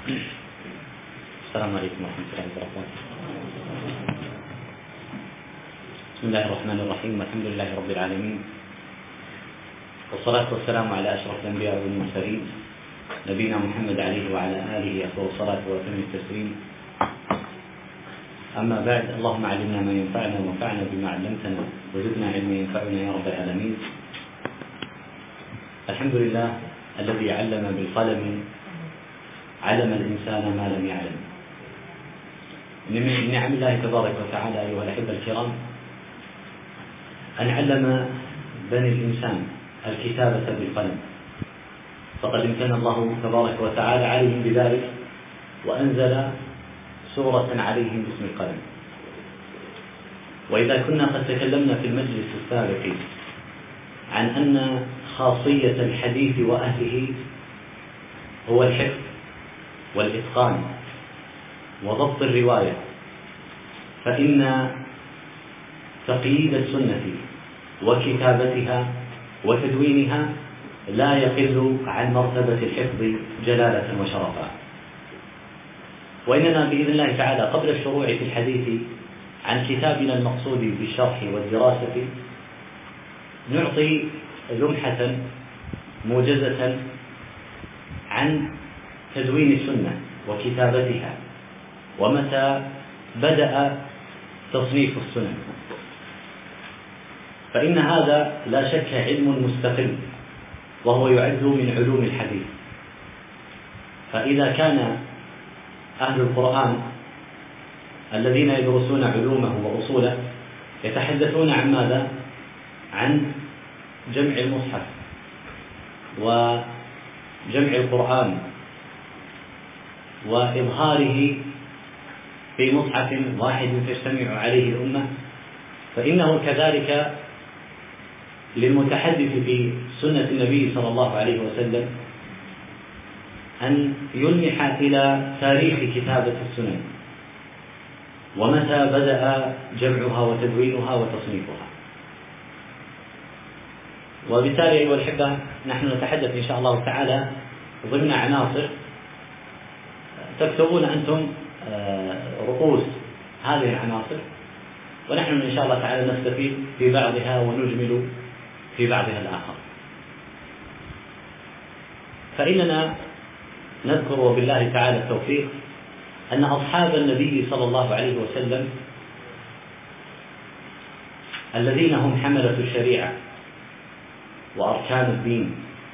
السلام عليكم ورحمة الله وبركاته. بسم الله الرحمن الرحيم، والحمد لله رب العالمين، والصلاة والسلام على أشرف الأنبياء والمرسلين نبينا محمد عليه وعلى آله أفضل الصلاة وأتم التسليم. أما بعد، اللهم علمنا ما ينفعنا وانفعنا بما علمتنا وزدنا علما ينفعنا يا رب العالمين. الحمد لله الذي علم بالقلم علم الإنسان ما لم يعلم. من نعم الله تبارك وتعالى أيها الأحبة الكرام أن علم بني الإنسان الكتابة بالقلم، فقد امتن الله تبارك وتعالى عليهم بذلك وأنزل سورة عليهم باسم القلم. وإذا كنا قد تكلمنا في المجلس السابق عن أن خاصية الحديث وأهله هو الحفظ والإتقان وضبط الرواية، فإن تقييد السنة وكتابتها وتدوينها لا يقل عن مرتبة الحفظ جلالة وشرفا. وإننا بإذن الله تعالى قبل الشروع في الحديث عن كتابنا المقصود بالشرح والدراسة نعطي لمحة موجزة عن تدوين السنة وكتابتها ومتى بدأ تصنيف السنن. فإن هذا لا شك علم مستقل وهو يعد من علوم الحديث. فإذا كان أهل القرآن الذين يدرسون علومه وأصوله يتحدثون عن ماذا؟ عن جمع المصحف وجمع القرآن وإظهاره في مصحف واحد تجتمع عليه الأمة، فإنه كذلك للمتحدث في سنة النبي صلى الله عليه وسلم أن يلمح إلى تاريخ كتابة السنن ومتى بدأ جمعها وتدوينها وتصنيفها. وبالتالي أيها الأحبة نحن نتحدث إن شاء الله تعالى ضمن عناصر تكتبون أنتم رؤوس هذه العناصر، ونحن إن شاء الله تعالى نستفيد في بعضها ونجمل في بعضها الآخر. فإننا نذكر وبالله تعالى التوفيق أن أصحاب النبي صلى الله عليه وسلم الذين هم حملة الشريعة وأركان الدين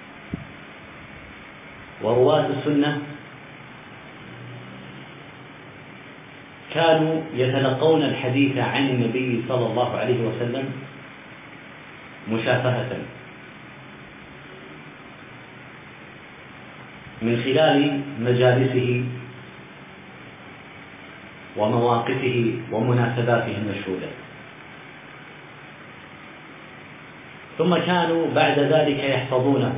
ورواة السنة كانوا يتلقون الحديث عن النبي صلى الله عليه وسلم مشافهة من خلال مجالسه ومواقفه ومناسباته المشهودة، ثم كانوا بعد ذلك يحفظونه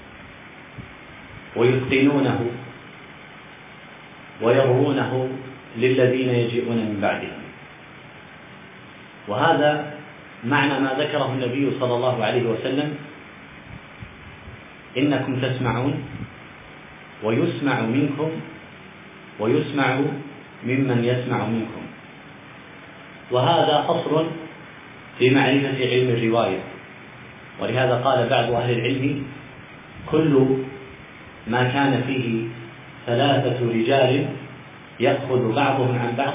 ويتقنونه ويروونه للذين يجيئون من بعدهم. وهذا معنى ما ذكره النبي صلى الله عليه وسلم: إنكم تسمعون ويسمع منكم ويسمع ممن يسمع منكم. وهذا أصل في معرفة علم الرواية، ولهذا قال بعض أهل العلم: كل ما كان فيه ثلاثة رجال يأخذ بعضهم عن بعض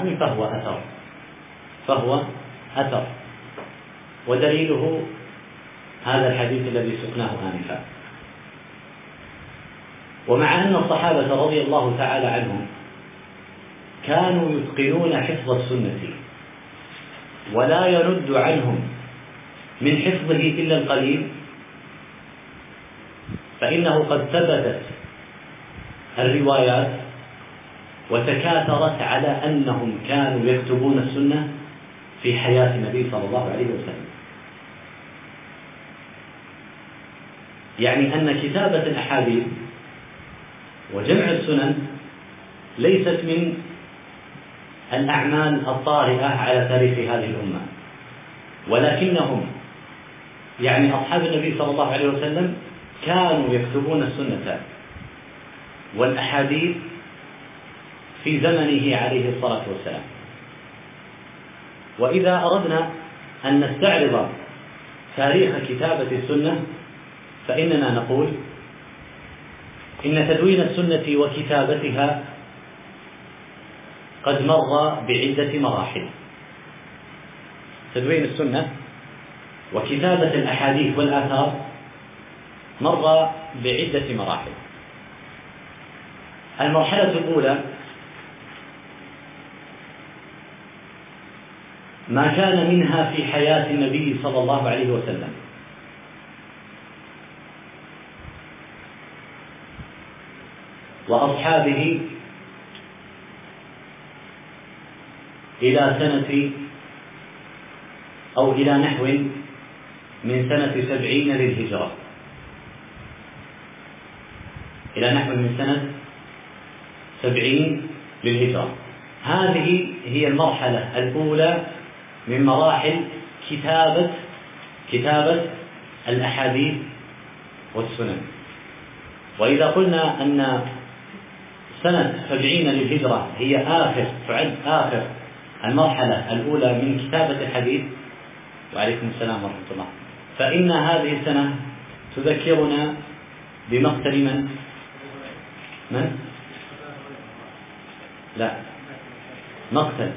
فهو أثر. ودليله هذا الحديث الذي سقناه آنفا. ومع أن الصحابة رضي الله تعالى عنهم كانوا يتقنون حفظ السنة ولا يرد عنهم من حفظه إلا القليل، فإنه قد ثبتت الروايات وتكاثرت على أنهم كانوا يكتبون السنة في حياة النبي صلى الله عليه وسلم. يعني أن كتابة الأحاديث وجمع السنن ليست من الأعمال الطارئة على تاريخ هذه الأمة، ولكنهم يعني أصحاب النبي صلى الله عليه وسلم كانوا يكتبون السنة والأحاديث في زمنه عليه الصلاة والسلام. وإذا أردنا أن نستعرض تاريخ كتابة السنة فإننا نقول إن تدوين السنة وكتابتها قد مر بعدة مراحل. تدوين السنة وكتابة الأحاديث والآثار مر بعدة مراحل. المرحلة الأولى ما كان منها في حياة النبي صلى الله عليه وسلم، وأصحابه إلى سنة أو إلى نحو من سنة 70 للهجرة، إلى نحو من سنة 70 للهجرة. هذه هي المرحلة الأولى من مراحل كتابة الأحاديث والسنن. وإذا قلنا أن سنة 70 للهجرة هي تعد آخر المرحلة الأولى من كتابة الحديث، وعليكم السلام ورحمة الله، فإن هذه السنة تذكرنا بمقتل من؟ لا، مقتل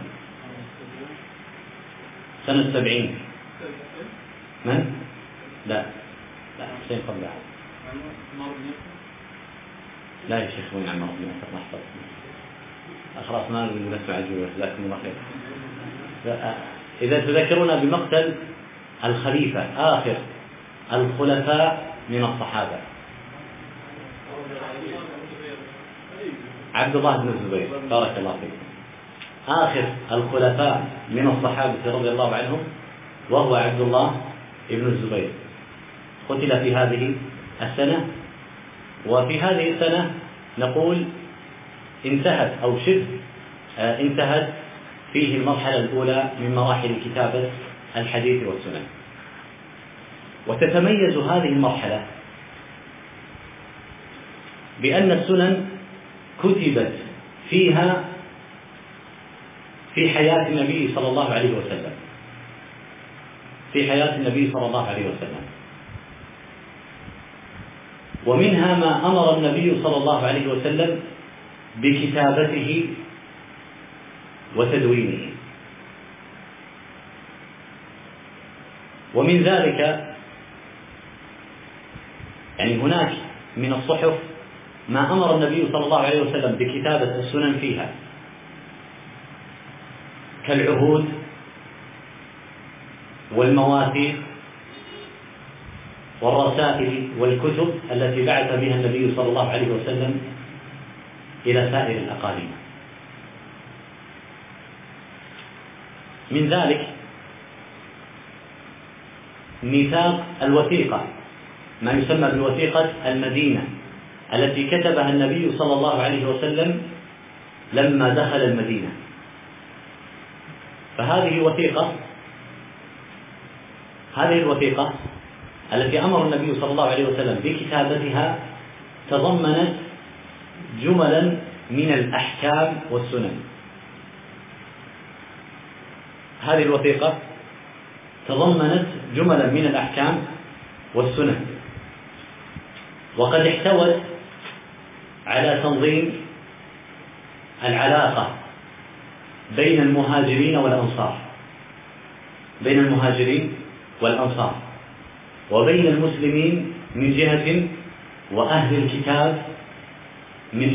سنة 70 من؟ لا حسين قبلها. لا يا شيخ وين عمر بن ياسر، لحظة خلاص ما نقول نسمع عجوبة، جزاكم الله خير. إذا تذكرون بمقتل الخليفة آخر الخلفاء من الصحابة عبد الله بن الزبير، بارك الله فيكم، آخر الخلفاء من الصحابة رضي الله عنهم وهو عبد الله بن الزبير، قتل في هذه السنة. وفي هذه السنة نقول انتهت أو شبه انتهت فيه المرحلة الأولى من مراحل كتابة الحديث والسنن. وتتميز هذه المرحلة بأن السنن كتبت فيها في حياة النبي صلى الله عليه وسلم، في حياة النبي صلى الله عليه وسلم، ومنها ما أمر النبي صلى الله عليه وسلم بكتابته وتدوينه. ومن ذلك يعني هناك من الصحف ما أمر النبي صلى الله عليه وسلم بكتابة السنن فيها كالعهود والمواثيق والرسائل والكتب التي بعث بها النبي صلى الله عليه وسلم إلى سائر الأقاليم. من ذلك ميثاق الوثيقة، ما يسمى بالوثيقة المدينة، التي كتبها النبي صلى الله عليه وسلم لما دخل المدينة. فهذه الوثيقة التي أمر النبي صلى الله عليه وسلم بكتابتها تضمنت جملا من الأحكام والسنن. هذه الوثيقة تضمنت جملا من الأحكام والسنن، وقد احتوت على تنظيم العلاقة بين المهاجرين والأنصار، وبين المسلمين من جهة وأهل الكتاب من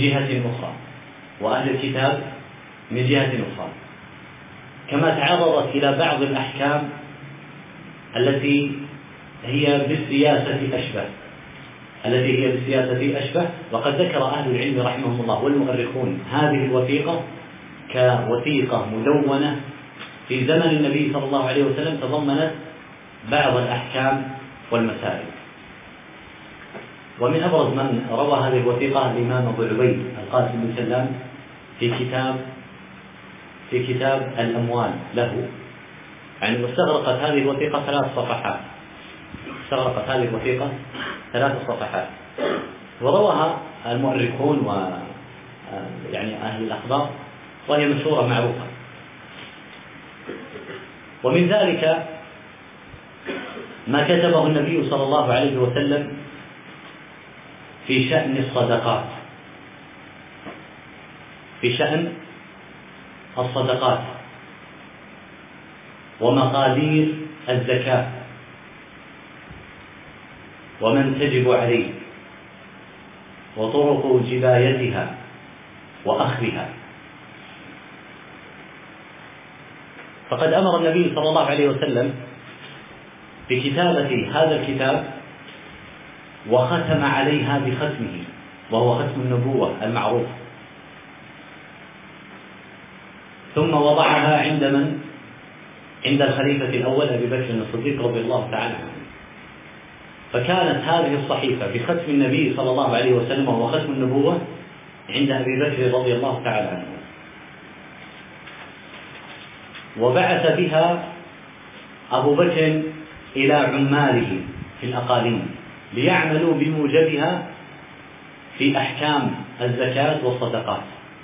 جهة أخرى، كما تعرضت إلى بعض الأحكام التي هي بالسياسة أشبه. وقد ذكر أهل العلم رحمهم الله والمؤرخون هذه الوثيقة كوثيقة مدونة في زمن النبي صلى الله عليه وسلم تضمنت بعض الأحكام والمسائل. ومن أبرز من روى هذه الوثيقة الإمام أبو عبيد القاسم بن سلام في كتاب الأموال له، يعني استغرقت هذه الوثيقة 3 صفحات، ورواها المؤرخون يعني أهل الأخبار وهي مشهورة معروفة. ومن ذلك ما كتبه النبي صلى الله عليه وسلم في شأن الصدقات، في شأن الصدقات ومقادير الزكاة ومن تجب عليه وطرق جبايتها وأخذها. فقد أمر النبي صلى الله عليه وسلم بكتابة هذا الكتاب وختم عليها بختمه، وهو ختم النبوة المعروف، ثم وضعها عند الخليفة الأول أبي بكر الصديق رضي الله تعالى عنه. فكانت هذه الصحيفة بختم النبي صلى الله عليه وسلم وهو ختم النبوة عند أبي بكر رضي الله تعالى عنه، وبعث بها أبو بكر إلى عماله في الأقاليم ليعملوا بموجبها في أحكام الزكاة والصدقات.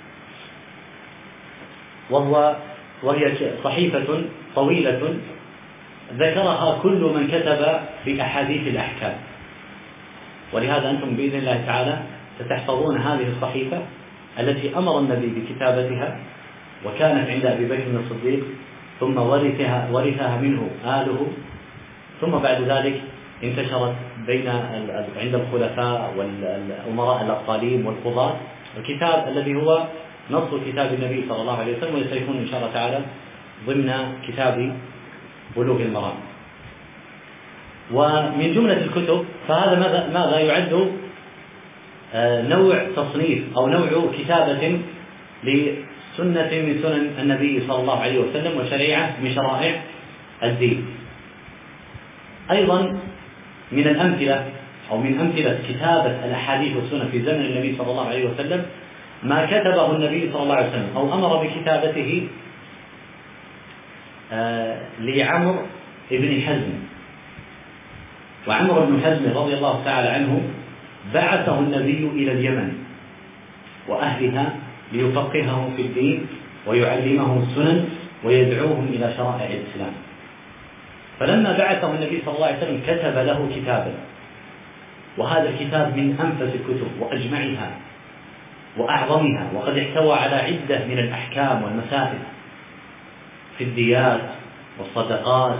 وهي صحيفة طويلة ذكرها كل من كتب في أحاديث الأحكام، ولهذا أنتم بإذن الله تعالى ستحفظون هذه الصحيفة التي أمر النبي بكتابتها، وكانت عند أبي بكر الصديق، ثم ورثها منه آله، ثم بعد ذلك انتشرت عند الخلفاء والأمراء الأقاليم والقضاة الكتاب الذي هو نص كتاب النبي صلى الله عليه وسلم، وسيكون إن شاء الله تعالى ضمن كتاب بلوغ المرام. ومن جملة الكتب فهذا ماذا يعد نوع تصنيف أو نوع كتابة لسنة من سنن النبي صلى الله عليه وسلم وشريعة من شرائع الدين. أيضا من الأمثلة أو من أمثلة كتابة الأحاديث والسنن في زمن النبي صلى الله عليه وسلم ما كتبه النبي صلى الله عليه وسلم أو أمر بكتابته لعمر بن حزم. وعمر بن حزم رضي الله تعالى عنه بعثه النبي إلى اليمن وأهلها ليفقههم في الدين ويعلمهم السنن ويدعوهم إلى شرائع الإسلام. فلما بعثه النبي صلى الله عليه وسلم كتب له كتابا، وهذا الكتاب من أنفس الكتب وأجمعها وأعظمها، وقد احتوى على عدة من الأحكام والمسائل في الديات والصدقات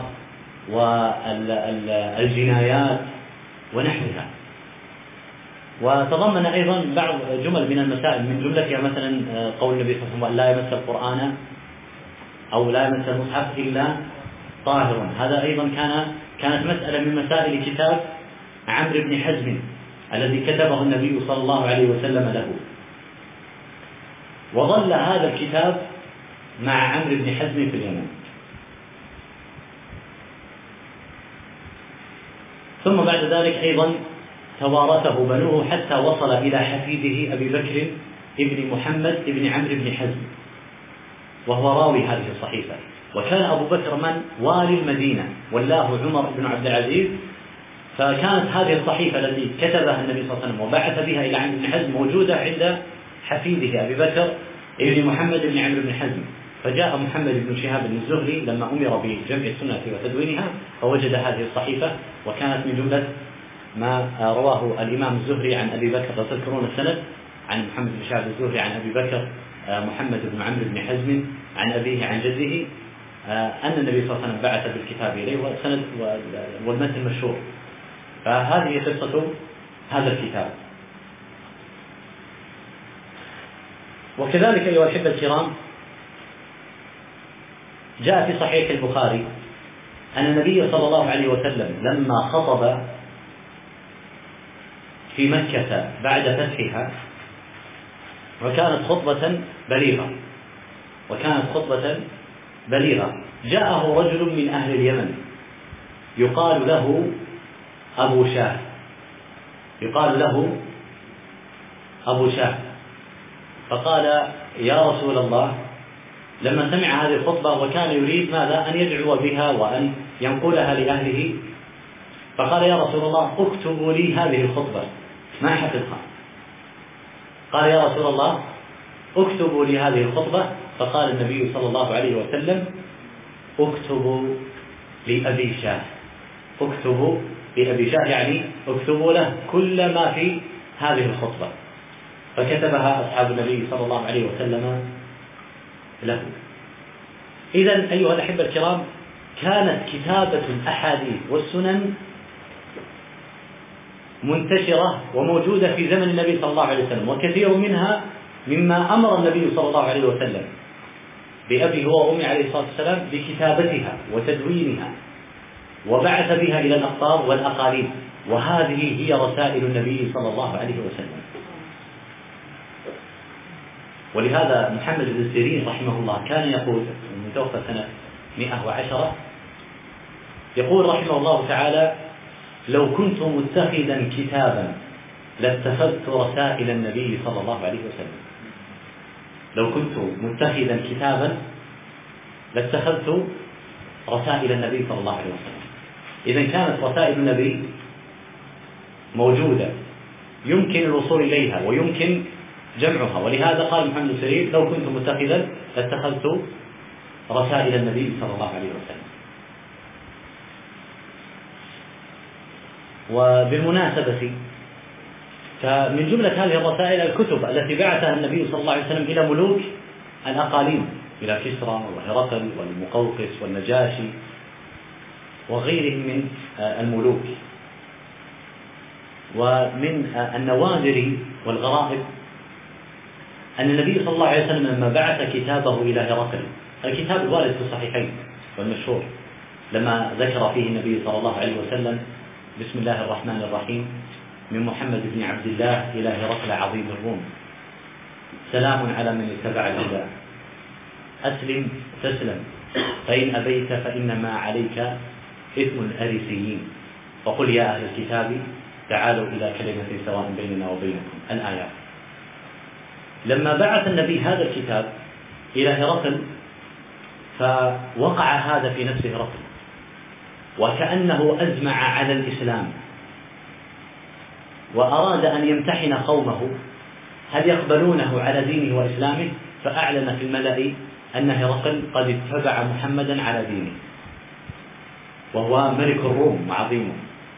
والجنايات ونحوها. وتضمن أيضا بعض جمل من المسائل، من جملتها مثلا قول النبي صلى الله عليه وسلم لا يمس القرآن أو لا يمس المصحف إلا طاهر. هذا أيضا كانت مسألة من مسائل كتاب عمرو بن حزم الذي كتبه النبي صلى الله عليه وسلم له. وظل هذا الكتاب مع عمرو بن حزم في اليمن. ثم بعد ذلك أيضا توارثه بنوه حتى وصل إلى حفيده أبي بكر ابن محمد ابن عمرو بن حزم، وهو راوي هذه الصحيفة. وكان أبو بكر من والي المدينة، ولاه عمر بن عبد العزيز، فكانت هذه الصحيفة التي كتبها النبي صلى الله عليه وسلم وبعث بها إلى عمرو بن حزم موجودة عند حفيده أبي بكر ابن محمد بن عمرو بن حزم. فجاء محمد بن شهاب الزهري لما أمر بجمع السنة وتدوينها فوجد هذه الصحيفة، وكانت من جملة ما رواه الإمام الزهري عن أبي بكر. لو تذكرون السند عن محمد بن شهاب الزهري عن أبي بكر محمد بن عمرو بن حزم عن أبيه عن جده أن النبي صلى الله عليه وسلم بعث بالكتاب إليه، والسند والمتن مشهور. فهذه قصة هذا الكتاب. وكذلك أيها الأحبة الكرام جاء في صحيح البخاري أن النبي صلى الله عليه وسلم لما خطب في مكة بعد فتحها، وكانت خطبة بليغة، جاءه رجل من أهل اليمن يقال له أبو شاه، فقال يا رسول الله، لما سمع هذه الخطبة وكان يريد ماذا؟ أن يدعو بها وأن ينقلها لأهله، فقال يا رسول الله اكتبوا لي هذه الخطبة ما حفظها. قال يا رسول الله اكتبوا لي هذه الخطبة فقال النبي صلى الله عليه وسلم: اكتبوا لأبي شاه، اكتبوا لأبي شاه، يعني اكتبوا له كل ما في هذه الخطبة. فكتبها أصحاب النبي صلى الله عليه وسلم له. إذن أيها الأحبة الكرام، كانت كتابة الأحاديث والسنن منتشرة وموجودة في زمن النبي صلى الله عليه وسلم، وكثير منها مما أمر النبي صلى الله عليه وسلم بأبي هو وأمي عليه الصلاة والسلام بكتابتها وتدوينها، وبعث بها إلى الأقطار والأقاليم، وهذه هي رسائل النبي صلى الله عليه وسلم. ولهذا محمد بن سيرين رحمه الله كان يقول، متوفى سنة 110، يقول رحمه الله تعالى: لو كنت متخذا كتابا لاتخذت رسائل النبي صلى الله عليه وسلم. لو كنت متخذا كتابا لاتخذت رسائل النبي صلى الله عليه وسلم. إذن كانت رسائل النبي موجودة يمكن الوصول إليها ويمكن جمعها، ولهذا قال محمد بن سيرين: لو كنت متخذا لاتخذت رسائل النبي صلى الله عليه وسلم. وبالمناسبة فمن جملة هذه الرسائل الكتب التي بعثها النبي صلى الله عليه وسلم إلى ملوك الأقاليم، إلى كسرى وهرقل والمقوقس والنجاشي وغيرهم من الملوك. ومن النوادر والغرائب أن النبي صلى الله عليه وسلم لما بعث كتابه إلى هرقل، الكتاب الوارد في الصحيحين والمشهور، لما ذكر فيه النبي صلى الله عليه وسلم: بسم الله الرحمن الرحيم، من محمد بن عبد الله إلى هرقل عظيم الروم، سلام على من اتبع الهدى، أسلم تسلم، فإن أبيت فإنما عليك إثم الأريسيين، وقل يا أهل الكتاب تعالوا إلى كلمة سواء بيننا وبينكم. الآيات. لما بعث النبي هذا الكتاب إلى هرقل فوقع هذا في نفس هرقل، وكأنه أزمع على الإسلام وأراد أن يمتحن قومه هل يقبلونه على دينه وإسلامه، فأعلن في الملأ أن هرقل قد اتبع محمدا على دينه، وهو ملك الروم وعظيمه.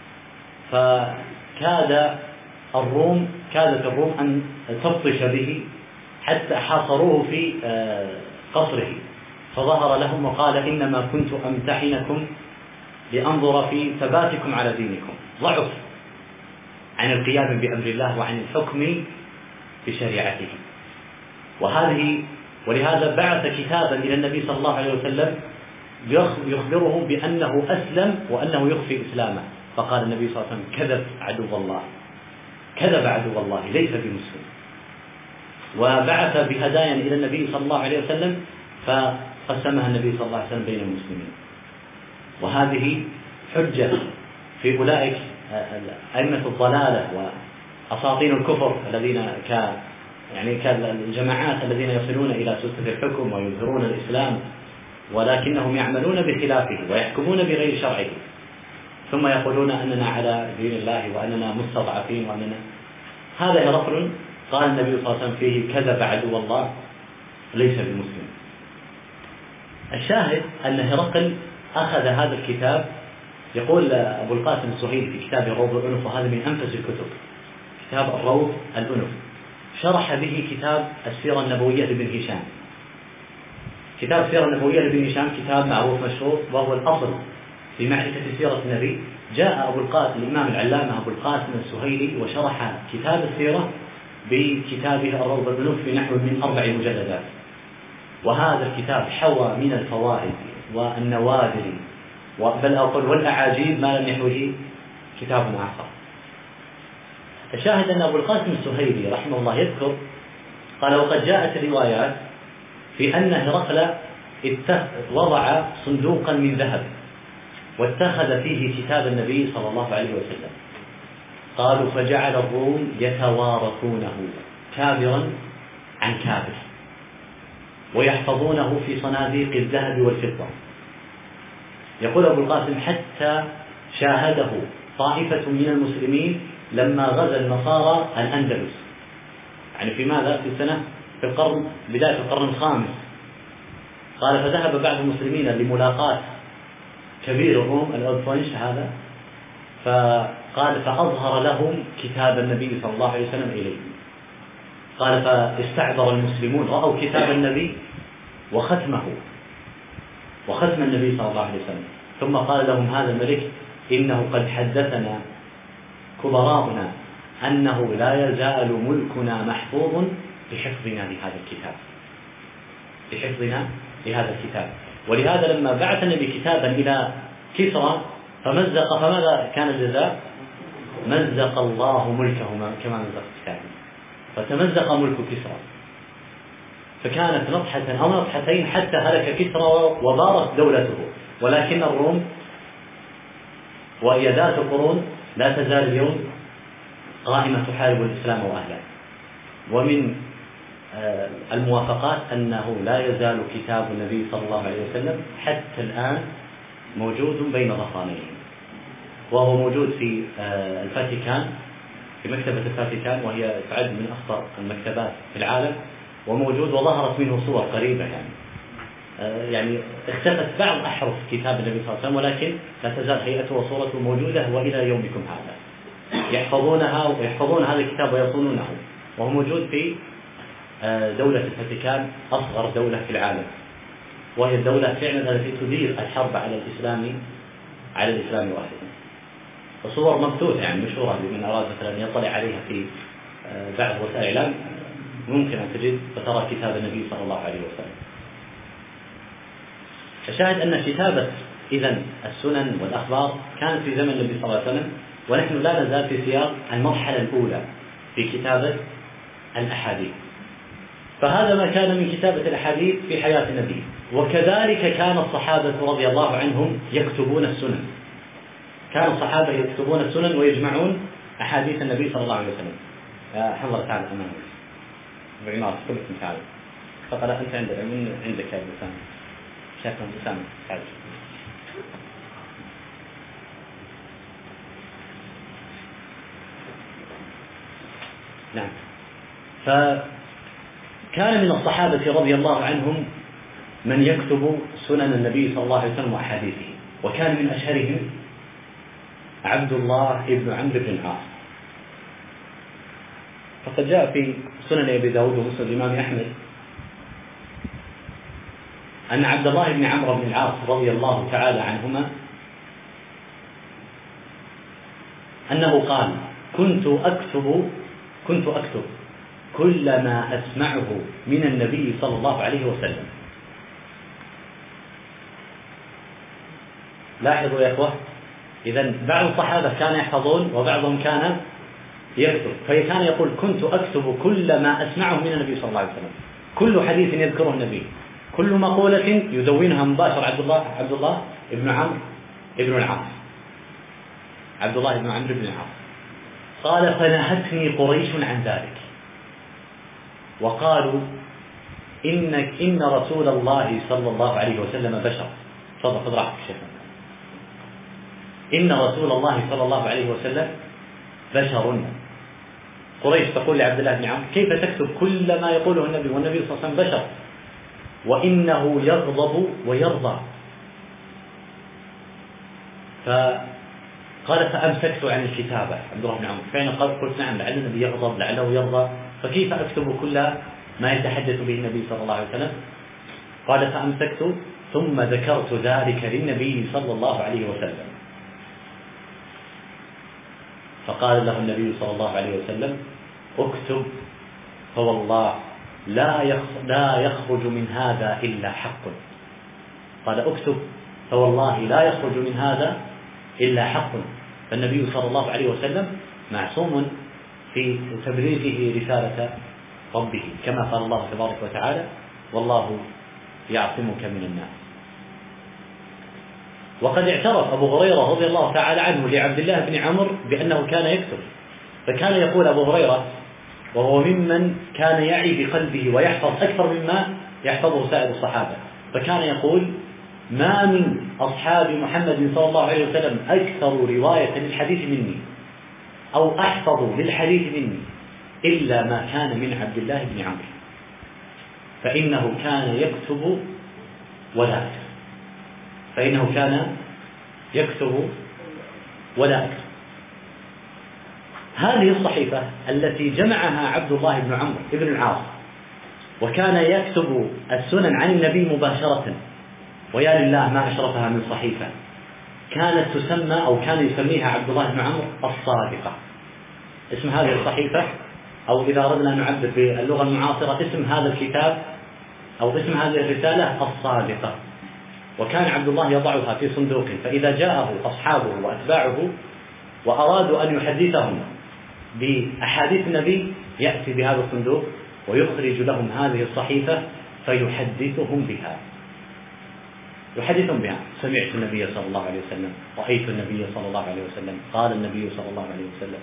فكادت الروم أن تبطش به حتى حاصروه في قصره، فظهر لهم وقال: إنما كنت أمتحنكم لأنظر في ثباتكم على دينكم. ضعف عن القيام بأمر الله وعن الحكم بشريعته. ولهذا بعث كتابا إلى النبي صلى الله عليه وسلم يخبره بأنه أسلم وأنه يخفي إسلامه، فقال النبي صلى الله عليه وسلم: كذب عدو الله ليس بمسلم. وبعث بهدايا إلى النبي صلى الله عليه وسلم فقسمها النبي صلى الله عليه وسلم بين المسلمين. وهذه حجة في أولئك أئمة الضلالة وأساطين الكفر الذين كالجماعات الذين يصلون إلى سلطة الحكم ويظهرون الإسلام، ولكنهم يعملون بخلافه ويحكمون بغير شرعه، ثم يقولون أننا على دين الله وأننا مستضعفين هذا هرقل قال النبي صلى الله عليه وسلم فيه: كذب عدو الله ليس بمسلم. الشاهد أن هرقل أخذ هذا الكتاب. يقول أبو القاسم السهيلي في كتاب الروض الأنف، وهذا من أنفس الكتب، كتاب الروض الأنف، شرح به كتاب السيرة النبوية لابن هشام. كتاب السيرة النبوية لابن هشام كتاب معروف مشهور، وهو الأصل في معرفة سيرة النبي. جاء الإمام العلامة أبو القاسم السهيلي وشرح كتاب السيرة بكتابه الروض الأنف بنحو من 4 مجلدات. وهذا الكتاب حوى من الفوائد والنوادر بل أقول والأعاجيب ما لم يحوه كتاب آخر. الشاهد أن أبو القاسم السهيلي رحمه الله يذكر قال: وقد جاءت الروايات في أن هرقل وضع صندوقا من ذهب واتخذ فيه كتاب النبي صلى الله عليه وسلم. قالوا: فجعل الروم يتوارثونه كابرا عن كابر ويحفظونه في صناديق الذهب والفضة. يقول أبو القاسم: حتى شاهده طائفة من المسلمين لما غزا النصارى الأندلس، يعني في ماذا؟ في بداية القرن الخامس قال فذهب بعض المسلمين لملاقاة كبير الروم الألفونش هذا، فقال فأظهر لهم كتاب النبي صلى الله عليه وسلم إليه. قال فاستعذر المسلمون، رأوا كتاب النبي وختم النبي صلى الله عليه وسلم، ثم قال لهم هذا الملك إنه قد حدثنا كبراؤنا أنه لا يزال ملكنا محفوظ بحفظنا لهذا الكتاب. ولهذا لما بعث النبي كتابا إلى كسرى فمزق، فماذا كان الجزاء؟ مزق الله ملكه كما مزق كتابه، فتمزق ملك كسرى، فكانت نطحة أو نطحتين حتى هلك كسرى وبارت دولته. ولكن الروم وهي ذات قرون لا تزال اليوم قائمة تحارب الإسلام وأهله. ومن الموافقات أنه لا يزال كتاب النبي صلى الله عليه وسلم حتى الآن موجود بين ظهرانيهم، وهو موجود في الفاتيكان، في مكتبة الفاتيكان، وهي تعد من أخطر المكتبات في العالم، وموجود وظهرت منه صور قريبة يعني اختفت بعض أحرف كتاب النبي صلى الله عليه وسلم، ولكن لا تزال هيئته وصورته موجودة وإلى يومكم هذا يحفظونها ويحفظون هذا الكتاب ويصونونه، وهو موجود في دولة الفاتيكان، أصغر دولة في العالم، وهي الدولة فعلا التي تدير الحرب على الإسلام واحدا. الصور مبثوثة يعني مشهورة، لمن أراد مثلا يطلع عليها في بعض وسائل الإعلام ممكن أن تجد فترى كتاب النبي صلى الله عليه وسلم. الشاهد أن كتابة إذن السنن والأخبار كانت في زمن النبي صلى الله عليه وسلم، ونحن لا نزال في سياق المرحلة الأولى في كتابة الأحاديث. فهذا ما كان من كتابة الأحاديث في حياة النبي. وكذلك كان الصحابة رضي الله عنهم يكتبون السنن، كان الصحابة يكتبون السنن ويجمعون أحاديث النبي صلى الله عليه وسلم. حضر تعالى أمامك بعمارة كلكم تعالى، فقال أنت عندك يا أسامة، شاكم أسامة تعالى. نعم. فكان من الصحابة رضي الله عنهم من يكتب سنن النبي صلى الله عليه وسلم وأحاديثه، وكان من أشهرهم عبد الله بن عمرو بن العاص. فقد جاء في سنن أبي داود ومسند الإمام أحمد أن عبد الله بن عمرو بن العاص رضي الله تعالى عنهما أنه قال كنت أكتب كل ما أسمعه من النبي صلى الله عليه وسلم. لاحظوا يا أخوة، إذن بعض الصحابة كان يحفظون وبعضهم كان يكتب، فكان يقول كنت أكتب كل ما أسمعه من النبي صلى الله عليه وسلم، كل حديث يذكره النبي، كل مقولة يدونها مباشر عبد الله بن عمرو بن العاص، عبد الله بن عمرو بن العاص. قال فنهتني قريش عن ذلك وقالوا إن رسول الله صلى الله عليه وسلم بشر. تفضل راحتك شيخنا. إن رسول الله صلى الله عليه وسلم بشر. قريش تقول لعبد الله بن عمرو كيف تكتب كل ما يقوله النبي والنبي صلى الله عليه وسلم بشر، وإنه يغضب ويرضى. قال فأمسكت عن الكتابة. عبد الله بن عمرو فعلا قلت نعم، لعل النبي يغضب لعله يرضى، فكيف أكتب كل ما يتحدث به النبي صلى الله عليه وسلم؟ قال فأمسكت ثم ذكرت ذلك للنبي صلى الله عليه وسلم، فقال له النبي صلى الله عليه وسلم اكتب فوالله لا يخرج من هذا إلا حق. قال اكتب فوالله لا يخرج من هذا إلا حق. فالنبي صلى الله عليه وسلم معصوم في تبليغه رسالة ربه، كما قال الله تبارك وتعالى والله يعصمك من الناس. وقد اعترف أبو هريرة رضي الله تعالى عنه لعبد الله بن عمرو بأنه كان يكتب، فكان يقول أبو هريرة وهو ممن كان يعي بقلبه ويحفظ أكثر مما يحفظه سائر الصحابة، فكان يقول ما من أصحاب محمد صلى الله عليه وسلم أكثر رواية للحديث مني أو أحفظ للحديث مني إلا ما كان من عبد الله بن عمرو، فإنه كان يكتب ولا أكثر، فإنه كان يكتب ولا أكثر. هذه الصحيفة التي جمعها عبد الله بن عمرو بن العاص وكان يكتب السنن عن النبي مباشرة، ويا لله ما أشرفها من صحيفة، كانت تسمى أو كان يسميها عبد الله بن عمرو الصادقة. اسم هذه الصحيفة، أو إذا أردنا أن نعبر باللغة المعاصرة اسم هذا الكتاب أو اسم هذه الرسالة الصادقة. وكان عبد الله يضعها في صندوق، فإذا جاءه أصحابه وأتباعه وأرادوا أن يحدثهم بأحاديث النبي يأتي بهذا الصندوق ويخرج لهم هذه الصحيفة فيحدثهم بها. سمعت النبي صلى الله عليه وسلم، رأيت النبي صلى الله عليه وسلم، قال النبي صلى الله عليه وسلم.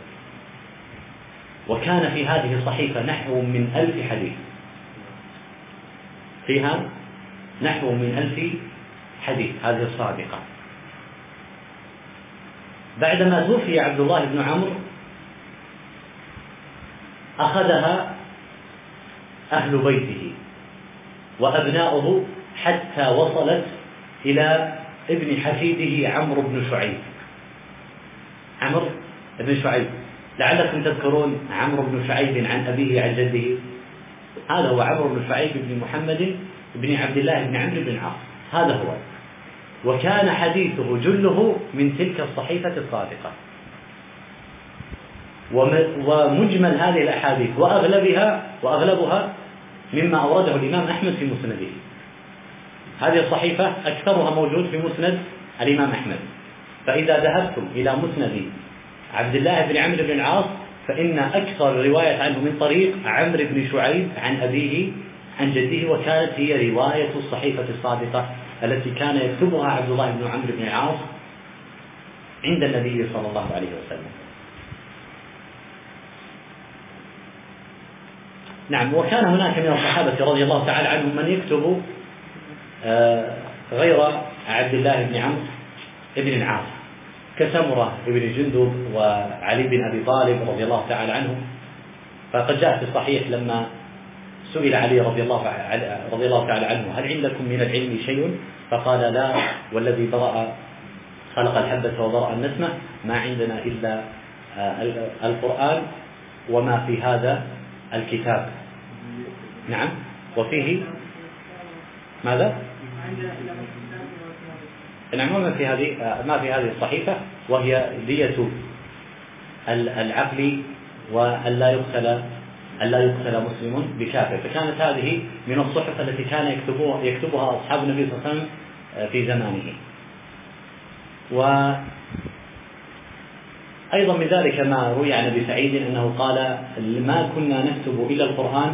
وكان في هذه الصحيفة نحو من 1000 حديث، فيها نحو من 1000 حديث هذه الصادقة. بعدما توفي عبد الله بن عمرو أخذها أهل بيته وأبناؤه حتى وصلت إلى ابن حفيده عمرو بن شعيب. عمرو بن شعيب، لعلكم تذكرون عمرو بن شعيب عن أبيه عن جده، هذا هو عمرو بن شعيب بن محمد بن عبد الله بن عمرو بن العاص، هذا هو. وكان حديثه جله من تلك الصحيفة الصادقة. ومجمل هذه الأحاديث وأغلبها مما أورده الإمام أحمد في مسنده. هذه الصحيفة أكثرها موجود في مسند الإمام أحمد. فإذا ذهبتم إلى مسند عبد الله بن عمرو بن العاص فإن أكثر رواية عنه من طريق عمرو بن شعيب عن أبيه عن جده، وكانت هي رواية الصحيفة الصادقة التي كان يكتبها عبد الله بن عمرو بن العاص عند النبي صلى الله عليه وسلم. نعم. وكان هناك من الصحابة رضي الله تعالى عنهم من يكتب غير عبد الله بن عمرو بن العاص، كسمرة بن جندب وعلي بن أبي طالب رضي الله تعالى عنهم. فقد جاء في الصحيح لما سئل علي رضي الله تعالى عنه هل عندكم من العلم شيء؟ فقال لا، والذي خلق الحبة وبرأ النسمة، ما عندنا إلا القرآن وما في هذا الكتاب. نعم. وفيه ماذا؟ نعم. ما في هذه الصحيفة، وهي دية العقل وألا يقتل مسلم بكافر. فكانت هذه من الصحف التي كان يكتبها أصحاب النبي صلى الله عليه وسلم في زمانه. وأيضا من ذلك ما روي عن أبي سعيد أنه قال ما كنا نكتب إلا القرآن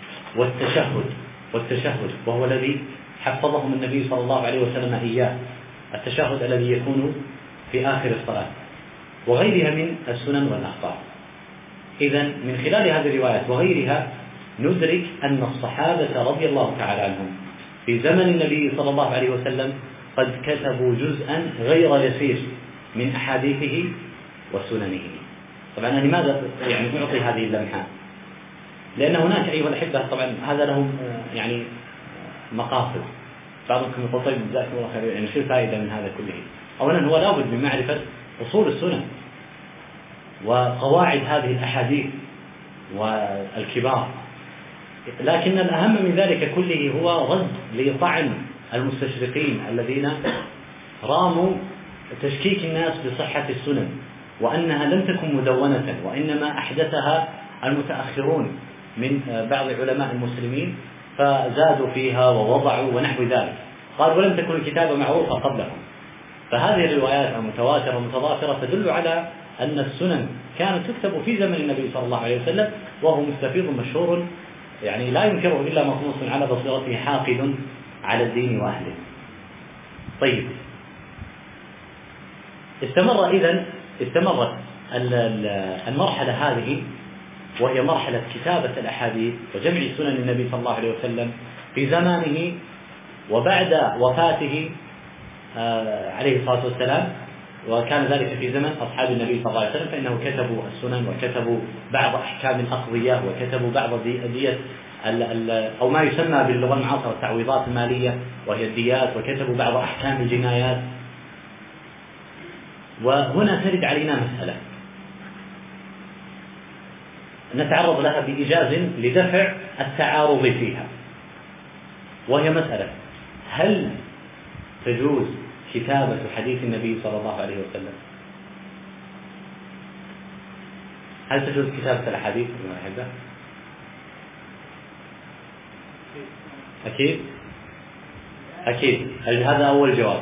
والتشهد، وهو الذي حفظهم النبي صلى الله عليه وسلم إياه، التشهد الذي يكون في آخر الصلاة، وغيرها من السنن والأخبار. إذن من خلال هذه الروايات وغيرها ندرك أن الصحابة رضي الله تعالى عنهم في زمن النبي صلى الله عليه وسلم قد كتبوا جزءا غير يسير من أحاديثه وسننه. طبعا أنا لماذا أعطي هذه اللمحة؟ لأن هناك أيها الأحبة طبعا هذا لهم مقاصد. بعضكم يقول طيب جزاكم الله خير، يعني شو الفائدة من هذا كله؟ أولا هو لابد من معرفة أصول السنن وقواعد هذه الأحاديث والكبار، لكن الأهم من ذلك كله هو رد لطعن المستشرقين الذين راموا تشكيك الناس بصحة السنن وأنها لم تكن مدونة، وإنما أحدثها المتأخرون من بعض علماء المسلمين فزادوا فيها ووضعوا ونحو ذلك. قال ولم تكن الكتابة معروفة قبلهم. فهذه الروايات المتواترة والمتضافرة تدل على أن السنن كانت تكتب في زمن النبي صلى الله عليه وسلم، وهو مستفيض مشهور يعني لا ينكره إلا مخلوص على بصيرته حاقد على الدين وأهله. طيب، استمرت المرحلة هذه، وهي مرحلة كتابة الأحاديث وجمع سنن النبي صلى الله عليه وسلم في زمانه وبعد وفاته عليه الصلاة والسلام، وكان ذلك في زمن أصحاب النبي صلى الله عليه وسلم، فإنه كتبوا السنن وكتبوا بعض أحكام الأقضية وكتبوا بعض دية أو ما يسمى باللغة المعاصرة التعويضات المالية وهي الديات، وكتبوا بعض أحكام الجنايات. وهنا ترد علينا مسألة نتعرض لها بإيجاز لدفع التعارض فيها، وهي مسألة: هل تجوز كتابة حديث النبي صلى الله عليه وسلم؟ هل تجوز كتابة الأحاديث؟ أكيد أكيد، هذا أول جواب.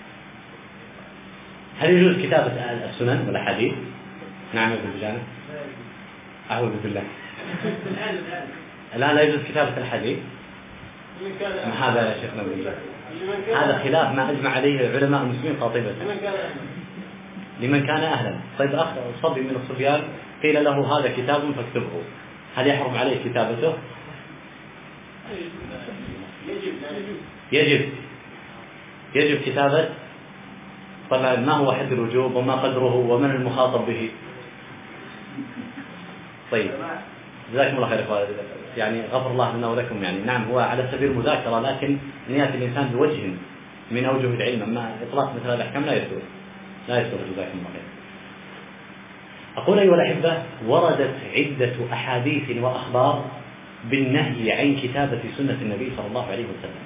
هل يجوز كتابة السنن والأحاديث؟ نعم يا ابن جانب. أعوذ بالله. الآن لا يجوز كتابة الحديث. هذا يا شيخنا بالله هذا خلاف ما أجمع عليه علماء المسلمين قاطبة. لمن كان أهلا. طيب أخ صبي من الصبيان قيل له هذا كتاب فاكتبه، هل يحرم عليه كتابته؟ يجب كتابة. طبعا ما هو حد الوجوب وما قدره ومن المخاطب به؟ طيب جزاكم الله خير. يعني غفر الله لنا ولكم. يعني نعم هو على سبيل المذاكرة، لكن نية الإنسان بوجه من أوجه العلم، أما إطلاق مثل الأحكام لا يسوء. جزاكم الله خير. أقول أيها الأحبة، وردت عدة أحاديث وأخبار بالنهي عن كتابة سنة النبي صلى الله عليه وسلم،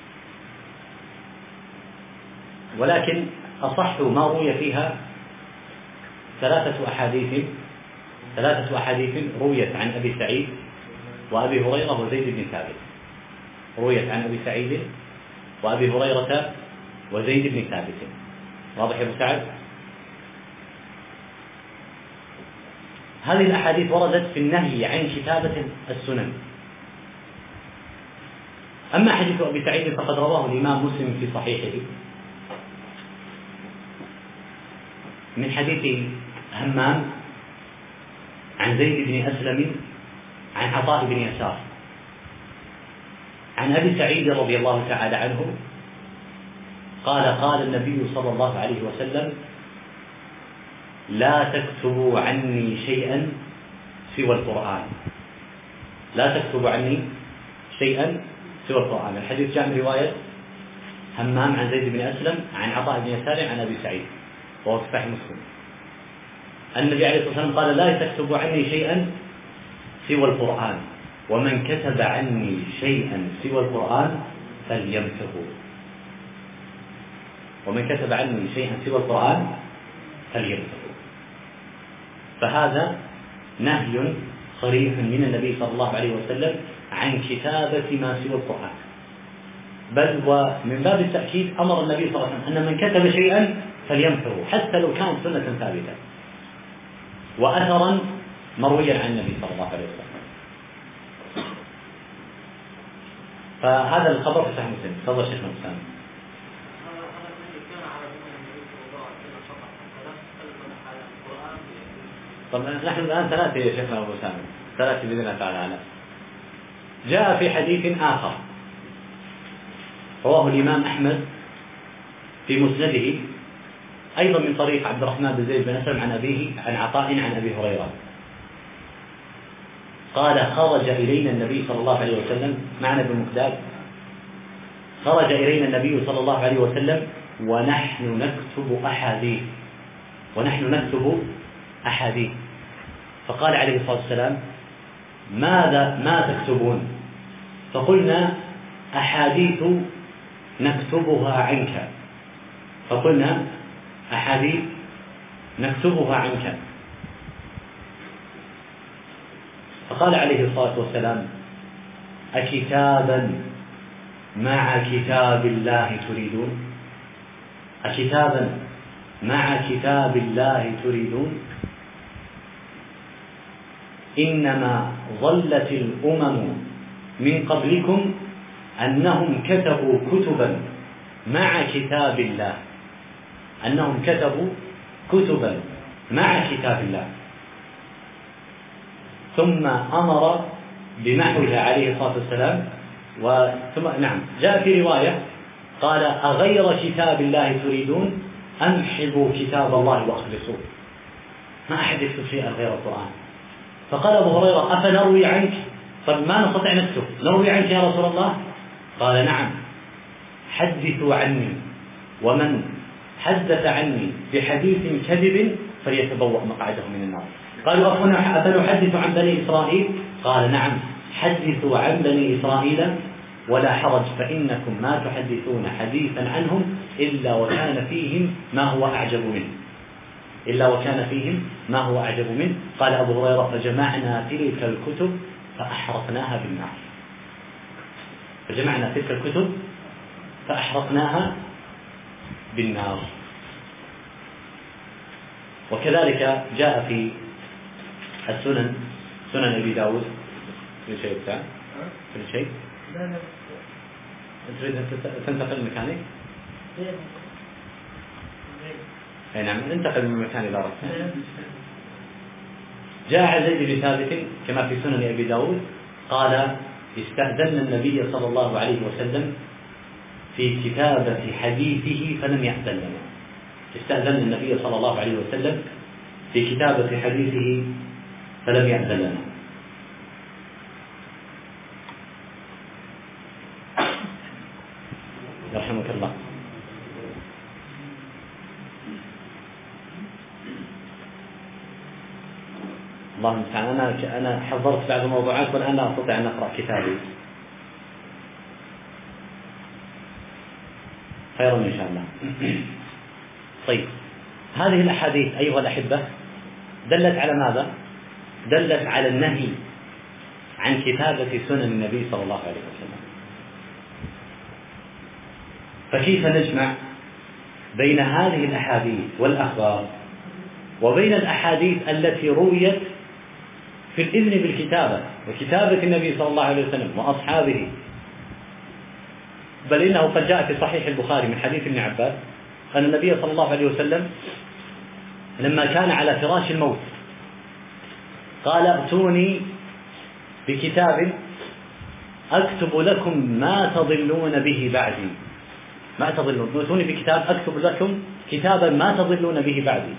ولكن أصح ما روي فيها ثلاثة أحاديث رويت عن أبي سعيد وأبي هريرة وزيد بن ثابت. رويت عن أبي سعيد وأبي هريرة وزيد بن ثابت. واضح يا أبو سعد؟ هذه الأحاديث وردت في النهي عن كتابة السنن. أما حديث أبي سعيد فقد رواه الإمام مسلم في صحيحه من حديث همام عن زيد بن أسلم عن عطاء بن يسار عن أبي سعيد رضي الله تعالى عنه قال: قال النبي صلى الله عليه وسلم: لا تكتبوا عني شيئا سوى القرآن. لا تكتبوا عني شيئا سوى القرآن. الحديث جاء من رواية همام عن زيد بن أسلم عن عطاء بن يسار عن أبي سعيد، وهو في صحيح مسلم. النبي عليه الصلاة والسلام قال: لا تكتبوا عني شيئا سوى القرآن، ومن كتب عني شيئا سوى القرآن فليمسه. ومن كتب عني شيئا سوى القرآن فليمسه. فهذا نهي صريح من النبي صلى الله عليه وسلم عن كتابة ما سوى القرآن، بل ومن باب التأكيد أمر النبي صلى الله عليه وسلم أن من كتب شيئا فليمسه حتى لو كان سنة ثابتة وأثرا مرويا عن النبي صلى الله عليه وسلم. فهذا الخبر في صحيح مسلم. تفضل شيخنا حسام. طب نحن الآن ثلاثة يا شيخنا أبو سامي، ثلاثة بإذن الله تعالى. جاء في حديث آخر رواه الإمام أحمد في مسنده أيضا من طريق عبد الرحمن بن زيد بن أسلم عن أبيه عن عطاء عن أبي هريرة قال: خرج إلينا النبي صلى الله عليه وسلم معنا بالمكتاب. خرج إلينا النبي صلى الله عليه وسلم ونحن نكتب أحاديث. فقال عليه الصلاة والسلام: ما تكتبون؟ فقلنا: أحاديث نكتبها عنك. فقال عليه الصلاة والسلام: أكتابا مع كتاب الله تريدون؟ أكتابا مع كتاب الله تريدون؟ إنما ظلت الأمم من قبلكم أنهم كتبوا كتبا مع كتاب الله. ثم أمر بمحوها عليه الصلاة والسلام. جاء في رواية قال: أغير كتاب الله تريدون؟ أمحضوا كتاب الله وأخلصوه. ما أحد يكتب شيئا غير القرآن. فقال أبو هريرة: أفنروي عنك؟ طب ما نستطيع نكتب، نروي عنك يا رسول الله؟ قال نعم، حدثوا عني، ومن حدث عني بحديث كذب فليتبوأ مقعده من النار. قالوا أفنحدث عن بني إسرائيل؟ قال نعم، حدثوا عن بني إسرائيل ولا حرج، فإنكم ما تحدثون حديثا عنهم إلا وكان فيهم ما هو أعجب منه. قال أبو هريرة: فجمعنا تلك الكتب فأحرقناها بالنار. وكذلك جاء في السنن، سنن أبي داود. في شيء بتاع في شيء؟ لا تريد أن تنتقل مكاني؟ أي نعم، انتقل من مكاني إلى رأسي. جاء زيد بن ثابت كما في سنن أبي داود قال: استأذن النبي صلى الله عليه وسلم في كتابة حديثه فلم يأذن لنا. استأذن النبي صلى الله عليه وسلم في كتابة حديثه فلم يأذن لنا. يرحمك الله. الله المستعان. أنا حضرت بعض الموضوعات والآن لا أستطيع أن أقرأ كتابي. خيرا إن شاء الله. طيب، هذه الأحاديث أيها الأحبة دلت على ماذا؟ دلت على النهي عن كتابة سنن النبي صلى الله عليه وسلم. فكيف نجمع بين هذه الأحاديث والأخبار وبين الأحاديث التي رويت في الإذن بالكتابة وكتابة النبي صلى الله عليه وسلم وأصحابه؟ بل إنه قد جاء في صحيح البخاري من حديث ابن عباس أن النبي صلى الله عليه وسلم لما كان على فراش الموت قال: ائتوني بكتاب أكتب لكم ما تضلون به بعدي. ائتوني بكتاب أكتب لكم كتابا ما تضلون به بعدي.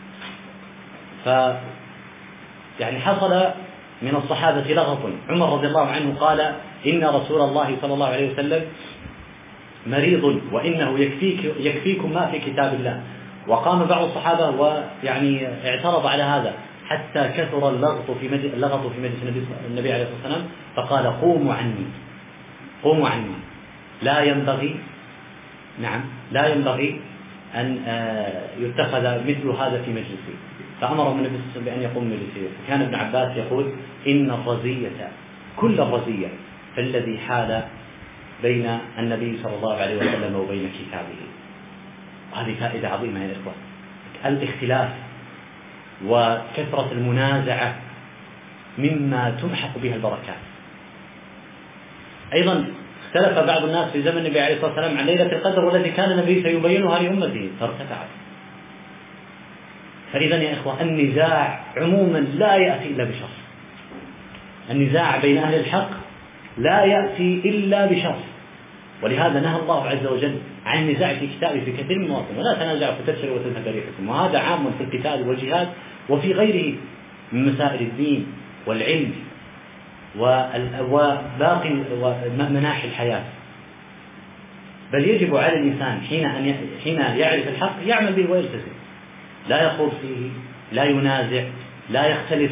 يعني حصل من الصحابة لغط. عمر رضي الله عنه قال: إن رسول الله صلى الله عليه وسلم مريض وإنه يكفيكم ما في كتاب الله. وقام بعض الصحابة ويعني اعترض على هذا حتى كثر اللغط في مجلس النبي عليه الصلاة والسلام، فقال: قوموا عني، لا ينبغي أن يتخذ مثل هذا في مجلسي. فأمرهم النبي صلى الله عليه وسلم بأن يقوم مجلسه. كان ابن عباس يقول: إن الرزية كل الرزية فالذي حال بين النبي صلى الله عليه وسلم وبين كتابه. هذه فائدة عظيمة يا إخوة. الاختلاف وكثرة المنازعة مما تمحق بها البركات. أيضا اختلف بعض الناس في زمن النبي عليه الصلاة والسلام عن ليلة القدر والتي كان النبي سيبينها لأمته فارتفعت. فإذا يا إخوة النزاع عموما لا يأتي إلا بشر. النزاع بين أهل الحق لا يأتي إلا بشر. ولهذا نهى الله عز وجل عن النزاع في كتابه في كثير من المواطن: ولا تنازعوا فتفشلوا وتذهب ريحكم. وهذا عام في القتال والجهاد وفي غيره من مسائل الدين والعلم وباقي مناحي الحياة. بل يجب على الإنسان حين يعرف الحق يعمل به ويلتزم، لا يخوض فيه، لا ينازع، لا يختلف.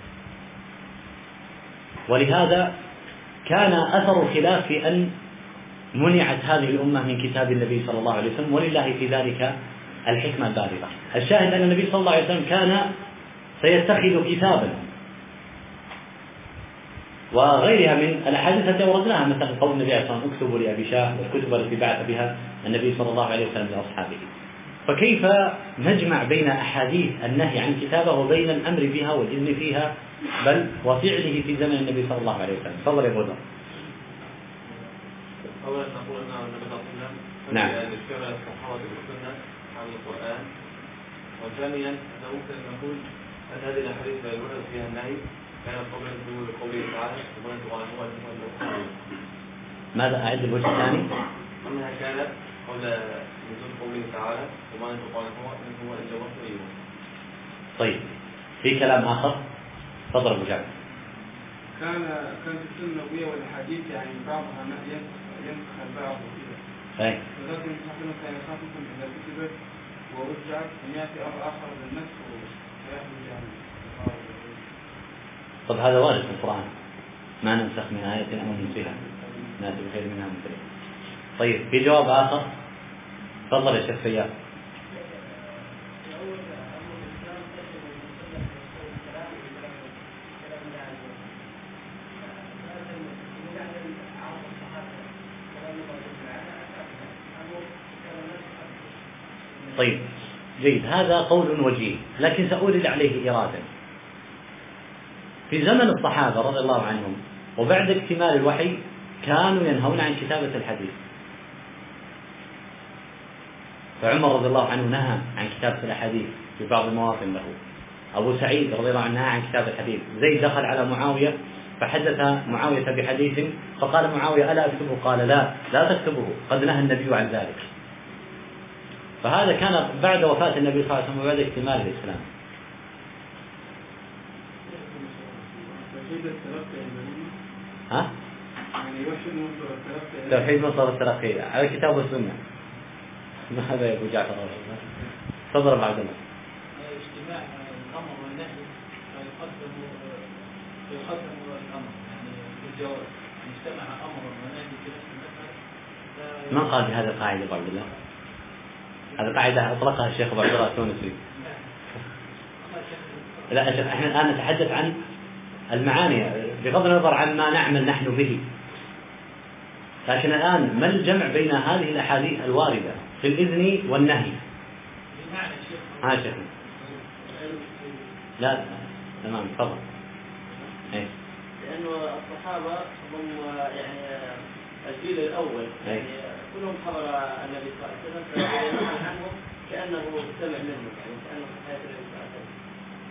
ولهذا كان أثر الخلاف في أن منعت هذه الأمة من كتاب النبي صلى الله عليه وسلم، ولله في ذلك الحكمة البالغة. الشاهد أن النبي صلى الله عليه وسلم كان سيتخذ كتابا، وغيرها من الأحاديث التي أوردناها مثل قول النبي عليه الصلاة والسلام: اكتبوا لأبي شاه، والكتب التي بعث بها النبي صلى الله عليه وسلم لأصحابه. فكيف نجمع بين أحاديث النهي عن كتابه وبين الأمر بها والإذن فيها بل وفعله في زمن النبي صلى الله عليه وسلم؟ تفضل يا أبو ذر. أولا نقول أن النبي صلى الله عليه وسلم نعم اشتغل الصحابة بالسنة عن القرآن. وثانيا أن ممكن أن نقول أن هذه الأحاديث لا يورد فيها النهي كانت قبل نزول قوله تعالى: ومن تطيعوه أنتم. ماذا أعد الوجه الثاني؟ أنها كانت قبل نزول قوله تعالى: ومن تطيعوه أنتم إلا وحده. طيب، في كلام آخر؟ تفضل أبو جعفر. كانت السنة النبوية والحديث يعني بعضها ينسخ البعض وكذا. ولكن صاحبنا كان يخاف إذا كتبت ورجعت أن يأتي أمر آخر للنفس ويحمل يعني. طب هذا وارد في القرآن، ما ننسخ من آية أو ننسيها نأتي بخير منها مثلها. طيب في جواب آخر؟ تفضل يا شيخ فياض. طيب جيد، هذا قول وجيه، لكن سأورد عليه إرادة. في زمن الصحابة رضي الله عنهم وبعد اكتمال الوحي كانوا ينهون عن كتابة الحديث، فعمر رضي الله عنه نهى عن كتابة الأحاديث في بعض المواطن له، أبو سعيد رضي الله عنه نهى عن كتابة الحديث، زيد دخل على معاوية فحدث معاوية بحديث فقال معاوية ألا أكتبه؟ قال لا تكتبه، قد نهى النبي عن ذلك. فهذا كان بعد وفاة النبي صلى الله عليه وسلم وبعد اكتمال الإسلام. ها؟ توحيد مصدر التلقي على الكتاب والسنة. هذا يا أبو جعفر. تفضل أبو عبد الله. اجتماع الأمر والنهي يقدم الأمر يعني بالجواب، يعني اجتمع أمر ونهي في نفس المسألة. من قال بهذه القاعدة أبو عبد الله؟ هذه قاعدة أطلقها الشيخ أبو عبد الله التونسي. لا يا شيخ، احنا الآن نتحدث عن المعاني بغض النظر عن ما نعمل نحن به، لكن الآن ما الجمع بين هذه الأحاديث الواردة في الإذن والنهي؟ شيخ لا تمام تفضل. لأنه الصحابة هم يعني الجيل الأول، يعني كلهم حضر النبي صلى الله عليه وسلم، فينقل عنهم كأنه سمع منه، يعني كأنه حياة النبي صلى الله عليه وسلم.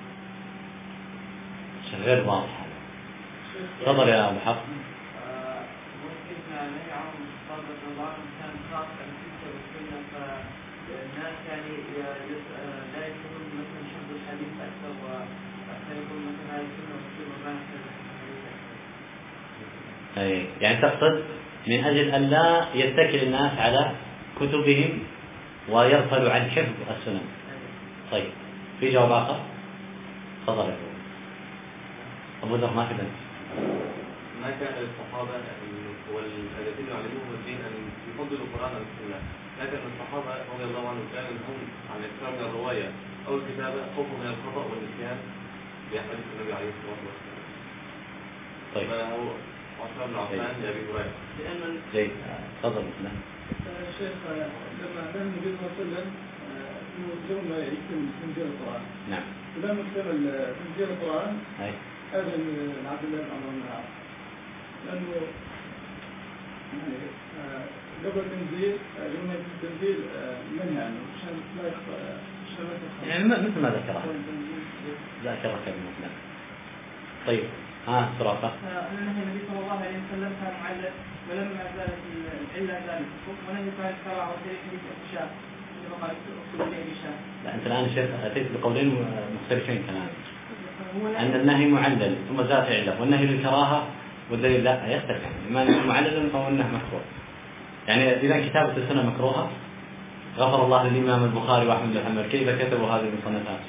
غير واضح هذا. تفضل يا أبو حفص. ممكن نهي عن الصحابة رضي الله عنهم كان خاص عن الكتاب والسنة، فالناس يعني لا يكونون مثلا حفظ الحديث أكثر وأكثر يكون مثلا هذه السنة والسنة ما نحفظ الحديث أكثر. يعني تقصد من أجل أن لا يتكل الناس على كتبهم ويغفلوا عن حفظ السنن. طيب في جواب آخر؟ تفضل أبو ذر. ما كان للصحابة والذين يعلموهم الدين أن يفضلوا القرآن على السنة، لكن الصحابة رضي الله عنهم كانوا هم عن إكثار من الرواية أو الكتابة خوفا من الخطأ والنسيان بأحاديث النبي عليه الصلاة والسلام. طيب. فهو عثمان بن عفان لأبي هريرة. جيد تفضل. الشيخ لما كان النبي صلى الله عليه وسلم يوم يكتب تنزيل القرآن. نعم. ولما كتب تنزيل القرآن هذا من عبد الله بن عمرو بن العاص، لأنه يعني قبل التنزيل منهى عنه عشان لا يخطأ يعني مثل ما ذكره مثلا. طيب سرافة. نهي النبي صلى الله عليه وسلم كان معلق، ولما زالت العلة ذلك ونهي كان كراهة وترك حديث الشاب كما قال أصول أبي شاب. لا أنت الآن شيخ أتيت بقولين مختلفين كمان. أن النهي معلل ثم زاد علة، والنهي للكراهة والدليل لا يختلف. ما معلل أو النهي مكروه. يعني إذا كتابة السنة مكروهة غفر الله للإمام البخاري وأحمد بن حنبل كيف كتبوا هذه المصنفات؟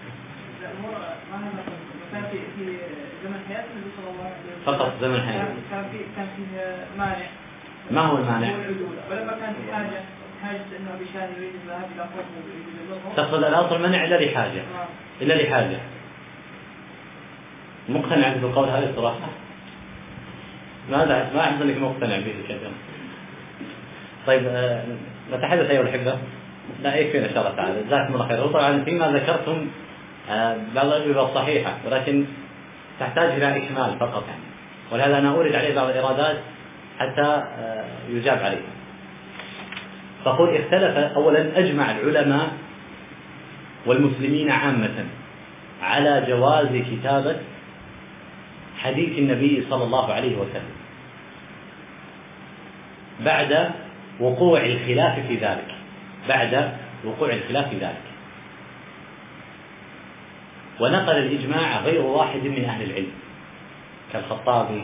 كان في زمن حياة النبي صلى الله عليه وسلم فقط زمن حياة. كان في مانع. ما هو المانع؟ ولما كان في حاجة إنه أبي شاه يريد الذهاب إلى قومه. تقصد الأصل منع إلا لحاجة. مقتنع بالقول هذا الصراحة؟ ما أحس أنك مقتنع به كثيرا. طيب نتحدث أيها الأحبة. لا يكفينا إن شاء الله تعالى. جزاكم الله خير. طبعا فيما ذكرتم بعض الأجوبة صحيحة، ولكن تحتاج إلى إكمال فقط يعني. ولهذا أنا أورد عليه بعض الإرادات حتى يجاب عليه. فقل اختلف. أولا أجمع العلماء والمسلمين عامة على جواز كتابة حديث النبي صلى الله عليه وسلم بعد وقوع الخلاف في ذلك. ونقل الإجماع غير واحد من أهل العلم كالخطابي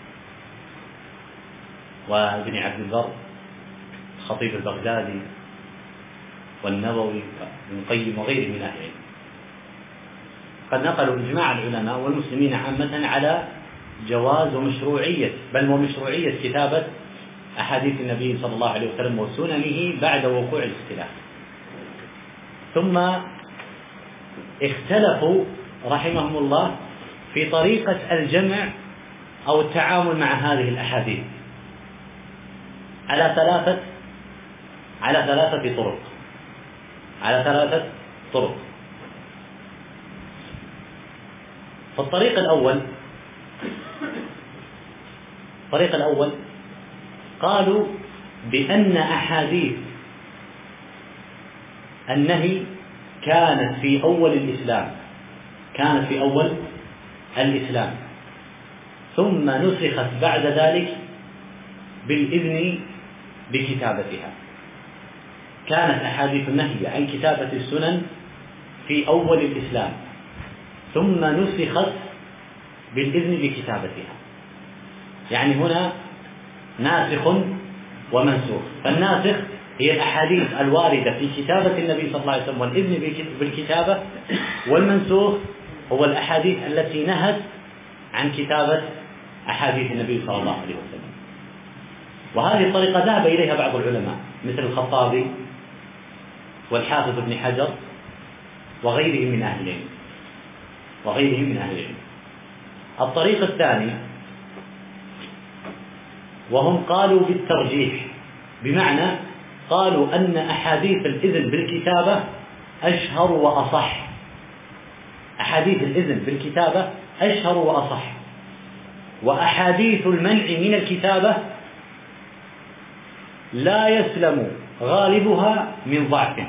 وابن عبد البر الخطيب البغدادي والنووي وابن القيم وغيره من أهل العلم، قد نقلوا إجماع العلماء والمسلمين عامة على جواز ومشروعية بل ومشروعية كتابة أحاديث النبي صلى الله عليه وسلم وسننه بعد وقوع الاختلاف. ثم اختلفوا رحمهم الله في طريقة الجمع أو التعامل مع هذه الأحاديث على ثلاثة طرق. فالطريق الأول قالوا بأن أحاديث النهي كانت في أول الإسلام ثم نسخت بعد ذلك بالإذن بكتابتها. كانت أحاديث النهي عن كتابة السنن في أول الإسلام ثم نسخت بالإذن بكتابتها، يعني هنا ناسخ ومنسوخ. فالناسخ هي الأحاديث الواردة في كتابة النبي صلى الله عليه وسلم والإذن بالكتابة، والمنسوخ هو الأحاديث التي نهت عن كتابة أحاديث النبي صلى الله عليه وسلم. وهذه الطريقة ذهب إليها بعض العلماء مثل الخطابي والحافظ ابن حجر وغيرهم من أهل العلم. الطريق الثاني وهم قالوا بالترجيح، بمعنى قالوا أن أحاديث الإذن بالكتابة أشهر وأصح. أحاديث الإذن بالكتابة أشهر وأصح، وأحاديث المنع من الكتابة لا يسلم غالبها من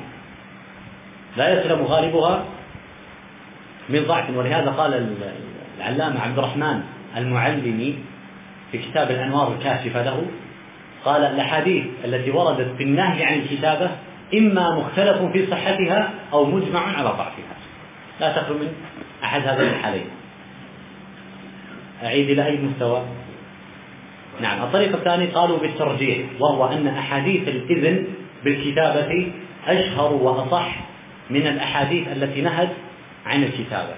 ضعف. ولهذا قال العلامة عبد الرحمن المعلمي في كتاب الأنوار الكاشفة له، قال الأحاديث التي وردت في النهي عن الكتابة إما مختلف في صحتها أو مجمع على ضعفها، لا تخلو من أحد هذين الحالين. أعيد إلى أي مستوى؟ نعم. الطريقة الثانية قالوا بالترجيح، وهو أن أحاديث الإذن بالكتابة أشهر وأصح من الأحاديث التي نهت عن الكتابة.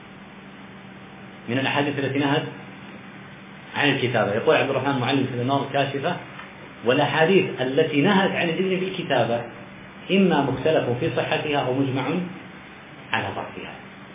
يقول عبد الرحمن المعلم في الأنوار الكاشفة: والأحاديث التي نهت عن الإذن بالكتابة إما مختلف في صحتها أو مجمع على ضعفها.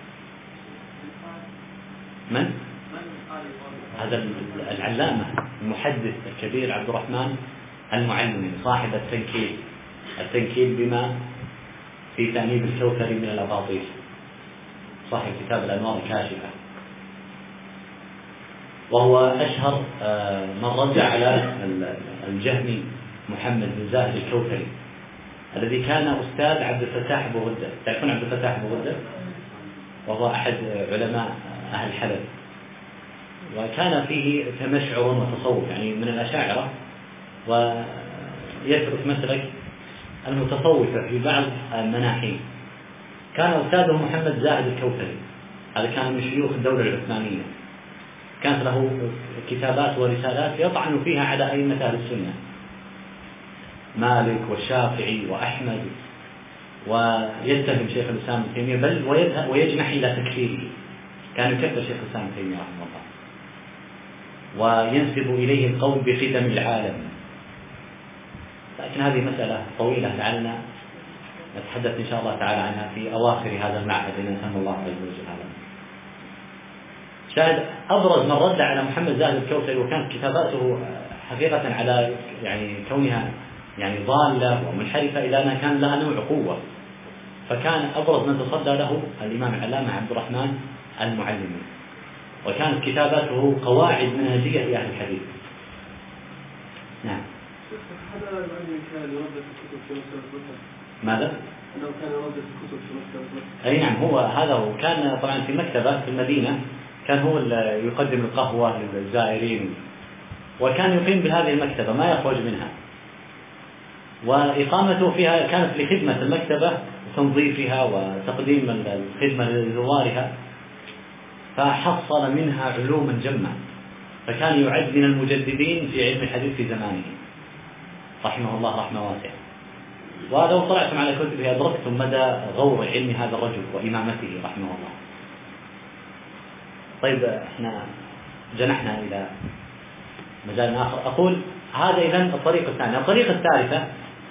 من؟ هذا العلامة المحدث الكبير عبد الرحمن المعلم صاحب التنكيل بما في تأنيب الكوثري من الأباطيل، صاحب كتاب الأنوار الكاشفة، وهو أشهر من رد على الجهمي محمد بن زاهد الكوثري الذي كان أستاذ عبد الفتاح أبو غدة. تعرفون عبد الفتاح أبو غدة؟ وهو أحد علماء أهل حلب، وكان فيه تمشعر وتصوف، يعني من الأشاعرة، ويترك مسلك المتصوفة في بعض المناحي. كان أستاذه محمد زاهد الكوثري، هذا كان من شيوخ الدولة العثمانية، كانت له كتابات ورسالات يطعن فيها على أئمة أهل السنة، مالك والشافعي وأحمد، ويتهم شيخ الإسلام ابن تيمية، بل ويجنح إلى تكفيره. كان يكفر شيخ الإسلام ابن تيمية رحمه الله وينسب إليه القول بخدم العالم. لكن هذه مسألة طويلة لعلنا نتحدث إن شاء الله تعالى عنها في أواخر هذا المعهد إن شاء الله عز وجل. شاهد أبرز من رد على محمد زاهد الكوثري، وكانت كتاباته حقيقة على يعني كونها يعني ضالة ومنحرفة إلى أنها كان لها نوع قوة، فكان أبرز من تصدى له الإمام العلامة عبد الرحمن المعلمي، وكانت كتاباته قواعد منهجية لأهل الحديث. نعم. ماذا؟ أنه كان يردد الكتب في مكتبة. أي نعم، هو هذا، وكان طبعا في مكتبة في المدينة، كان هو اللي يقدم القهوة للزائرين، وكان يقيم بهذه المكتبة ما يخرج منها، وإقامته فيها كانت لخدمة المكتبة وتنظيفها وتقديم الخدمة لزوارها. فحصل منها علوما جمة، فكان يعد من المجددين في علم الحديث في زمانه رحمه الله رحمة واسعة. ولو طلعتم على كتبه أدركتم مدى غور علم هذا الرجل وإمامته رحمه الله. طيب احنا جنحنا إلى مجال آخر. أقول هذا إذن الطريقة الثانية. الطريقة الثالثة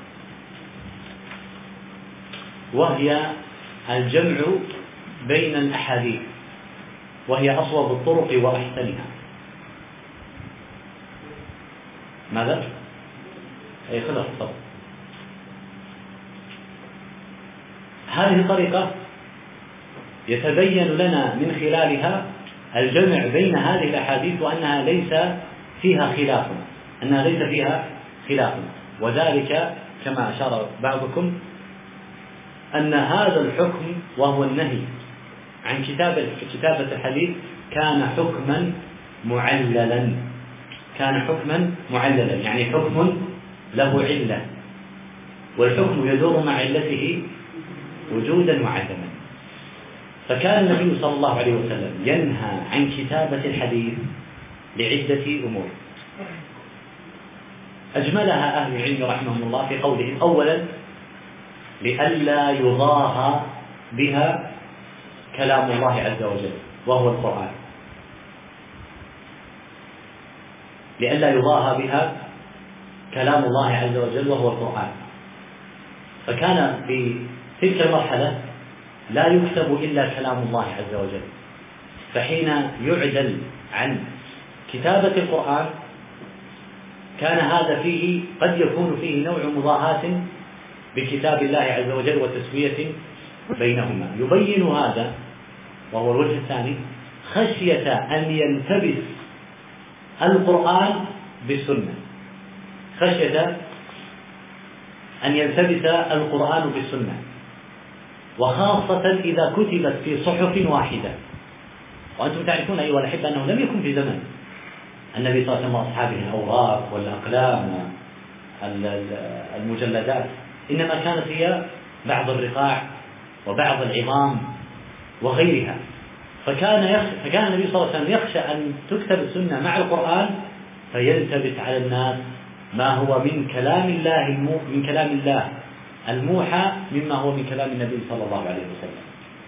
وهي الجمع بين الأحاديث، وهي أصوب الطرق وأحسنها. ماذا؟ أي خلاص طبعا. هذه الطريقة يتبين لنا من خلالها الجمع بين هذه الأحاديث وأنها ليس فيها خلاف، وذلك كما أشار بعضكم أن هذا الحكم وهو النهي عن كتابة الحديث كان حكما معللا، يعني حكم له علة، والحكم يدور مع علته وجودا وعدما. فكان النبي صلى الله عليه وسلم ينهى عن كتابة الحديث لعدة أمور أجملها أهل العلم رحمهم الله في قولهم: أولا لئلا يضاهى بها كلام الله عز وجل وهو القرآن، فكان في تلك المرحلة لا يكتب إلا كلام الله عز وجل، فحين يعدل عن كتابة القرآن كان هذا فيه قد يكون فيه نوع مضاهاة بكتاب الله عز وجل وتسوية بينهما. يبين هذا وهو الوجه الثاني خشية أن يلتبس القرآن بالسنة، وخاصة إذا كتبت في صحف واحدة. وأنتم تعرفون أيها الأحبة أنه لم يكن في زمن النبي صلى الله عليه وسلم وأصحابه الأوراق والأقلام المجلدات، إنما كانت هي بعض الرقاع وبعض العظام وغيرها. فكان النبي صلى الله عليه وسلم يخشى أن تكتب السنة مع القرآن فيلتبس على الناس ما هو من كلام الله الموحى مما هو من كلام النبي صلى الله عليه وسلم.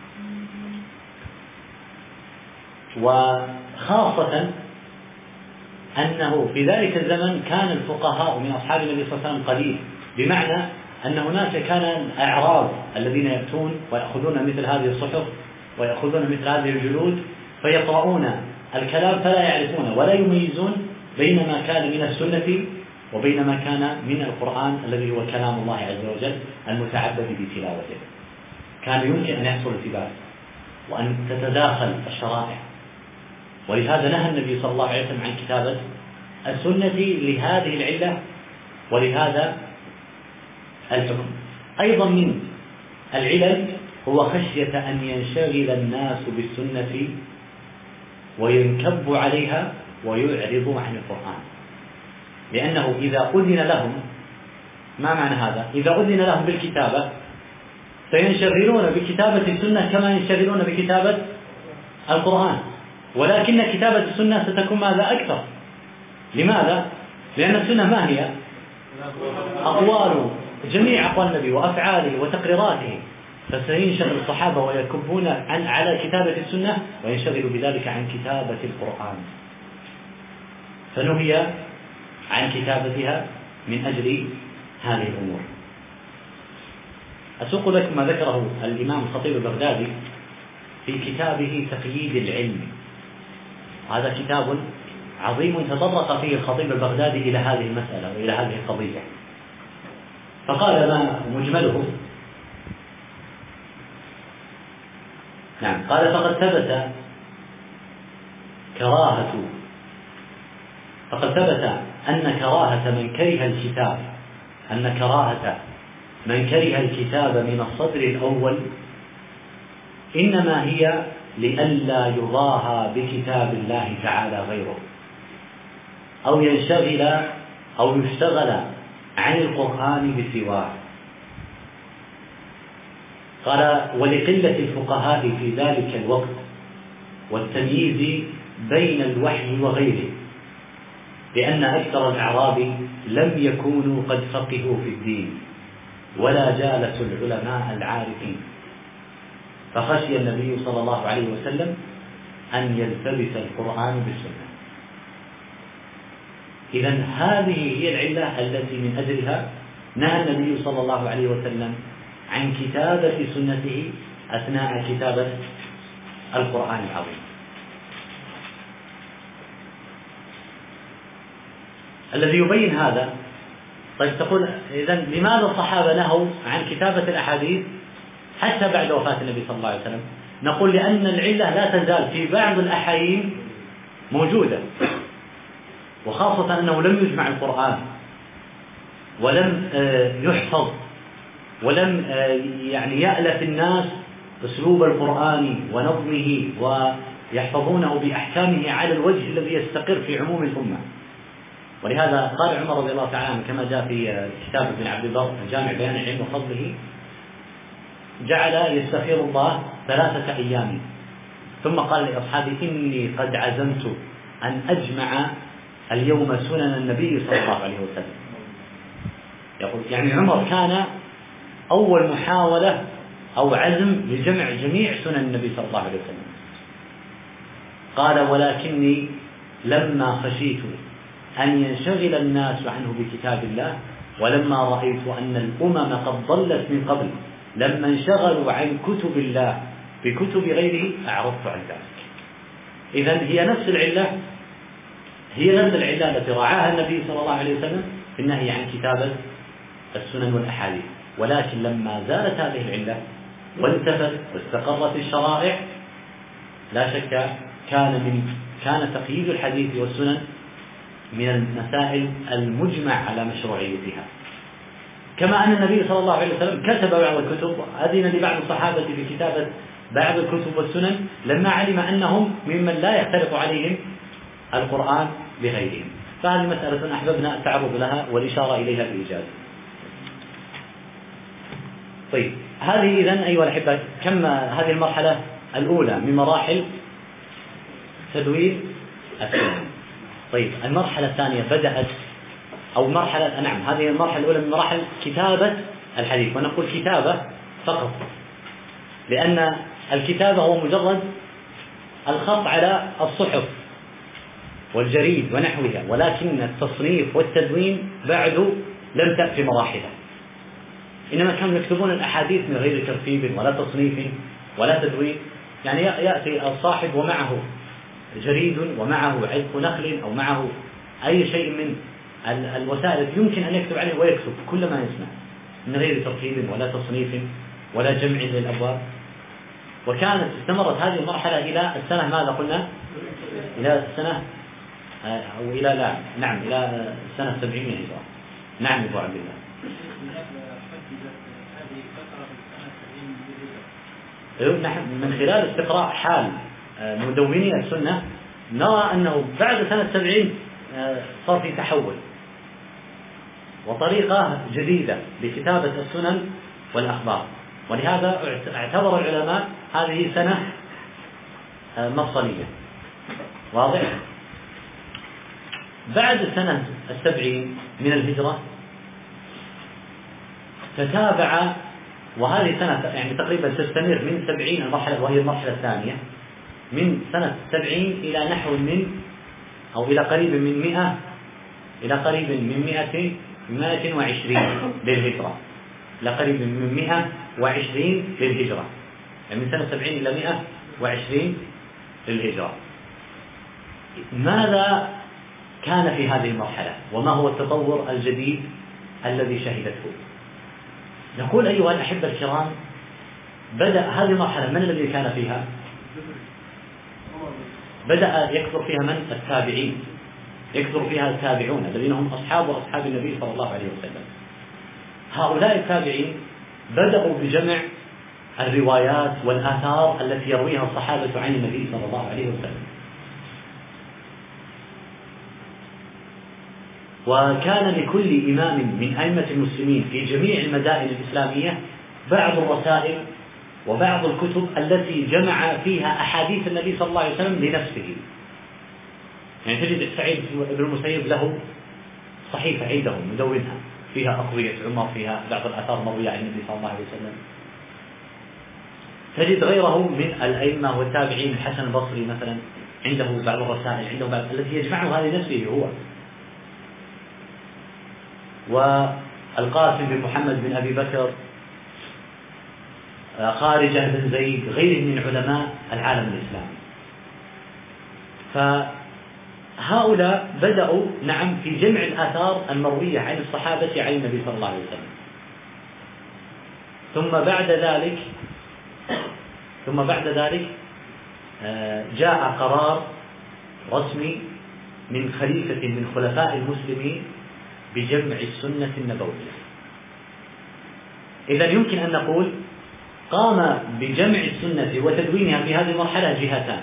وخاصة أنه في ذلك الزمن كان الفقهاء من أصحاب النبي صلى الله عليه وسلم قليل، بمعنى أن هناك كان أعراب الذين يأتون ويأخذون مثل هذه الصحف ويأخذون مثل هذه الجلود فيقرؤون الكلام فلا يعرفونه ولا يميزون بين ما كان من السنة وبين ما كان من القرآن الذي هو كلام الله عز وجل المتعبد بتلاوته. كان يمكن أن يحصل التباس وأن تتداخل الشرائع، ولهذا نهى النبي صلى الله عليه وسلم عن كتابة السنة لهذه العلة ولهذا الحكم. أيضا من العلل هو خشية أن ينشغل الناس بالسنة وينكبوا عليها ويعرضوا عن القرآن، لأنه إذا أذن لهم، ما معنى هذا؟ إذا أذن لهم بالكتابة سينشغلون بكتابة السنة كما ينشغلون بكتابة القرآن، ولكن كتابة السنة ستكون ماذا أكثر؟ لماذا؟ لأن السنة ما هي؟ أقوال جميع أقوال النبي وأفعاله وتقريراته، فسينشغل الصحابة ويكبون على كتابة السنة وينشغلوا بذلك عن كتابة القرآن، فنهي عن كتابتها من أجل هذه الأمور. أسوق لكم ما ذكره الإمام الخطيب البغدادي في كتابه تقييد العلم. هذا كتاب عظيم تطرق فيه الخطيب البغدادي إلى هذه المسألة وإلى هذه القضية، فقال ما مجمله: نعم، قال فقد ثبت أن كراهة من كره الكتاب من الصدر الأول إنما هي لئلا يضاهى بكتاب الله تعالى غيره، أو يشتغل عن القرآن بسواه. قال: ولقلة الفقهاء في ذلك الوقت والتمييز بين الوحي وغيره، لأن أكثر الأعراب لم يكونوا قد فقهوا في الدين ولا جالسوا العلماء العارفين، فخشي النبي صلى الله عليه وسلم أن يلتبس القرآن بالسنة. إذن هذه هي العلة التي من أجلها نهى النبي صلى الله عليه وسلم عن كتابة سنته أثناء كتابة القرآن العظيم. الذي يبين هذا، طيب تقول إذن لماذا الصحابة نهوا عن كتابة الأحاديث حتى بعد وفاة النبي صلى الله عليه وسلم؟ نقول لأن العلة لا تزال في بعض الأحايين موجودة، وخاصة أنه لم يجمع القرآن ولم يحفظ ولم يعني يألف الناس أسلوب القرآن ونظمه ويحفظونه بأحكامه على الوجه الذي يستقر في عموم الأمة. ولهذا قال عمر رضي الله تعالى عنه كما جاء في كتاب ابن عبد البر جامع بيان العلم وفضله، جعل يستخير الله 3 أيام ثم قال لأصحابه إني قد عزمت أن أجمع اليوم سنن النبي صلى الله عليه وسلم. يقول يعني عمر كان أول محاولة أو عزم لجمع جميع سنن النبي صلى الله عليه وسلم. قال ولكني لما خشيت أن ينشغل الناس عنه بكتاب الله، ولما رأيت أن الأمم قد ضلت من قبل لما انشغلوا عن كتب الله بكتب غيره أعرضت عن ذلك. إذن هي نفس العلة التي رعاها النبي صلى الله عليه وسلم في النهي عن كتابة السنن والأحاديث، ولكن لما زالت هذه العلة والتفت واستقرت الشرائع لا شك كان تقييد الحديث والسنن من المسائل المجمع على مشروعيتها. كما أن النبي صلى الله عليه وسلم كتب بعض الكتب، أذن لبعض الصحابة بكتابة بعض الكتب والسنن لما علم أنهم ممن لا يختلف عليهم القرآن بغيرهم. فهذه مسألة أحببنا التعرض لها والإشارة إليها بإيجاز. طيب هذه إذن أيها الأحبة كم هذه المرحلة الأولى من مراحل تدوين السنن. طيب المرحلة الثانية بدأت هذه المرحلة الأولى من مراحل كتابة الحديث، ونقول كتابة فقط لأن الكتابة هو مجرد الخط على الصحف والجريد ونحوها، ولكن التصنيف والتدوين بعد لم تأتي مراحلها، إنما كانوا يكتبون الأحاديث من غير ترتيب ولا تصنيف ولا تدوين. يعني يأتي الصاحب ومعه جريد ومعه علق نخل أو معه أي شيء من الوسائل يمكن أن يكتب عليه ويكتب كل ما يسمع من غير ترتيب ولا تصنيف ولا جمع للأبواب. وكانت استمرت هذه المرحلة إلى السنة ماذا قلنا؟ إلى السنة أو إلى إلى السنة 70 من الهجرة. نعم أبو عبد الله. نحن من خلال استقراء حال مدوني السنة نرى أنه بعد سنة 70 صار في تحول وطريقة جديدة لكتابة السنن والأخبار، ولهذا اعتبر العلماء هذه سنة مفصلية. واضح؟ بعد سنة 70 من الهجرة تتابع، وهذه سنة يعني تقريبا تستمر من 70 المرحلة وهي المرحلة الثانية، من سنة 70 إلى نحو من أو إلى قريب من 100 إلى قريب من 120 للهجرة، إلى قريب من 120 للهجرة، يعني من سنة 70 إلى 120 للهجرة. ماذا كان في هذه المرحلة وما هو التطور الجديد الذي شهدته؟ نقول أيها الأحبة الكرام، بدأ هذه المرحلة من الذي كان فيها؟ بدأ يكثر فيها من؟ التابعين، يكثر فيها التابعون الذين هم أصحاب النبي صلى الله عليه وسلم. هؤلاء التابعين بدأوا بجمع الروايات والآثار التي يرويها الصحابة عن النبي صلى الله عليه وسلم. وكان لكل إمام من أئمة المسلمين في جميع المدائن الإسلامية بعض الرسائل وبعض الكتب التي جمع فيها أحاديث النبي صلى الله عليه وسلم لنفسه. يعني تجد سعيد بن المسيب له صحيفة عنده مدونها فيها أقضية عمر، فيها بعض الآثار المروية عن النبي صلى الله عليه وسلم. تجد غيره من الأئمة والتابعين، الحسن البصري مثلا عنده بعض الرسائل، عنده بعض التي يجمعها لنفسه هو. والقاسم بن محمد بن أبي بكر، خارجة بن زيد، غيره من علماء العالم الإسلامي. فهؤلاء بدأوا نعم في جمع الآثار المروية عن الصحابة عن النبي صلى الله عليه وسلم. ثم بعد ذلك جاء قرار رسمي من خليفة من خلفاء المسلمين بجمع السنة النبوية. إذن يمكن أن نقول قام بجمع السنة وتدوينها في هذه المرحلة جهتان.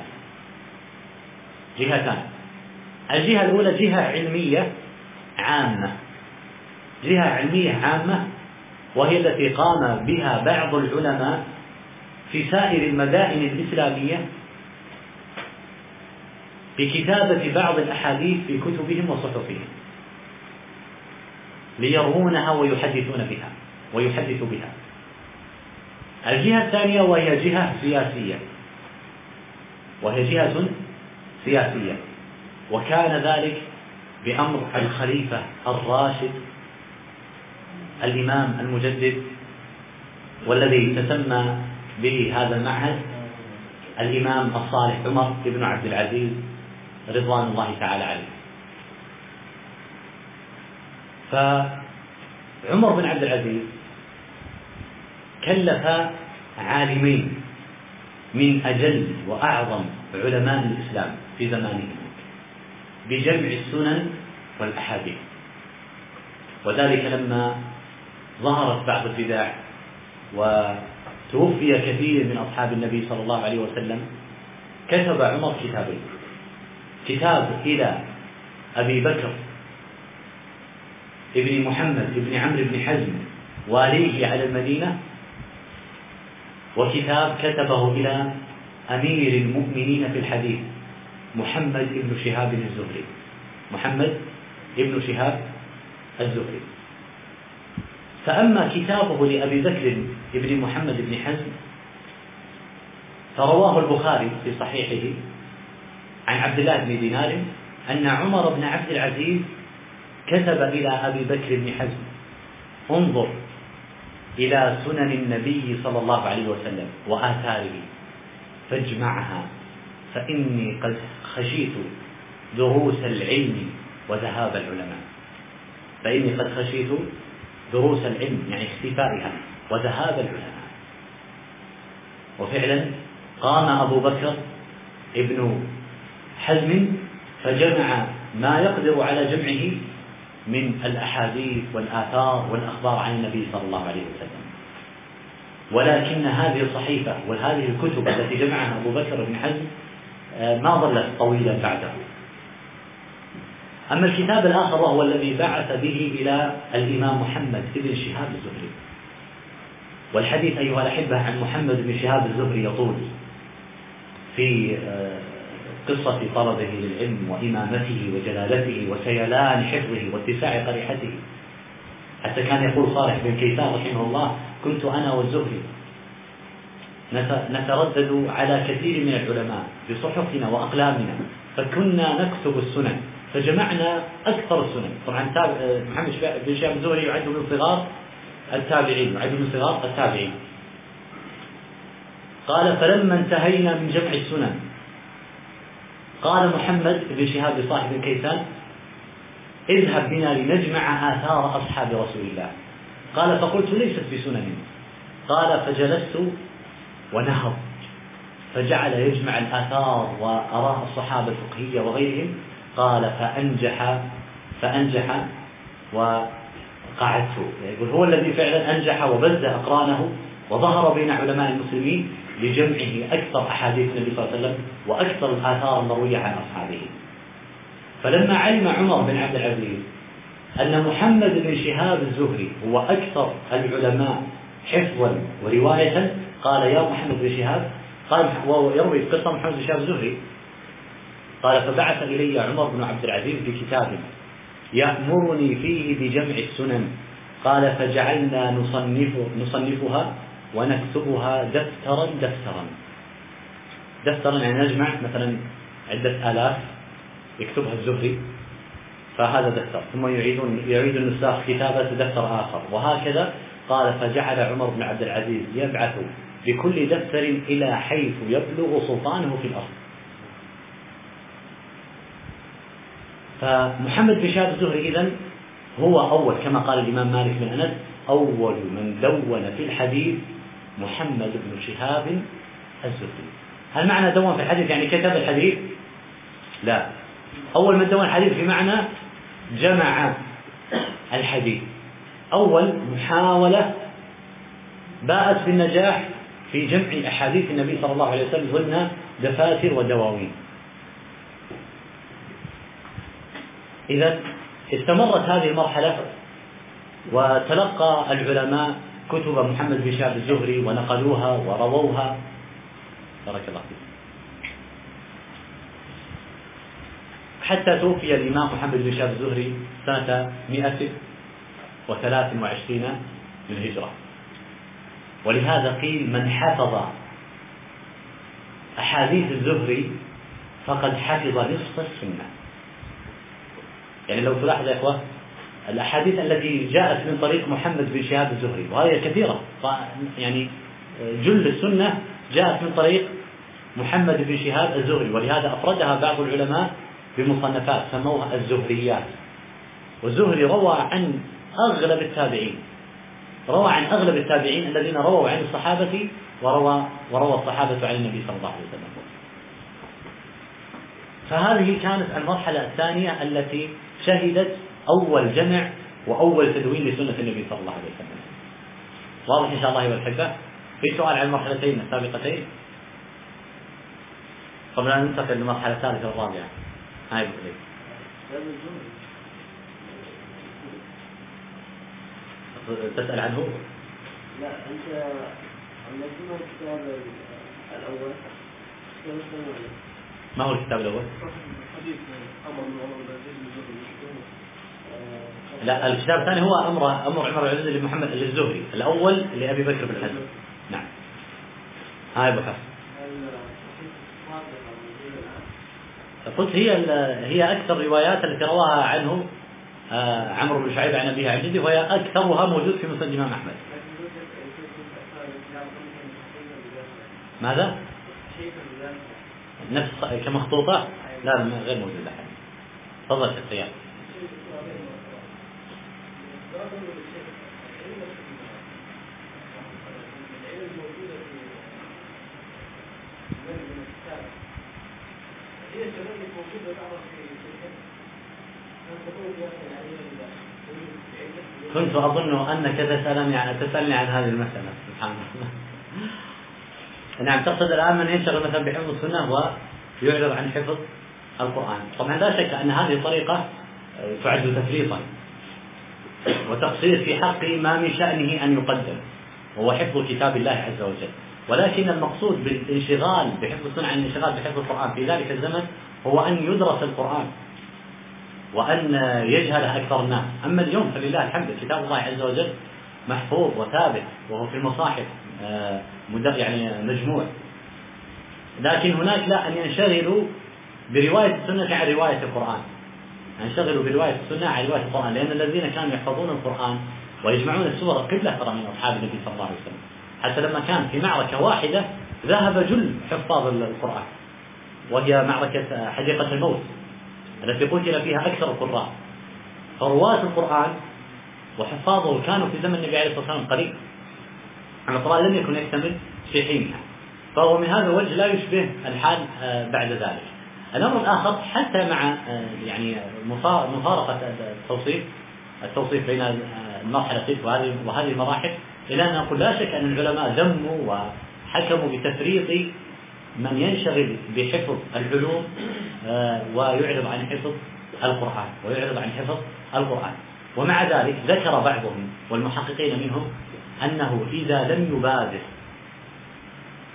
الجهة الأولى جهة علمية عامة، وهي التي قام بها بعض العلماء في سائر المدائن الإسلامية بكتابة بعض الأحاديث في كتبهم وصحفهم ليروونها ويحدثوا بها. الجهة الثانية وهي جهة سياسية، وكان ذلك بأمر الخليفة الراشد الإمام المجدد، والذي تسمى به هذا المعهد الإمام الصالح عمر بن عبد العزيز رضوان الله تعالى عليه. فعمر بن عبد العزيز كلف عالمين من أجل وأعظم علماء الإسلام في زمانه بجمع السنن والأحاديث، وذلك لما ظهرت بعض البدع وتوفي كثير من أصحاب النبي صلى الله عليه وسلم، كتب عمر كتابين: كتاب إلى أبي بكر ابن محمد ابن عمرو بن حزم واليه على المدينة، وكتاب كتبه إلى أمير المؤمنين في الحديث محمد بن شهاب الزهري. فأما كتابه لأبي بكر ابن محمد بن حزم فرواه البخاري في صحيحه عن عبد الله بن دينار أن عمر بن عبد العزيز كتب إلى أبي بكر بن حزم: انظر إلى سنن النبي صلى الله عليه وسلم وآثاره فاجمعها، فإني قد خشيت دروس العلم وذهاب العلم، يعني اختفائها، وذهاب العلماء. وفعلا قام أبو بكر ابن حزم فجمع ما يقدر على جمعه من الأحاديث والآثار والأخبار عن النبي صلى الله عليه وسلم. ولكن هذه الصحيفة وهذه الكتب التي جمعها أبو بكر بن حزم ما ظلت طويلا بعده. أما الكتاب الآخر وهو الذي بعث به إلى الإمام محمد بن شهاب الزهري، والحديث أيها الأحبة عن محمد بن شهاب الزهري يطول في قصة طلبه للعلم وإمامته وجلالته وسيلان حفظه واتساع قريحته، حتى كان يقول صالح بن كيسان رحمه الله: كنت أنا والزهري نتردد على كثير من العلماء بصحفنا وأقلامنا، فكنا نكتب السنن فجمعنا أكثر السنن. طبعا محمد بن شهاب الزهري يعد من صغار التابعين. قال: فلما انتهينا من جمع السنن قال محمد بن شهاب لصاحب الكيسان: اذهب بنا لنجمع آثار أصحاب رسول الله. قال: فقلت: ليست بسنن. قال: فجلست ونهض فجعل يجمع الآثار وآراء الصحابة الفقهية وغيرهم. قال: فأنجح وقعدت. يقول هو الذي فعلا أنجح وبز أقرانه وظهر بين علماء المسلمين لجمعه أكثر أحاديث النبي صلى الله عليه وسلم وأكثر الآثار المروية عن أصحابه. فلما علم عمر بن عبد العزيز أن محمد بن شهاب الزهري هو أكثر العلماء حفظا ورواية، قال يا محمد بن شهاب، قال ويروي قصة محمد بن شهاب الزهري قال فبعث إلي عمر بن عبد العزيز بكتاب يأمرني فيه بجمع السنن، قال فجعلنا نصنفها ونكتبها دفترا يعني نجمع مثلا عدة آلاف يكتبها الزهري فهذا دفتر، ثم يعيد النساخ كتابة دفتر آخر، وهكذا. قال فجعل عمر بن عبد العزيز يبعث بكل دفتر إلى حيث يبلغ سلطانه في الأرض. فمحمد بن شهاب الزهري إذن هو أول، كما قال الإمام مالك بن أنس، أول من دون في الحديث محمد بن شهاب الزهري. هل معنى دون في الحديث يعني كتب الحديث؟ لا، أول من دون الحديث بمعنى جمع الحديث، أول محاولة باءت بالنجاح في جمع أحاديث النبي صلى الله عليه وسلم ضمن دفاتر ودواوين. إذا استمرت هذه المرحلة وتلقى العلماء كتب محمد بن شهاب الزهري ونقلوها ورووها. بارك الله فيك. حتى توفي الإمام محمد بن شهاب الزهري سنة 123 للهجرة، ولهذا قيل من حفظ أحاديث الزهري فقد حفظ نصف السنة. يعني لو تلاحظ يا إخوة الأحاديث التي جاءت من طريق محمد بن شهاب الزهري وهي كثيرة، يعني جل السنة جاءت من طريق محمد بن شهاب الزهري، ولهذا أفردها بعض العلماء بمصنفات سموها الزهريات. والزهري روى عن أغلب التابعين الذين رووا عن الصحابة وروى الصحابة عن النبي صلى الله عليه وسلم. فهذه كانت المرحلة الثانية التي شهدت أول جمع وأول تدوين لسنة النبي صلى الله عليه وسلم. واضح إن شاء الله والحبة؟ في سؤال عن المرحلتين السابقتين قبل أن ننتقل للمرحلة الثالثة والرابعة. هاي بكلي تسأل عنه؟ لا، أنت عندما الكتاب الأول ما هو الكتاب الأول؟ لا، الكتاب الثاني هو أمر عمر العزيز لمحمد الزهري، الأول لأبي بكر بن حزم. نعم. هاي أبو حفص. قلت هي أكثر روايات التي رواها عنه عمرو بن شعيب عن أبيه عن جده، وهي أكثرها موجود في مسند الإمام أحمد. ماذا؟ نفس كمخطوطة؟ لا غير موجودة الحين. تفضل يا سياد. كنت أظن أنك تسألني عن هذه المسألة. سبحان الله. نعم، تقصد الآن من ينشغل مثلا بحفظ السنة ويعرض عن حفظ القرآن. طبعا لا شك أن هذه الطريقة تعد تفريطا وتقصير في حق ما من شأنه أن يقدم، وهو حفظ كتاب الله عز وجل. ولكن المقصود بالانشغال بحفظ السنة عن الانشغال بحفظ القرآن في ذلك الزمن هو أن يدرس القرآن وأن يجهله أكثر الناس. أما اليوم فلله الحمد كتاب الله عز وجل محفوظ وثابت وهو في المصاحف يعني مجموع. لكن هناك لا أن ينشغلوا برواية السنة عن رواية القرآن، ينشغلوا برواية السنة عن رواية القرآن، لأن الذين كانوا يحفظون القرآن ويجمعون السور قبلة ترى من أصحاب النبي صلى الله عليه وسلم، حتى لما كان في معركة واحدة ذهب جل حفاظ القرآن، وهي معركة حديقة الموت التي قتل فيها أكثر القراء. فرواة القرآن وحفاظه كانوا في زمن النبي عليه الصلاة والسلام قليل، القرآن لم يكن يكتمل في حينها، فهو من هذا الوجه لا يشبه الحال بعد ذلك. الأمر الآخر حتى مع يعني مفارقة التوصيف بين المرحلة وهذه المراحل، إلى أن نقول لا شك أن العلماء ذموا وحكموا بتفريط من ينشغل بحفظ العلوم ويعرض عن حفظ القرآن. ومع ذلك ذكر بعضهم والمحققين منهم أنه إذا لم يبادر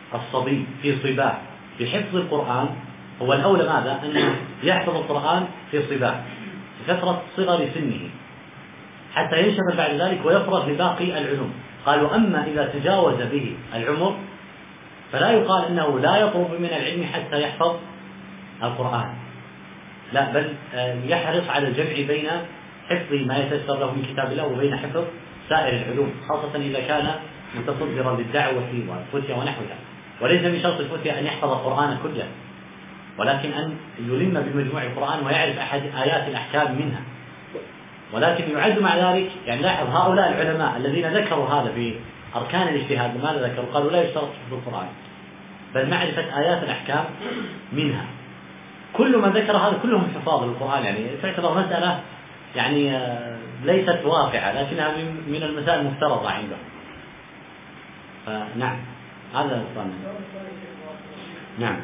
الصبي في صباه بحفظ القرآن هو الأولى ماذا؟ أن يحفظ القرآن في صباه في فترة صغر سنه حتى ينشغل بعد ذلك ويفرغ لباقي العلوم. قالوا أما إذا تجاوز به العمر فلا يقال أنه لا يطلب من العلم حتى يحفظ القرآن، لا، بل يحرص على الجمع بين حفظ ما يتيسر له من كتاب الله وبين حفظ سائر العلوم، خاصة إذا كان متصدرا للدعوة والفتية ونحوها. وليس من شرط الفتية أن يحفظ القرآن كله، ولكن أن يلم بمجموع القرآن ويعرف أحد آيات الأحكام منها. ولكن يعد مع ذلك، يعني لاحظ هؤلاء العلماء الذين ذكروا هذا في أركان الاجتهاد، لماذا ذكروا؟ قالوا لا يشترط حفظ القرآن بل معرفة آيات الأحكام منها. كل من ذكر هذا كلهم حفاظ للقرآن، يعني تعتبر مسألة يعني ليست واقعة لكنها من المسائل المفترضة عندهم. فنعم هذا الصنع. نعم.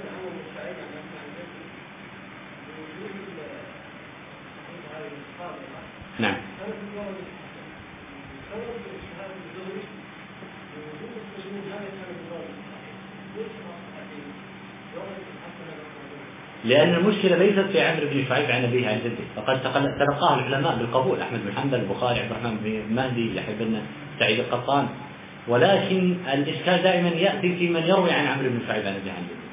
نعم. لأن المشكلة ليست في عمرو بن شعيب عن أبيه عن جده، فقد تلقاه العلماء بالقبول، أحمد بن حنبل، البخاري، عبد الرحمن بن مهدي، يحيى بن سعيد القطان. ولكن الإشكال دائما يأتي في من يروي عن عمرو بن شعيب عن أبيه عن جده.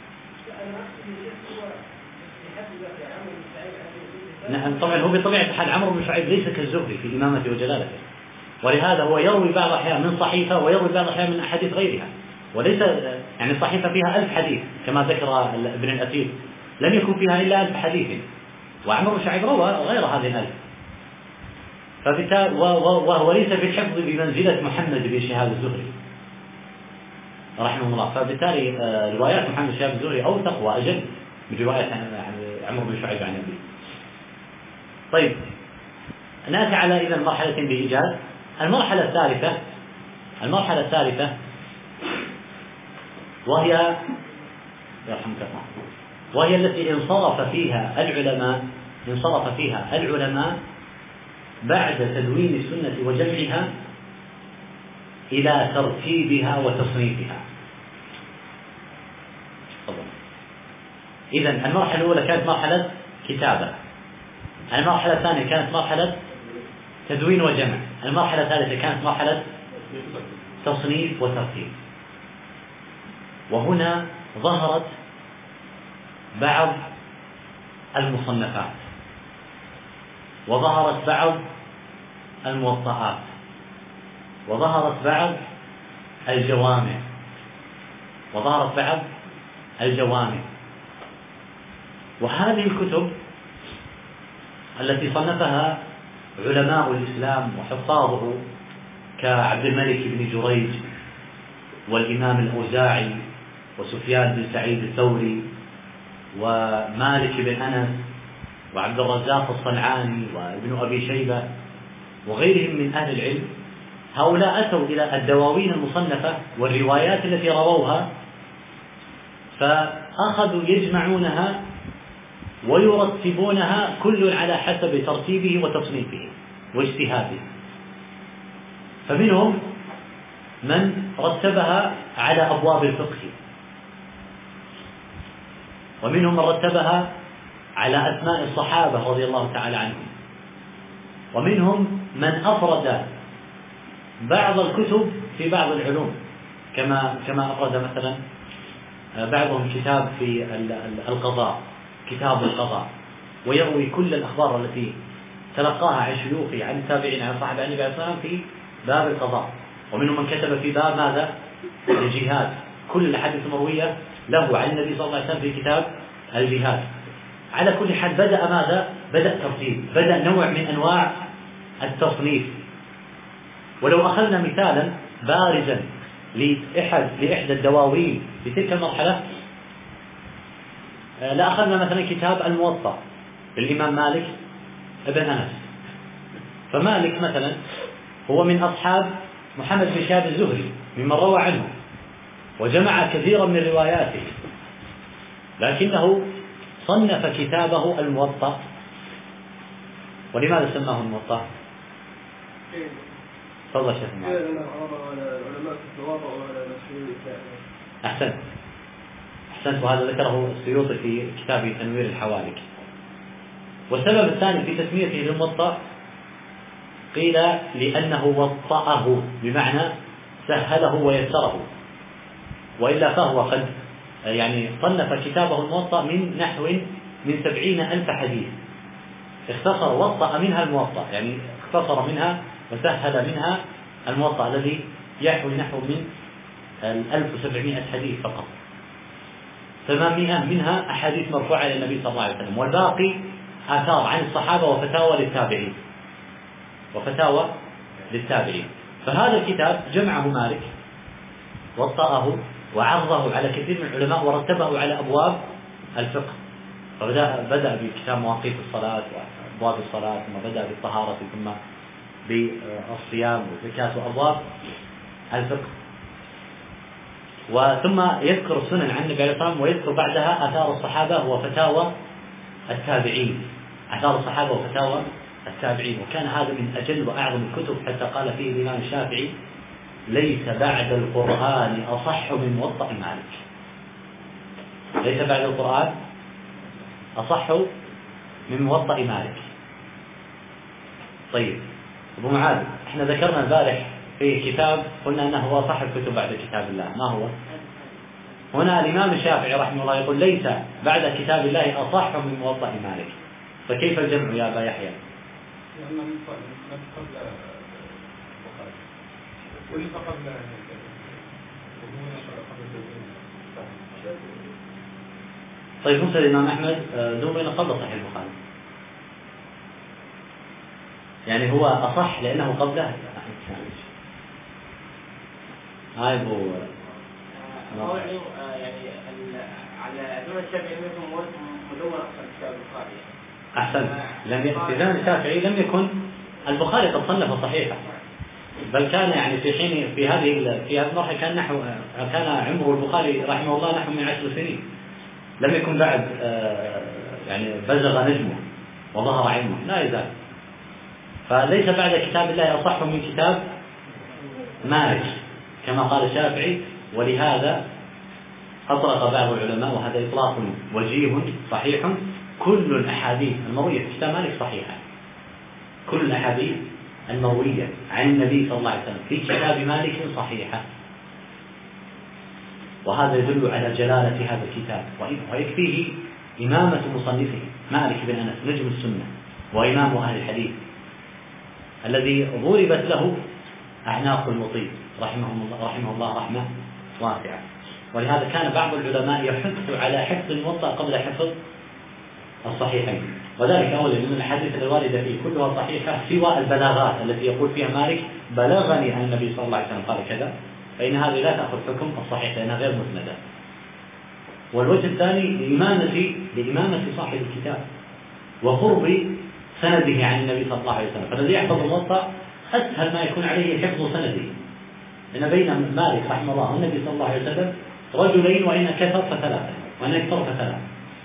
نعم طبعا هو بطبيعة الحال عمرو بن شعيب ليس كالزهري في إمامته وجلالته، ولهذا هو يروي بعض الأحيان من صحيفة ويروي بعض الأحيان من أحاديث غيرها، وليس يعني الصحيفة فيها 1000 حديث كما ذكر ابن الأثير، لم يكن فيها إلا 1000 حديث، وعمرو بن شعيب روى غير هذه 1000. فبالتالي وهو ليس في الحفظ بمنزلة محمد بن شهاب الزهري رحمه الله، فبالتالي روايات محمد بن شهاب الزهري أوثق وأجل من رواية عمرو بن شعيب عن أبيه. طيب نأتي على إذا مرحلتين بإيجاز. المرحلة الثالثة وهي التي انصرف فيها العلماء بعد تدوين السنة وجمعها إلى ترتيبها وتصنيفها. إذن المرحلة الأولى كانت مرحلة كتابة، المرحلة الثانية كانت مرحلة تدوين وجمع، المرحلة الثالثة كانت مرحلة تصنيف وترتيب. وهنا ظهرت بعض المصنفات، وظهرت بعض الموطئات، وظهرت بعض الجوامع، وهذه الكتب التي صنفها علماء الإسلام وحفاظه كعبد الملك بن جريج والإمام الأوزاعي وسفيان بن سعيد الثوري ومالك بن أنس وعبد الرزاق الصنعاني وابن أبي شيبة وغيرهم من أهل العلم، هؤلاء أتوا إلى الدواوين المصنفة والروايات التي رووها، فأخذوا يجمعونها ويرتبونها كل على حسب ترتيبه وتصنيفه واجتهاده. فمنهم من رتبها على أبواب الفقه، ومنهم من رتبها على أسماء الصحابة رضي الله تعالى عنهم، ومنهم من أفرد بعض الكتب في بعض العلوم، كما أفرد مثلا بعضهم كتاب في القضاء، كتاب القضاء، ويروي كل الأخبار التي تلقاها عن شيوخه عن التابعين عن صحابة النبي عليه الصلاة والسلام في باب القضاء. ومنهم من كتب في باب ماذا؟ الجهاد، كل الأحاديث المروية له عن النبي صلى الله عليه وسلم في كتاب الجهاد. على كل حال بدأ ماذا؟ بدأ ترتيب، بدأ نوع من أنواع التصنيف. ولو أخذنا مثالا بارزا لإحدى الدواوين في تلك المرحلة، لأخذنا مثلا كتاب الموطأ للإمام مالك ابن أنس. فمالك مثلا هو من أصحاب محمد بن شهاب الزهري ممن روى عنه وجمع كثيرا من رواياته، لكنه صنف كتابه الموطأ. ولماذا سماه الموطأ؟ تفضل شيخ. العلماء في التواضع وعلى أحسنت، وهذا ذكره السيوطي في كتابه تنوير الحوالك. والسبب الثاني في تسميته للموطأ قيل لأنه وطأه، بمعنى سهله ويسره، وإلا فهو قد يعني صنف كتابه الموطأ من نحو من 70,000 حديث، اختصر وطأ منها الموطأ، يعني اختصر منها وسهل منها الموطأ الذي يحوي نحو من 1700 حديث فقط. 800 منها أحاديث مرفوعة إلى النبي صلى الله عليه وسلم، والباقي آثار عن الصحابة وفتاوى للتابعين. فهذا الكتاب جمعه مالك، وطأه وعرضه على كثير من العلماء ورتبه على أبواب الفقه، فبدأ بكتاب مواقيت الصلاة وأبواب الصلاة، ثم بدأ بالطهارة، ثم بالصيام والزكاة وأبواب الفقه، وثم يذكر السنن عن النبي عليه الصلاة والسلام، ويذكر بعدها آثار الصحابة وفتاوى التابعين، وكان هذا من أجل وأعظم الكتب، حتى قال فيه الإمام الشافعي: ليس بعد القرآن أصح من موطأ مالك. ليس بعد القرآن أصح من موطأ مالك. طيب أبو معاذ، احنا ذكرنا البارح في كتاب قلنا أنه هو أصح الكتب بعد كتاب الله، ما هو؟ هنا الإمام الشافعي رحمه الله يقول: ليس بعد كتاب الله أصح من موطأ مالك. فكيف الجمع يا أبا يحيى؟ طيب مسألة الإمام أحمد دوبنا قبل صحيح البخاري، يعني هو أصح لأنه قبله. هاي أبو يعني على دون الشافعي منهم مدون أصلا كتاب البخاري. أحسن، في زمن الشافعي لم يكن البخاري قد صنف صحيحا، بل كان يعني في هذه المرحلة كان عمر البخاري رحمه الله نحو من 10 سنين، لم يكن بعد يعني بزغ نجمه وظهر علمه، لا يزال. فليس بعد كتاب الله أصح من كتاب مالك كما قال الشافعي، ولهذا أطلق بعض العلماء، وهذا إطلاق وجيه صحيح: كل الأحاديث المروية في كتاب مالك صحيحة، كل الأحاديث المروية عن النبي صلى الله عليه وسلم في كتاب مالك صحيحة. وهذا يدل على جلالة هذا الكتاب، ويكفيه إمامة مصنفه مالك بن أنس نجم السنة وإمام أهل الحديث، الذي ضربت له أعناق المطيب رحمه الله رحمة واسعة. ولهذا كان بعض العلماء يحث على حفظ الموطأ قبل حفظ الصحيحين، وذلك أولا من الحديث الواردة فيه كلها صحيحة، سوى البلاغات التي يقول فيها مالك: بلغني عن النبي صلى الله عليه وسلم قال كذا، فإن هذه لا تأخذ حكم الصحيح لأنها غير مسندة. والوجه الثاني لإمامة صاحب الكتاب وقرب سنده عن النبي صلى الله عليه وسلم، فالذي يحفظ الموطأ أسهل ما يكون عليه حفظ سنده، لأن بين مالك رحمه الله والنبي صلى الله عليه وسلم رجلين، وإن كثر فثلاثة، وإن أكثر فثلاثة.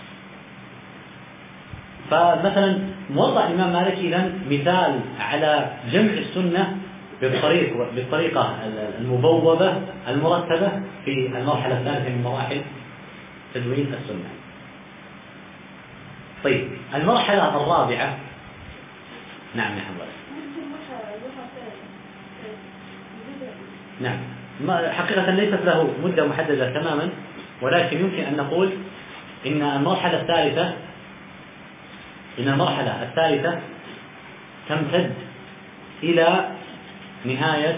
فمثلا موطأ الإمام مالك إذن مثال على جمع السنة بالطريقة المبوبة المرتبة في المرحلة الثالثة من مراحل تدوين السنة. طيب المرحلة الرابعة. نعم يا حمد. نعم، حقيقة ليست له مدة محددة تماما، ولكن يمكن أن نقول إن المرحلة الثالثة تمتد إلى نهاية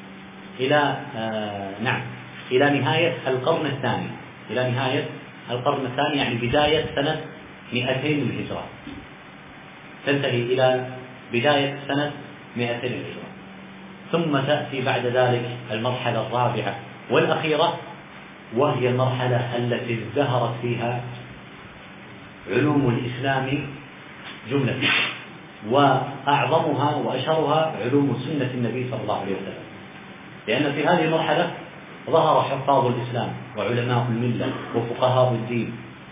القرن الثاني، يعني بداية سنة 200 للهجرة، تنتهي إلى بداية سنة 200 للهجرة. ثم تأتي بعد ذلك المرحلة الرابعة والأخيرة، وهي المرحلة التي ازدهرت فيها علوم الإسلام جملة، وأعظمها وأشهرها علوم سنة النبي صلى الله عليه وسلم، لأن في هذه المرحلة ظهر حفاظ الإسلام وعلماء الملة وفقهاء الدين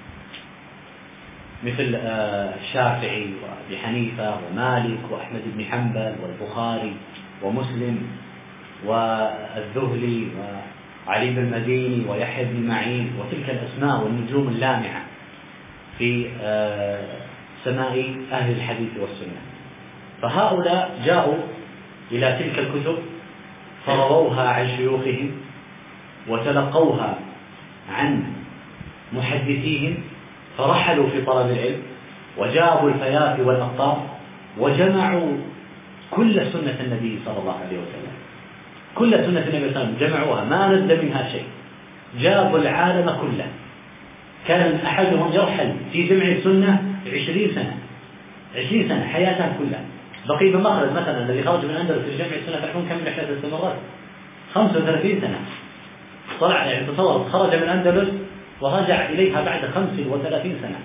مثل الشافعي وأبي حنيفة ومالك وأحمد بن حنبل والبخاري ومسلم والذهلي علي بن المديني ويحيى بن معين وتلك الأسماء والنجوم اللامعة في سماء أهل الحديث والسنة. فهؤلاء جاءوا إلى تلك الكتب فرووها عن شيوخهم وتلقوها عن محدثيهم، فرحلوا في طلب العلم وجابوا الفيافي والأقطار وجمعوا كل سنة النبي صلى الله عليه وسلم، كل سنة النبي صلى الله عليه وسلم جمعوها، ما نزل منها شيء، جابوا العالم كله. كان أحدهم يرحل في جمع السنة 20 سنة حياته كلها. بقي بن مخلد مثلا الذي خرج من الأندلس في جمع السنة تعرفون كم رحلة استمرت؟ 35 سنة. طلع يعني تصور خرج من الأندلس ورجع إليها بعد 35 سنة.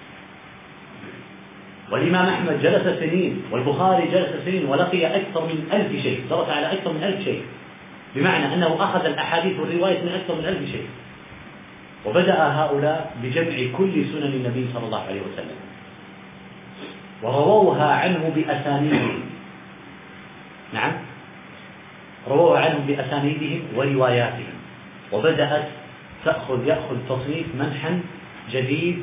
والإمام أحمد جلس سنين، والبخاري جلس سنين ولقي أكثر من 1000 شيء، درس على أكثر من 1000 شيء، بمعنى أنه أخذ الأحاديث والرواية من أكثر من 1000 شيء. وبدأ هؤلاء بجمع كل سنن النبي صلى الله عليه وسلم ورووها عنه بأسانيدهم. نعم، رووها عنه بأسانيدهم ورواياتهم، وبدأت يأخذ تصنيف منحا جديد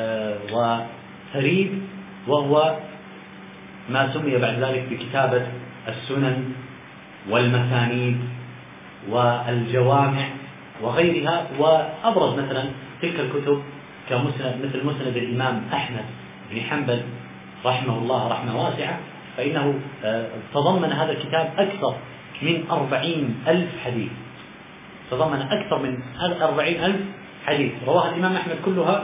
وفريد، وهو ما سمي بعد ذلك بكتابة السنن والمسانيد والجوامع وغيرها. وأبرز مثلا تلك الكتب كمسند مثل مسند الإمام أحمد بن حنبل رحمه الله رحمة واسعة، فإنه تضمن هذا الكتاب أكثر من 40,000 حديث، تضمن أكثر من 40,000 حديث رواها الإمام أحمد كلها،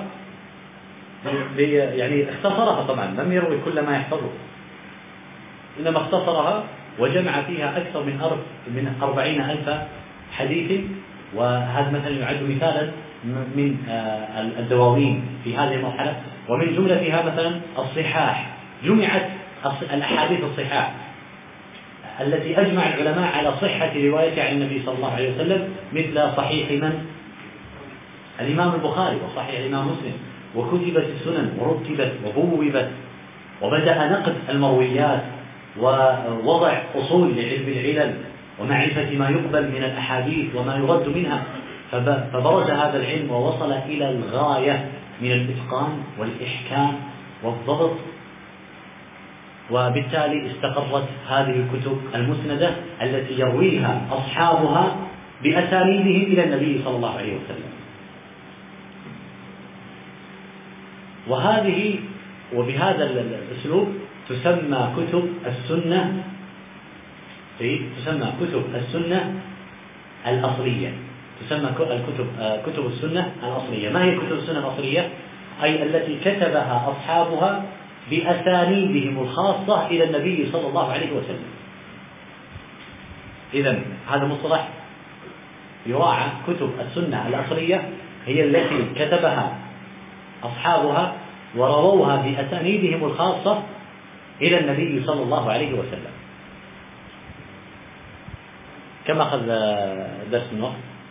يعني اختصرها طبعا، لم يروي كل ما يحفظه، إنما اختصرها وجمع فيها أكثر من 40,000 حديث. وهذا مثلا يعد مثالا من الدواوين في هذه المرحلة. ومن جملتها مثلا الصحاح، جمعت الأحاديث الصحاح التي أجمع العلماء على صحة رواية عن النبي صلى الله عليه وسلم، مثل صحيح من؟ الإمام البخاري وصحيح الإمام مسلم، وكتبت السنن ورتبت وبوبت، وبدأ نقد المرويات ووضع أصول لعلم العلل ومعرفة ما يقبل من الأحاديث وما يرد منها. فبرز هذا العلم ووصل إلى الغاية من الإتقان والإحكام والضبط، وبالتالي استقرت هذه الكتب المسندة التي يرويها أصحابها بأسانيدهم إلى النبي صلى الله عليه وسلم. وبهذا الأسلوب تسمى كتب السنة، تسمى كتب السنة الأصلية، تسمى كتب السنة الأصلية. ما هي كتب السنة الأصلية؟ أي التي كتبها أصحابها بأسانيدهم الخاصة إلى النبي صلى الله عليه وسلم. إذن هذا مصطلح يراعى. كتب السنة الأصلية هي التي كتبها أصحابها ورووها بأسانيدهم الخاصة إلى النبي صلى الله عليه وسلم. كم أخذ درس من وقت؟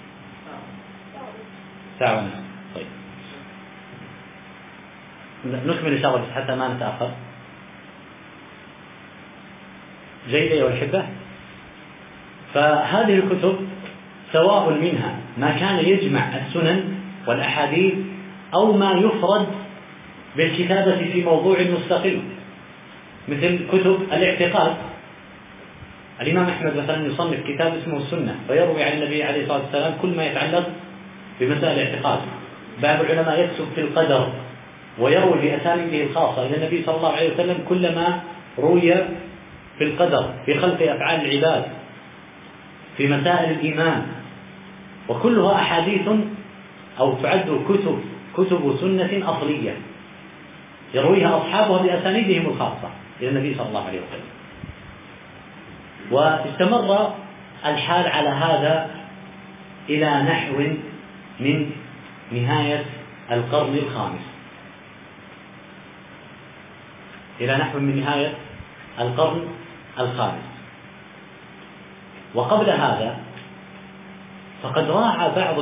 ساعة ونصف. طيب نكمل إن شاء الله حتى ما نتأخر. جيد أيها الأحبة، فهذه الكتب سواء منها ما كان يجمع السنن والأحاديث أو ما يفرد بالكتابة في موضوع مستقل، مثل كتب الاعتقاد. الإمام أحمد مثلا يصنف كتاب اسمه السنة فيروي عن النبي عليه الصلاة والسلام كل ما يتعلق بمسائل الاعتقاد. بعض العلماء يكتب في القدر ويروي بأسانيده الخاصة إلى النبي صلى الله عليه وسلم كل ما روي في القدر، في خلق أفعال العباد، في مسائل الإيمان، وكلها أحاديث أو تعد كتب سنة أصلية يرويها أصحابها بأسانيدهم الخاصة إلى النبي صلى الله عليه وسلم. واستمر الحال على هذا إلى نحو من نهاية القرن الخامس، إلى نحو من نهاية القرن الخامس. وقبل هذا فقد راعى بعض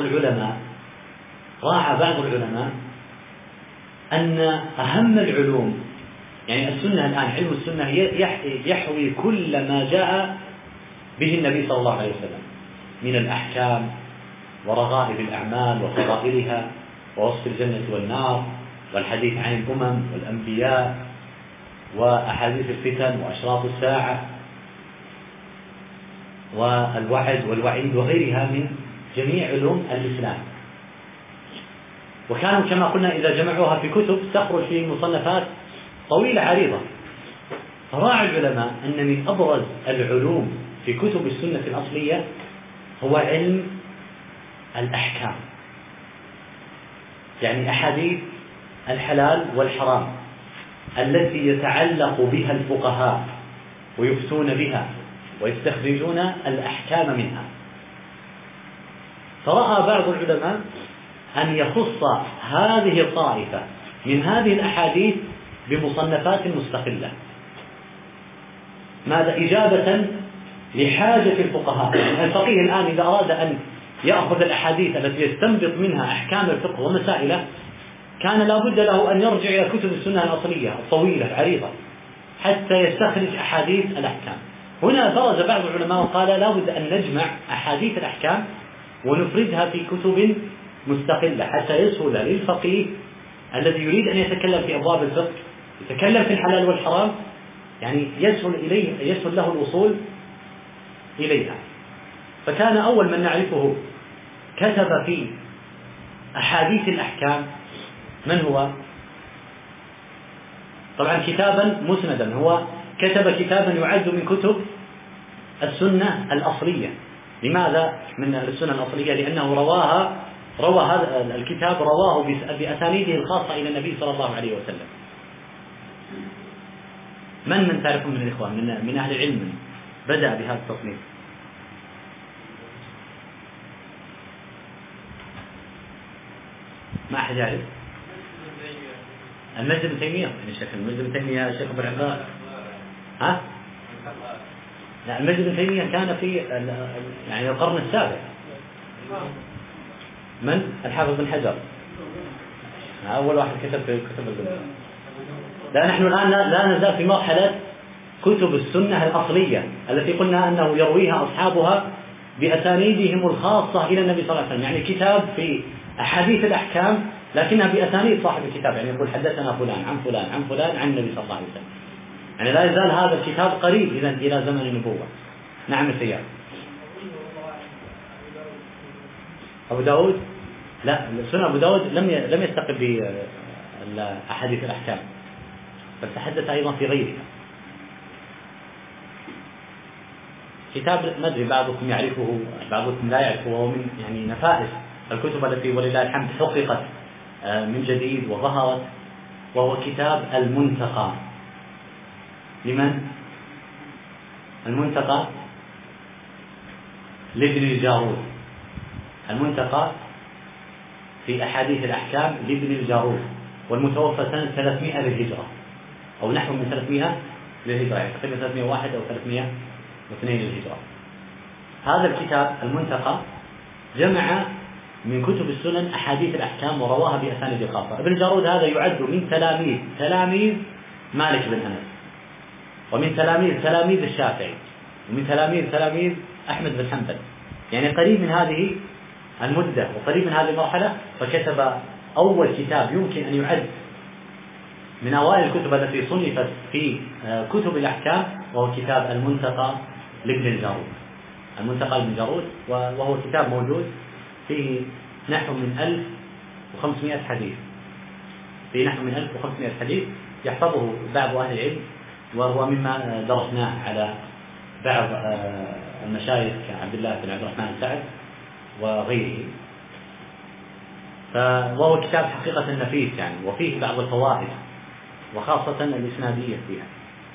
العلماء أن أهم العلوم، يعني السنة الآن علم السنة يحوي كل ما جاء به النبي صلى الله عليه وسلم من الأحكام ورغائب الأعمال وفضائلها ووصف الجنة والنار والحديث عن الأمم والأنبياء وأحاديث الفتن وأشراط الساعة والوعد والوعيد وغيرها من جميع علوم الإسلام. وكانوا كما قلنا إذا جمعوها في كتب تخرج في مصنفات طويلة عريضة. فراعى العلماء أن من أبرز العلوم في كتب السنة الأصلية هو علم الأحكام، يعني أحاديث الحلال والحرام التي يتعلق بها الفقهاء ويفتون بها ويستخرجون الأحكام منها. فرأى بعض العلماء أن يخص هذه الطائفة من هذه الأحاديث بمصنفات مستقلة. ماذا؟ إجابة لحاجة الفقهاء. الفقيه الآن إذا أراد أن يأخذ الأحاديث التي يستنبط منها أحكام الفقه ومسائله كان لا بد له أن يرجع إلى كتب السنة الأصلية الطويلة العريضة حتى يستخرج أحاديث الأحكام. هنا برز بعض العلماء وقال لا بد أن نجمع أحاديث الأحكام ونفردها في كتب مستقلة حتى يسهل للفقيه الذي يريد أن يتكلم في أبواب الفقه يتكلم في الحلال والحرام، يعني يسهل له الوصول إليها. فكان أول من نعرفه كتب في أحاديث الأحكام من هو؟ طبعا كتابا مسندا، هو كتب كتابا يعد من كتب السنة الأصلية. لماذا من السنة الأصلية؟ لأنه روى هذا الكتاب رواه بأسانيده الخاصة إلى النبي صلى الله عليه وسلم. من تعرفون من الإخوان من أهل العلم بدأ بهذا التصنيف؟ ما أحد يعرف؟ المجد بن تيمية، يعني شيخ المجد بن تيمية شيخ ابن عباس. ها؟ لا، المجد بن تيمية كان في يعني القرن السابع. من؟ الحافظ بن حجر أول واحد كتب في كتب السنة. لا، نحن الآن لا نزال في مرحلة كتب السنة الأصلية التي قلنا أنه يرويها أصحابها بأسانيدهم الخاصة إلى النبي صلى الله عليه وسلم، يعني كتاب في أحاديث الأحكام لكنها بأسانيد صاحب الكتاب، يعني يقول حدثنا فلان عن فلان عن فلان عن النبي صلى الله عليه وسلم. يعني لا يزال هذا الكتاب قريب إذا إلى زمن النبوة. نعم السيار. أبو داود؟ لا، سنة أبو داود لم يستقل بأحاديث الأحكام، بل تحدث أيضا في غيرها. كتاب ما أدري بعضكم يعرفه بعضكم لا يعرفه، وهو من يعني نفائس الكتب التي ولله الحمد حققت من جديد وظهرت، وهو كتاب المنتقى. لمن؟ المنتقى لابن الجارود. المنتقى في أحاديث الأحكام لابن الجارود، والمتوفى سنة 300 للهجرة أو نحو من 300 للهجرة، يعني تقريبا 301 أو 302 للهجرة. هذا الكتاب المنتقى جمع من كتب السنن أحاديث الأحكام ورواها بأسانيد الخاصة. ابن الجارود هذا يعد من تلاميذ مالك بن أنس، ومن تلاميذ الشافعي، ومن تلاميذ أحمد بن حنبل، يعني قريب من هذه المدة وقريب من هذه المرحلة. فكتب أول كتاب يمكن أن يعد من أوائل الكتب التي صنفت في كتب الأحكام، وهو كتاب المنتقى لابن الجارود. المنتقى لابن الجارود، وهو كتاب موجود فيه نحو من 1500 حديث، فيه نحو من 1500 حديث يحفظه بعض أهل العلم، وهو مما درسناه على بعض المشايخ كعبد الله بن عبد الرحمن سعد وغيره. وهو كتاب حقيقة نفيس يعني، وفيه بعض الفوائد وخاصة الإسنادية فيها.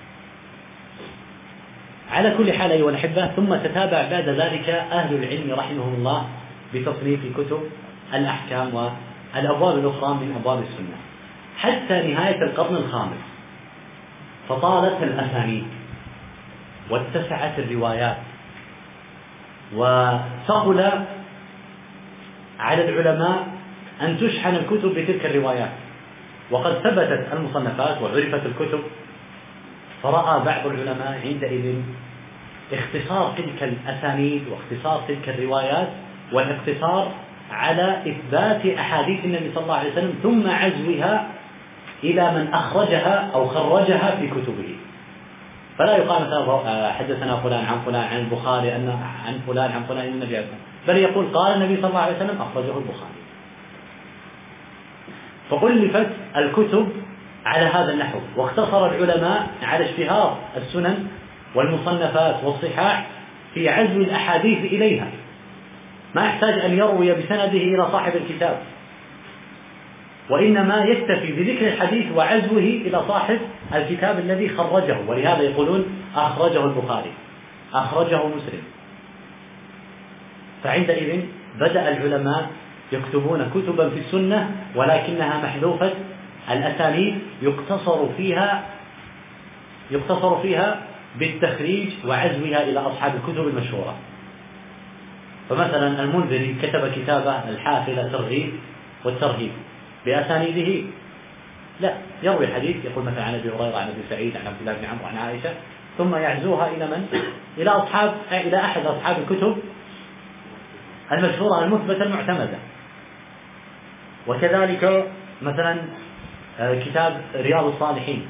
على كل حال أيها الأحبة، ثم تتابع بعد ذلك أهل العلم رحمهم الله بتصنيف كتب الأحكام والأبواب الأخرى من أبواب السنة حتى نهاية القرن الخامس، فطالت الأسانيد واتسعت الروايات، وثقل على العلماء أن تشحن الكتب بتلك الروايات، وقد ثبتت المصنفات وعرفت الكتب. فرأى بعض العلماء عندئذ اختصار تلك الأسانيد واختصار تلك الروايات والاقتصار على إثبات أحاديث النبي صلى الله عليه وسلم ثم عزوها إلى من أخرجها أو خرجها في كتبه. فلا يقال مثلا حدثنا فلان عن فلان عن البخاري عن فلان عن فلان النبي عليه الصلاة والسلام، بل يقول قال النبي صلى الله عليه وسلم أخرجه البخاري. فألفت الكتب على هذا النحو، واقتصر العلماء على اشتهار السنن والمصنفات والصحاح في عزو الأحاديث إليها، ما يحتاج أن يروي بسنده إلى صاحب الكتاب، وإنما يكتفي بذكر الحديث وعزوه إلى صاحب الكتاب الذي خرجه. ولهذا يقولون أخرجه البخاري، أخرجه مسلم. فعندئذ بدأ العلماء يكتبون كتبا في السنة ولكنها محذوفة الأسانيد، يقتصر فيها بالتخريج وعزوها إلى أصحاب الكتب المشهورة. فمثلا المنذري كتب كتابه الحافلة الترغيب والترهيب بأسانيده، لا يروي حديث يقول مثلا عن أبي هريرة عن أبي سعيد عن عبد الله بن عمرو عن عائشة، ثم يعزوها إلى من؟ إلى أحد أصحاب الكتب المشهورة المثبتة المعتمدة. وكذلك مثلا كتاب رياض الصالحين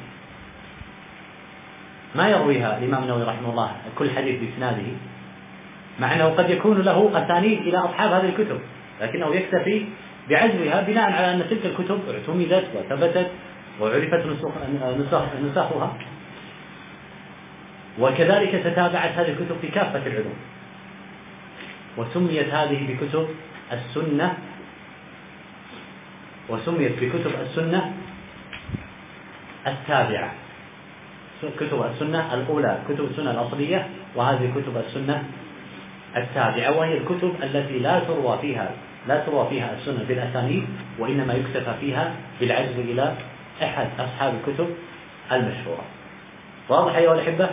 ما يرويها الإمام النووي رحمه الله كل حديث بإسناده، مع أنه قد يكون له أسانيد إلى أصحاب هذه الكتب، لكنه يكتفي بعزوها بناء على أن تلك الكتب اعتمدت وثبتت وعرفت نسخها. وكذلك تتابعت هذه الكتب في كافة العلوم، وسميت هذه بكتب السنة، وسميت بكتب السنة التابعة. كتب السنة الأولى كتب السنة الأصلية، وهذه كتب السنة التابعة، وهي الكتب التي لا تروى فيها السنة بالأسانيد، وإنما يكتفى فيها بالعزو إلى أحد أصحاب الكتب المشهورة. واضح أيها الأحبة؟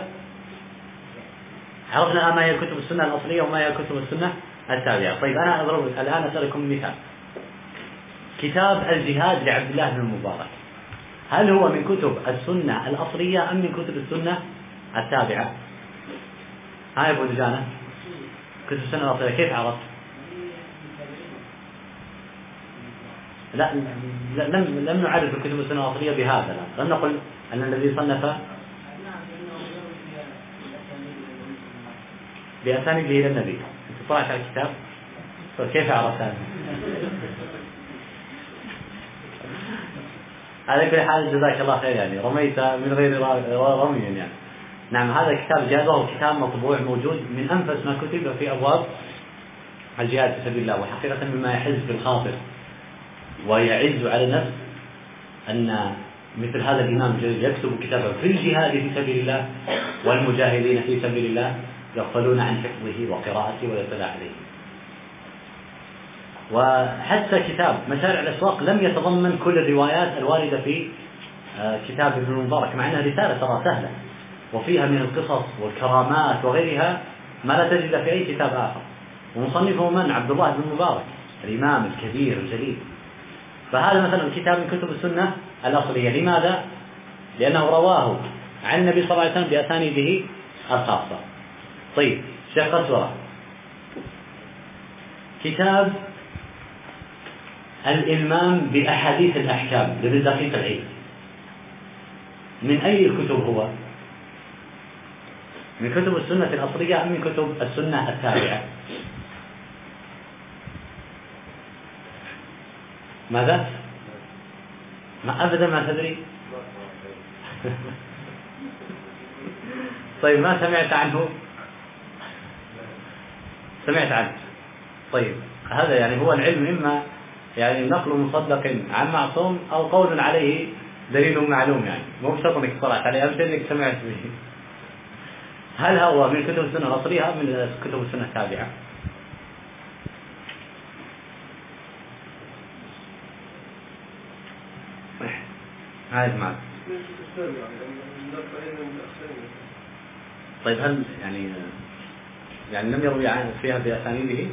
عرفنا ما هي كتب السنة الأصلية وما هي كتب السنة التابعة. طيب أنا الآن أسألكم مثال، كتاب الجهاد لعبد الله بن المبارك، هل هو من كتب السنة الأصلية أم من كتب السنة التابعة؟ هاي أبو دجانة كتب السنة الأصلية، كيف عرفت؟ لا لم نعرف كتب السنة الأصلية بهذا، لم نقل أن الذي صنف بأسانيده إلى النبي. أنت طلعت على الكتاب فكيف عرفت هذا؟ على كل حال جزاك الله خير، يعني رميت من غير رمي يعني. نعم، هذا كتاب جهاد، وهو كتاب مطبوع موجود، من أنفس ما كتب في أبواب الجهاد في سبيل الله، وحقيقة مما يحز بالخاطر ويعز على النفس أن مثل هذا الإمام الجليل يكتب كتابا في الجهاد في سبيل الله، والمجاهدين في سبيل الله يغفلون عن حفظه وقراءته ويطلع عليه. وحتى كتاب مشارع الأسواق لم يتضمن كل الروايات الواردة في كتاب ابن المبارك، مع أنها رسالة ترى سهلة وفيها من القصص والكرامات وغيرها ما لا تجد في أي كتاب آخر. ومصنفه من؟ عبد الله بن المبارك الإمام الكبير الجليل. فهذا مثلا الكتاب من كتب السنة الأصلية. لماذا؟ لأنه رواه عن النبي صلى الله عليه وسلم بأسانيده الخاصة. طيب شيخ قسورة، كتاب الإلمام بأحاديث الأحكام لابن دقيق العيد، من أي الكتب هو؟ من كتب السنة الأصلية أم من كتب السنة التابعة؟ ماذا؟ ما أبدا ما تدري؟ طيب ما سمعت عنه؟ سمعت عنه. طيب هذا يعني هو العلم، إما يعني نقل مصدق عن معصوم أو قول عليه دليل معلوم، يعني مو بشرط انك اطلعت عليه، أبدا انك سمعت به. هل هو من كتب السنة الأصلية أم من كتب السنة التابعة؟ عايز معك. طيب هل يعني لم يروي عنه فيها بأسانيده؟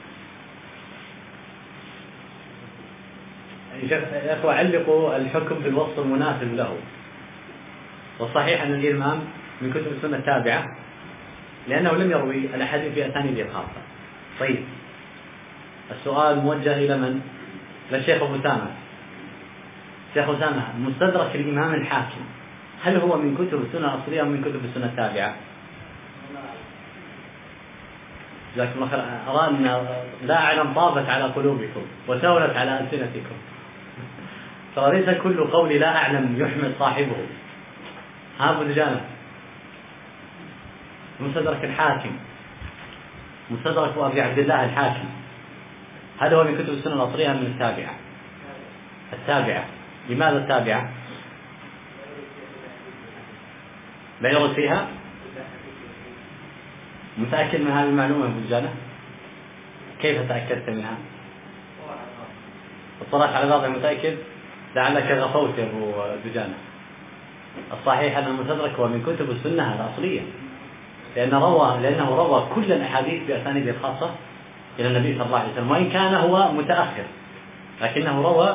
يا أخوة علقوا الحكم بالوصف المناسب له. والصحيح أن الإمام من كتب السنة التابعة، لأنه لم يروي الأحاديث بأسانيده الخاصة. طيب السؤال موجه إلى من؟ للشيخ أبو أسامة. شيخ أسامة، مستدرك الإمام الحاكم هل هو من كتب السنة الأصلية أو من كتب السنة التابعة؟ جزاكم الله خير. أرى أن لا أعلم طابت على قلوبكم وسولت على ألسنتكم. ترى ليس كل قول لا أعلم يحمد صاحبه. ها أبو دجانة، مستدرك الحاكم، مستدرك أبي عبد الله الحاكم، هل هو من كتب السنة الأصلية من التابعة؟ التابعة. لماذا التابعة؟ لا يرد فيها؟ متأكد من هذه المعلومة يا أبو دجانة؟ كيف تأكدت منها؟ اطلعت على بعضها متأكد؟ لعلك غفوت يا أبو دجانة. الصحيح أن المستدرك هو من كتب السنة الأصلية، لأنه روى كل الأحاديث بأسانيد الخاصة إلى النبي صلى الله عليه وسلم، وإن كان هو متأخر لكنه روى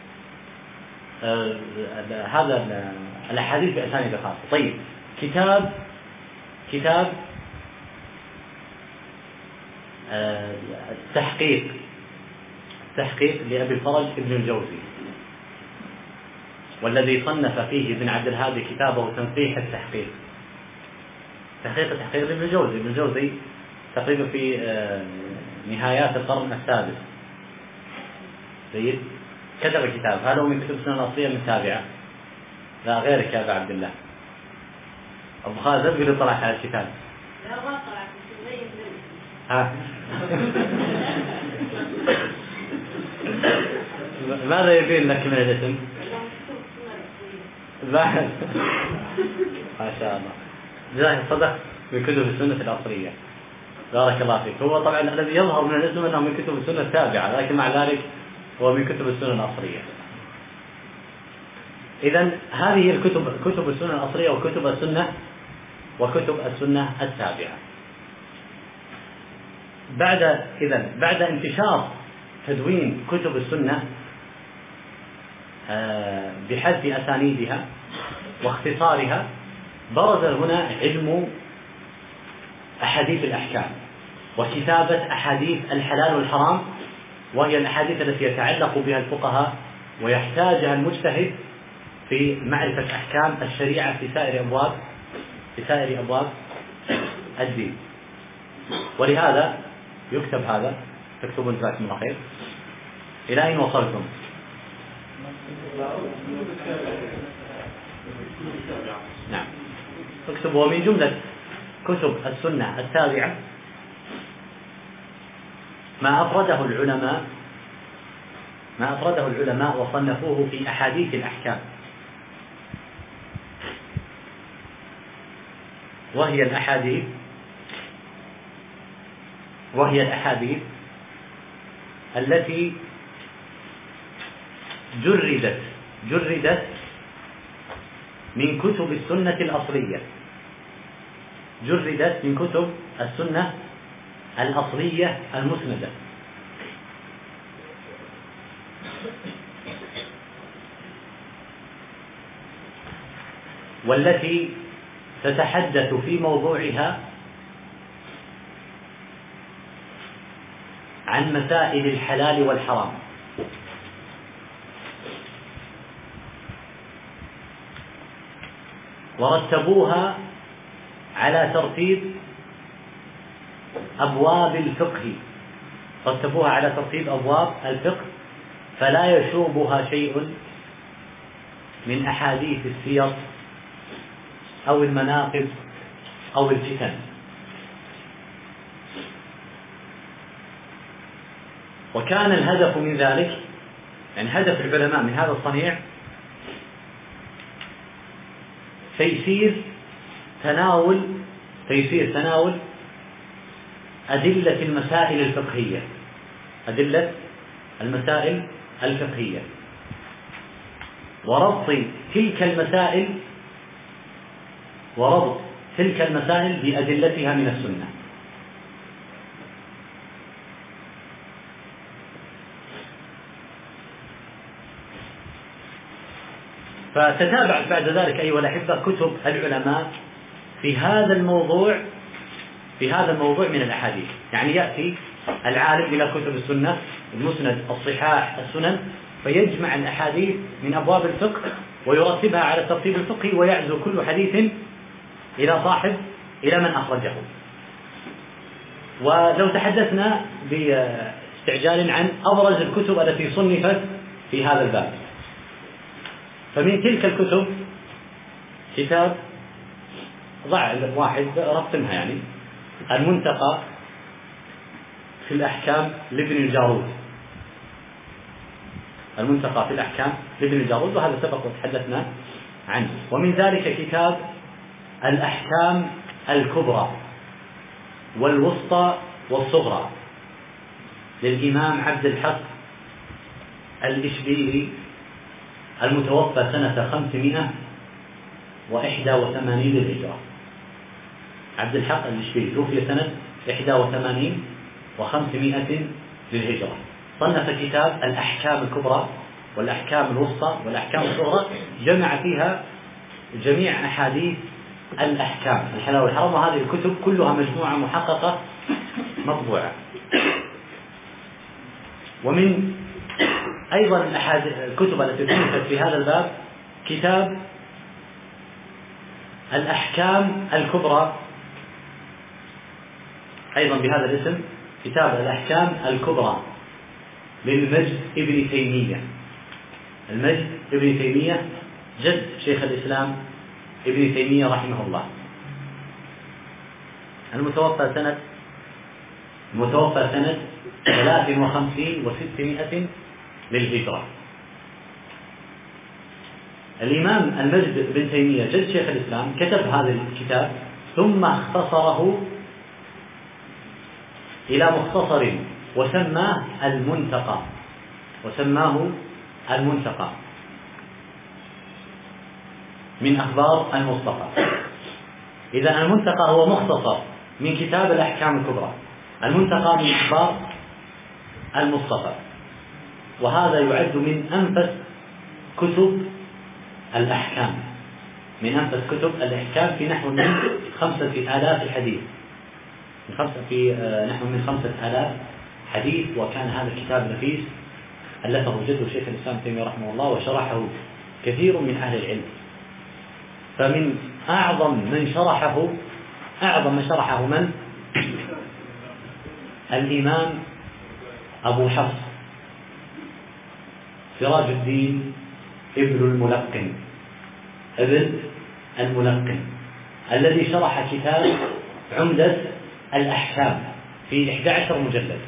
هذا الأحاديث بأسانيد الخاصة. طيب، كتاب التحقيق لأبي الفرج ابن الجوزي، والذي صنف فيه ابن عبد الهادي كتابه تنقيح التحقيق. تحقيق ابن الجوزي تقريبا في نهايات القرن السادس. جيد، كتب كتاب، هل هو من كتب السنة الأصلية من تابعة؟ لا، غيرك يا أبا عبد الله. أبو خالد أبقى طلعت على الكتاب. لا، ما طلعت. ها ماذا يبين لك من الاسم؟ ما شاء الله، جزاك الصدق من كتب السنة الأصلية. بارك الله فيك. هو طبعا الذي يظهر من الاسم أنه من كتب السنة التابعة، لكن مع ذلك هو من كتب السنة الأصلية. إذن هذه الكتب، كتب السنة الأصلية وكتب السنة التابعة. بعد انتشار تدوين كتب السنة بحذف أسانيدها واختصارها، برز هنا علم أحاديث الأحكام وكتابة أحاديث الحلال والحرام، وهي الأحاديث التي يتعلق بها الفقهاء ويحتاجها المجتهد في معرفة أحكام الشريعة في سائر أبواب الدين. ولهذا يكتب هذا، تكتبون جزاكم الله خير. إلى أين وصلتم؟ نعم، اكتب. ومن جملة كتب السنة التابعة ما أفرده العلماء وصنفوه في أحاديث الأحكام، وهي الأحاديث التي جردت من كتب السنة الأصلية، جردت من كتب السنة الأصلية المسندة، والتي تتحدث في موضوعها عن مسائل الحلال والحرام، ورتبوها على ترتيب أبواب الفقه، فلا يشوبها شيء من أحاديث السير أو المناقب أو الفتن. وكان الهدف من ذلك، يعني هدف العلماء من هذا الصنيع، تيسير تناول أدلة المسائل الفقهية، وربط تلك المسائل بأدلتها من السنة. فتتابعت بعد ذلك أيها الأحبة كتب العلماء في هذا الموضوع من الأحاديث. يعني يأتي العالم إلى كتب السنة، المسند، الصحاح، السنن، فيجمع الأحاديث من أبواب الفقه ويرتبها على الترتيب الفقهي، ويعزو كل حديث إلى من أخرجه. ولو تحدثنا باستعجال عن أبرز الكتب التي صنفت في هذا الباب، فمن تلك الكتب كتاب ضع واحد رقمها يعني المنتقى في الأحكام لابن الجارود، المنتقى في الأحكام لابن الجارود، وهذا سبق وتحدثنا عنه. ومن ذلك كتاب الأحكام الكبرى والوسطى والصغرى للإمام عبد الحق الإشبيلي المتوفى سنة 581 للهجرة. عبد الحق الإشبيلي توفي سنة 81 و500 للهجرة. صنف كتاب الأحكام الكبرى والأحكام الوسطى والأحكام الصغرى، جمع فيها جميع أحاديث الأحكام الحلال والحرام، وهذه الكتب كلها مجموعة محققة مطبوعة. ومن أيضا الكتب التي صنفت في هذا الباب كتاب الأحكام الكبرى أيضا بهذا الاسم، كتاب الأحكام الكبرى للمجد ابن تيمية. المجد ابن تيمية جد شيخ الإسلام ابن تيمية رحمه الله، المتوفى سنة 53 و600 للهجرة. الإمام المجد بن تيمية جد شيخ الإسلام كتب هذا الكتاب ثم اختصره إلى مختصر وسماه المنتقى من أخبار المصطفى. إذا المنتقى هو مختصر من كتاب الأحكام الكبرى، المنتقى من أخبار المصطفى، وهذا يعد من أنفس كتب الأحكام، من أنفس كتب الأحكام في نحو من 5000 حديث، نحو من 5000 حديث. وكان هذا الكتاب نفيس ألفه جد شيخ الإسلام تيمية رحمه الله، وشرحه كثير من أهل العلم. فمن أعظم من شرحه من الإمام أبو حفص سراج الدين ابن الملقن الذي شرح كتاب عمدة الأحكام في 11 مجلد.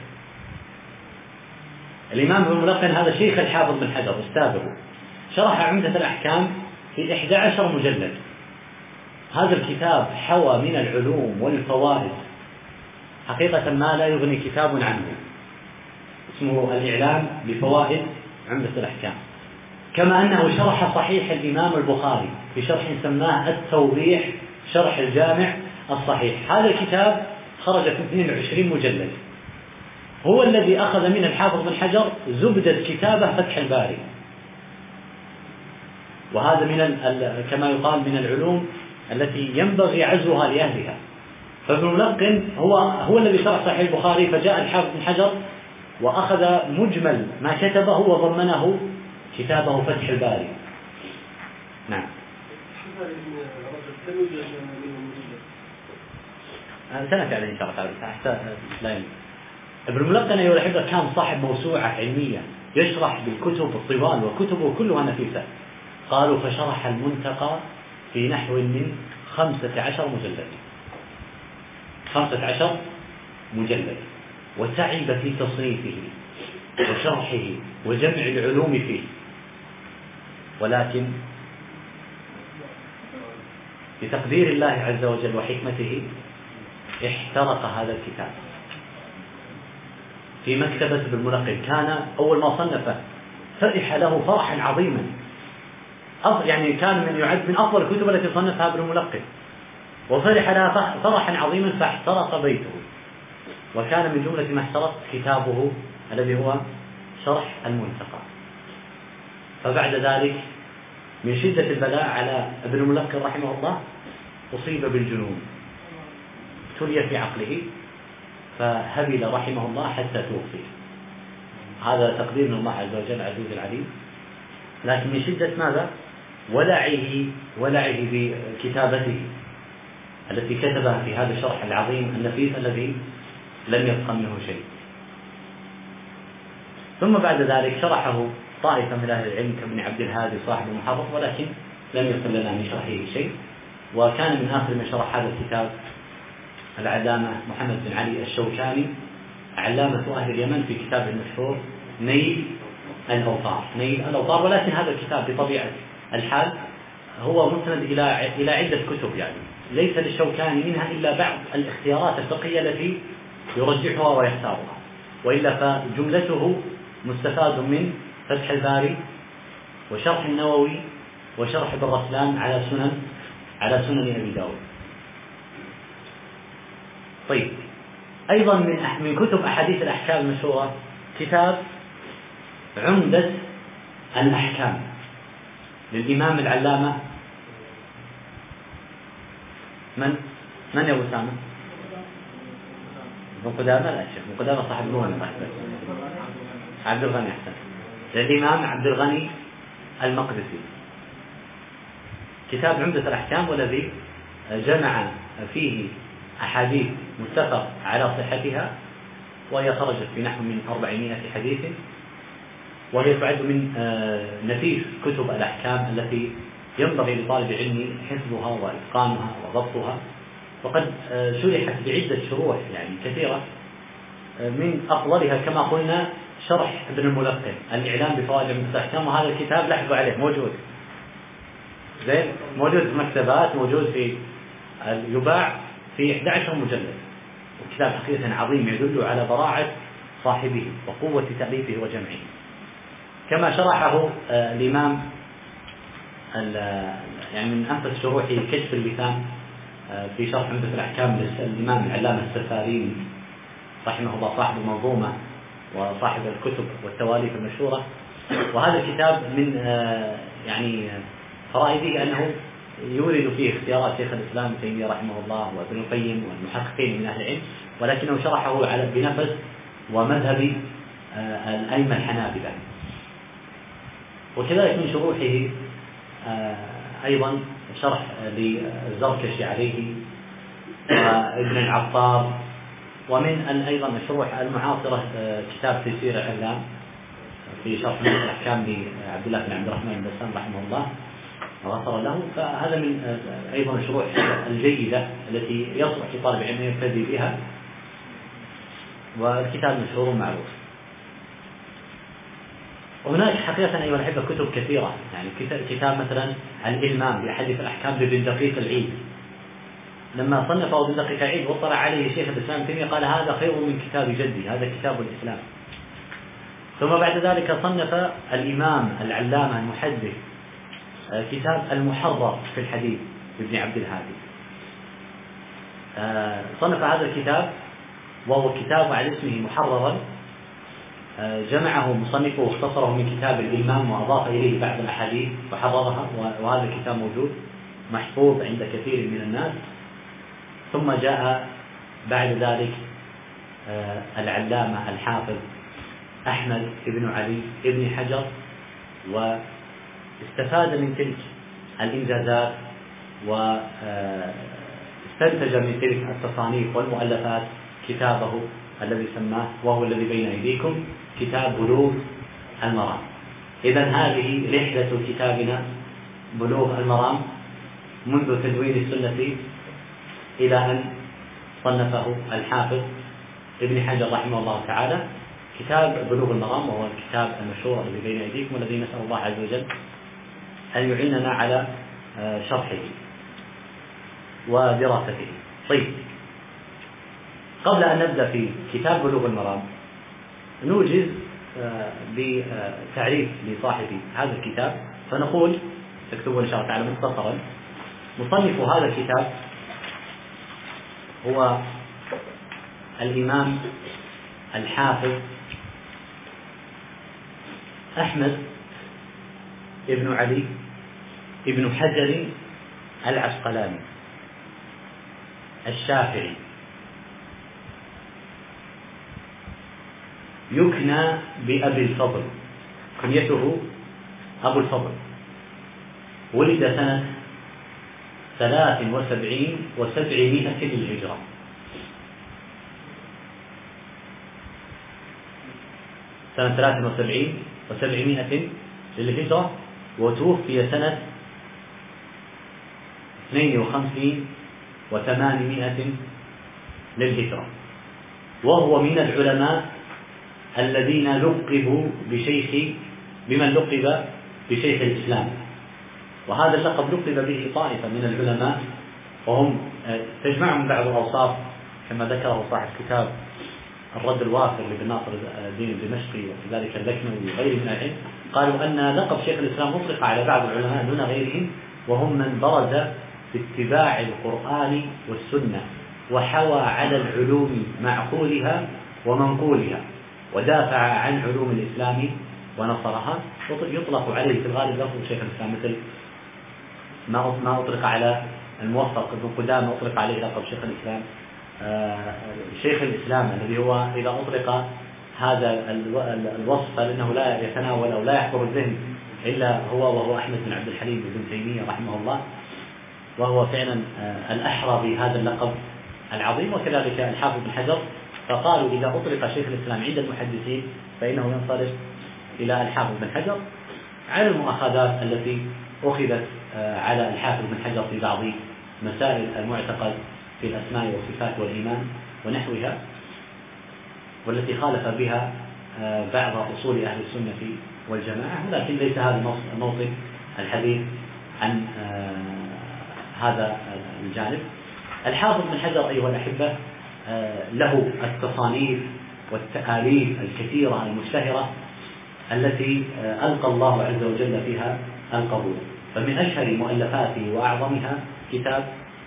الإمام ابن الملقن هذا شيخ الحافظ بن حجر أستاذه، شرح عمدة الأحكام في 11 مجلد. هذا الكتاب حوى من العلوم والفوائد حقيقة ما لا يغني كتاب عنه، اسمه الإعلام بفوائد عمدة الأحكام. كما أنه شرح صحيح الإمام البخاري في شرح سماه التوضيح شرح الجامع الصحيح. هذا الكتاب خرج في 22 مجلد، هو الذي أخذ من الحافظ بن حجر زبدة كتابه فتح الباري. وهذا كما يقال من العلوم التي ينبغي عزوها لأهلها. فابن الملقن هو الذي شرح صحيح البخاري، فجاء الحافظ بن حجر وأخذ مجمل ما كتبه وضمنه كتابه فتح الباري. نعم. سنأتي عليه إن شاء الله تعالى. ابن الملقن أيها الأحبة كان صاحب موسوعة علمية يشرح بالكتب الطوال، وكتبه كلها نفيسة. قالوا فشرح المنتقى في نحو من 15 مجلد، 15 مجلد، وتعب في تصنيفه وشرحه وجمع العلوم فيه، ولكن بتقدير الله عز وجل وحكمته احترق هذا الكتاب في مكتبة ابن الملقن. كان أول ما صنفه فرح له فرحا عظيما، يعني كان يعد من أفضل الكتب التي صنفها ابن الملقن، وفرح لها فرحا عظيما فاحترق بيته. وكان من جملة ما احترق كتابه الذي هو شرح المنتقى. فبعد ذلك من شدة البلاء على ابن الملقن رحمه الله أصيب بالجنون، ابتلي في عقله، فهبل رحمه الله حتى توفي. هذا تقدير من الله عز وجل عزيز العليم. لكن من شدة ماذا؟ ولعه بكتابته التي كتبها في هذا الشرح العظيم النفيس الذي لم يبق منه شيء. ثم بعد ذلك شرحه طائفة من أهل العلم كابن عبد الهادي صاحب المحرر، ولكن لم يصل لنا من شرحه شيء. وكان من آخر من شرح هذا الكتاب العلامة محمد بن علي الشوكاني علامة أهل اليمن في كتابه المشهور نيل الأوطار. ولكن هذا الكتاب بطبيعة الحال هو مستند إلى عدة كتب، يعني ليس للشوكاني منها إلا بعض الاختيارات الفقهية التي يرجحها ويختارها، وإلا فجملته مستفاد من فتح الباري وشرح النووي وشرح ابن رسلان على سنن أبي داود. طيب، أيضا من كتب أحاديث الأحكام المشهورة كتاب عمدة الأحكام للإمام العلامة من يا أبو أسامة؟ ابن قدامة؟ لا شيخ، ابن قدامة صاحب الغني. عبد الغني أحسن. للإمام عبد الغني المقدسي كتاب عمدة الأحكام، والذي جمع فيه أحاديث متفق على صحتها، وهي خرجت في نحو من 400 حديث، وهي تعد من نفيس كتب الأحكام التي ينبغي لطالب العلم حفظها وإتقانها وضبطها. وقد شرحت بعدة شروح يعني كثيرة، من أفضلها كما قلنا شرح ابن الملقن الإعلام بفوائد عمدة الأحكام. وهذا الكتاب لاحظوا عليه موجود في مكتبات، موجود في يباع في 11 مجلد، وكتاب حقيقة عظيم يدل على براعة صاحبه وقوة تأليفه وجمعه. كما شرحه الإمام يعني من أنفس شروحه كشف اللسان في شرح عمدة الأحكام للإمام العلامة السفاريني رحمه الله، صاحب المنظومة وصاحب الكتب والتواليف المشهورة. وهذا الكتاب من يعني فرائده أنه يورد فيه اختيارات شيخ الإسلام ابن تيمية رحمه الله وابن القيم والمحققين من أهل العلم، ولكنه شرحه بنفس ومذهب الأئمة الحنابلة. وكذلك من شروحه أيضا شرح للزركشي عليه وابن العطار. ومن أيضا الشروح المعاصرة كتاب تيسير العلام في شرح عمدة الأحكام لعبد الله بن عبد الرحمن بن بسام رحمه الله وغفر له. فهذا من أيضا الشروح الجيدة التي يصلح لطالب العلم يبتدي بها، والكتاب مشهور معروف. وهناك حقيقة أيها الأحبة كتب كثيرة، يعني كتاب مثلا الإلمام بأحاديث الأحكام لابن دقيق العيد، لما صنفه ابن دقيق العيد واطلع عليه شيخ الإسلام ابن تيمية قال هذا خير من كتاب جدي، هذا كتاب الإسلام. ثم بعد ذلك صنف الإمام العلامة المحدث كتاب المحرر في الحديث ابن عبد الهادي، صنف هذا الكتاب وهو كتاب على اسمه محررا، جمعه مصنفه واختصره من كتاب الإمام وأضاف إليه بعض الأحاديث وحررها، وهذا الكتاب موجود محفوظ عند كثير من الناس. ثم جاء بعد ذلك العلامة الحافظ أحمد بن علي بن حجر، واستفاد من تلك الإنجازات واستنتج من تلك التصانيف والمؤلفات كتابه الذي سماه وهو الذي بين أيديكم كتاب بلوغ المرام. إذن هذه رحلة كتابنا بلوغ المرام منذ تدوين السنة إلى أن صنفه الحافظ ابن حجر رحمه الله تعالى كتاب بلوغ المرام، وهو الكتاب المشهور الذي بين أيديكم، والذي نسأل الله عز وجل أن يعيننا على شرحه ودراسته. طيب، قبل أن نبدأ في كتاب بلوغ المرام نوجز بتعريف لصاحب هذا الكتاب، فنقول تكتبون إن شاء الله تعالى مختصرا: مصنف هذا الكتاب هو الإمام الحافظ أحمد ابن علي ابن حجر العسقلاني الشافعي يكنى بأبي الفضل، كنيته أبو الفضل. ولد سنة 73 و700 للهجرة، سنة 73 و700 للهجرة، وتوفي سنة 52 و800 للهجرة، وهو من العلماء الذين لقبوا بمن لقب بشيخ الإسلام. وهذا اللقب لقب به طائفة من العلماء، وهم تجمعهم بعض الأوصاف كما ذكره صاحب كتاب الرد الوافر لابن ناصر الدين الدمشقي وكذلك اللكنوي وغيره من العلم، قالوا أن لقب شيخ الإسلام أطلق على بعض العلماء دون غيرهم، وهم من برز باتباع القرآن والسنة وحوى على العلوم معقولها ومنقولها، ودافع عن علوم الإسلام ونصرها. يطلق عليه في الغالب لفظ شيخ الإسلام، مثل ما أطلق على الموفق ابن قدامة أطلق عليه لقب شيخ الإسلام. شيخ الإسلام الذي هو إذا أطلق هذا الوصف فإنه لا يتناول أو لا يحضر الذهن إلا هو، وهو أحمد بن عبد الحليم بن تيمية رحمه الله، وهو فعلا الأحرى بهذا اللقب العظيم. وكذلك الحافظ بن حجر، فقالوا إذا أطلق شيخ الإسلام عند المحدثين فإنه ينصرف إلى الحافظ بن حجر، على المؤاخذات التي أخذت على الحافظ بن حجر في بعض مسائل المعتقد في الأسماء والصفات والإيمان ونحوها، والتي خالف بها بعض أصول أهل السنة والجماعة، لكن ليس هذا موطن الحديث عن هذا الجانب. الحافظ بن حجر أيها الأحبة له التصانيف والتآليف الكثيرة المشتهرة التي ألقى الله عز وجل فيها القبول، فمن أشهر مؤلفاته وأعظمها كتاب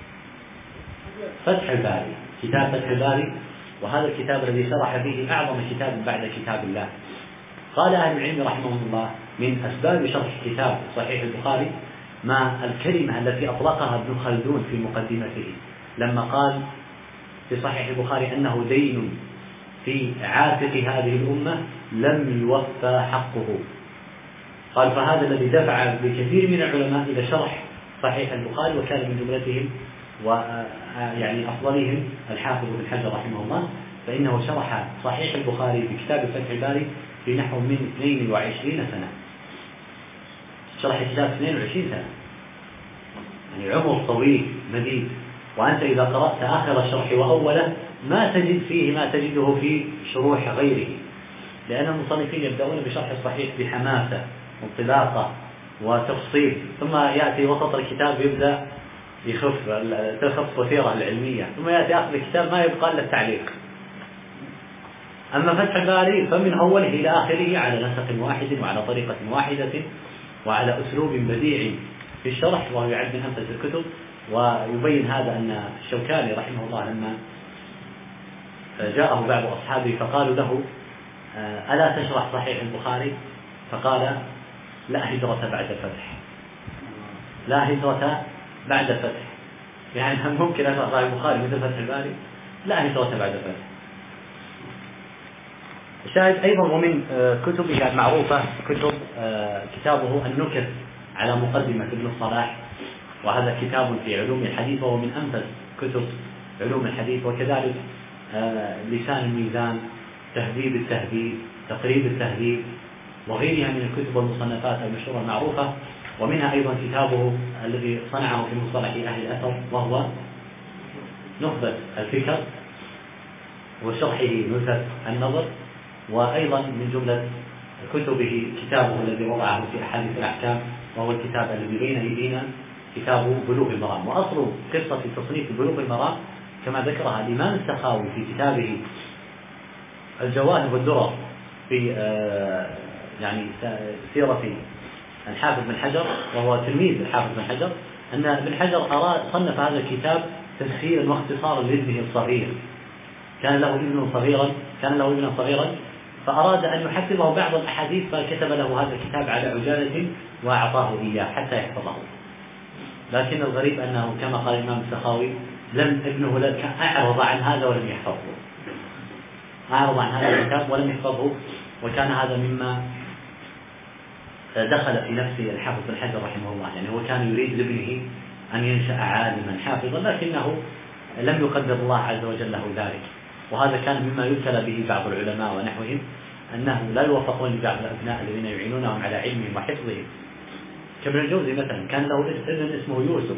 فتح الباري، كتاب فتح الباري، وهذا الكتاب الذي شرح فيه أعظم كتاب بعد كتاب الله. قال أهل العلم رحمهم الله من أسباب شرح كتاب صحيح البخاري ما الكلمة التي أطلقها ابن خلدون في مقدمته لما قال في صحيح البخاري أنه دين في عاتق هذه الأمة لم يوفى حقه. قال فهذا الذي دفع بكثير من العلماء إلى شرح صحيح البخاري، وكان من جملتهم ويعني أفضلهم الحافظ بن حجر رحمه الله، فإنه شرح صحيح البخاري في كتاب فتح الباري في نحو من 22 سنة، شرح كتاب 22 سنة، يعني عمر طويل مديد. وأنت إذا قرأت آخر الشرح وأوله ما تجد فيه ما تجده في شروح غيره، لأن المصنفين يبدأون بشرح الصحيح بحماسة وانطلاقة وتفصيل، ثم يأتي وسط الكتاب يبدأ تخف وثيرة العلمية، ثم يأتي آخر الكتاب ما يبقى إلا التعليق. أما فتح الباري فمن أوله إلى آخره على نسق واحد وعلى طريقة واحدة وعلى أسلوب بديع في الشرح، وهو يعد من أنفس الكتب. ويبين هذا أن الشوكاني رحمه الله لما جاءه بعض أصحابه فقالوا له ألا تشرح صحيح البخاري؟ فقال لا هجرة بعد الفتح، لا هجرة بعد الفتح، يعني هل ممكن أشرح صحيح البخاري مثل فتح الباري؟ لا هجرة بعد الفتح. الشاهد أيضا ومن كتبه المعروفة كتابه النكت على مقدمة ابن الصلاح، وهذا كتاب في علوم الحديث وهو من أنفس كتب علوم الحديث. وكذلك لسان الميزان، تهذيب التهذيب، تقريب التهذيب، وغيرها من الكتب والمصنفات المشهورة المعروفة. ومنها أيضا كتابه الذي صنعه في مصطلح أهل الأثر وهو نخبة الفكر، وشرحه نزهة النظر. وأيضا من جملة كتبه كتابه الذي وضعه في أحاديث الأحكام، وهو الكتاب الذي بين أيدينا كتاب بلوغ المرام. وأصل قصة تصنيف بلوغ المرام كما ذكرها الإمام السخاوي في كتابه الجواهر والدرر في يعني سيرة الحافظ بن حجر، وهو تلميذ الحافظ بن حجر، أن ابن حجر صنف هذا الكتاب تسخيرا واختصارا لابنه الصغير، كان له ابن صغيرا فأراد أن يحفظه بعض الأحاديث، فكتب له هذا الكتاب على عجالة وأعطاه إياه حتى يحفظه. لكن الغريب أنه كما قال الإمام السخاوي ابنه أعرض عن هذا ولم يحفظه، أعرض عن هذا الكتاب ولم يحفظه، وكان هذا مما دخل في نفس الحافظ بن حجر رحمه الله. يعني هو كان يريد لابنه أن ينشأ عالما حافظا، لكنه لم يقدر الله عز وجل له ذلك. وهذا كان مما يبتلى به بعض العلماء ونحوهم، أنه لا يوفقون لبعض الأبناء الذين يعينونهم على علمهم وحفظهم. كابن الجوزي مثلا كان له ابن اسمه يوسف،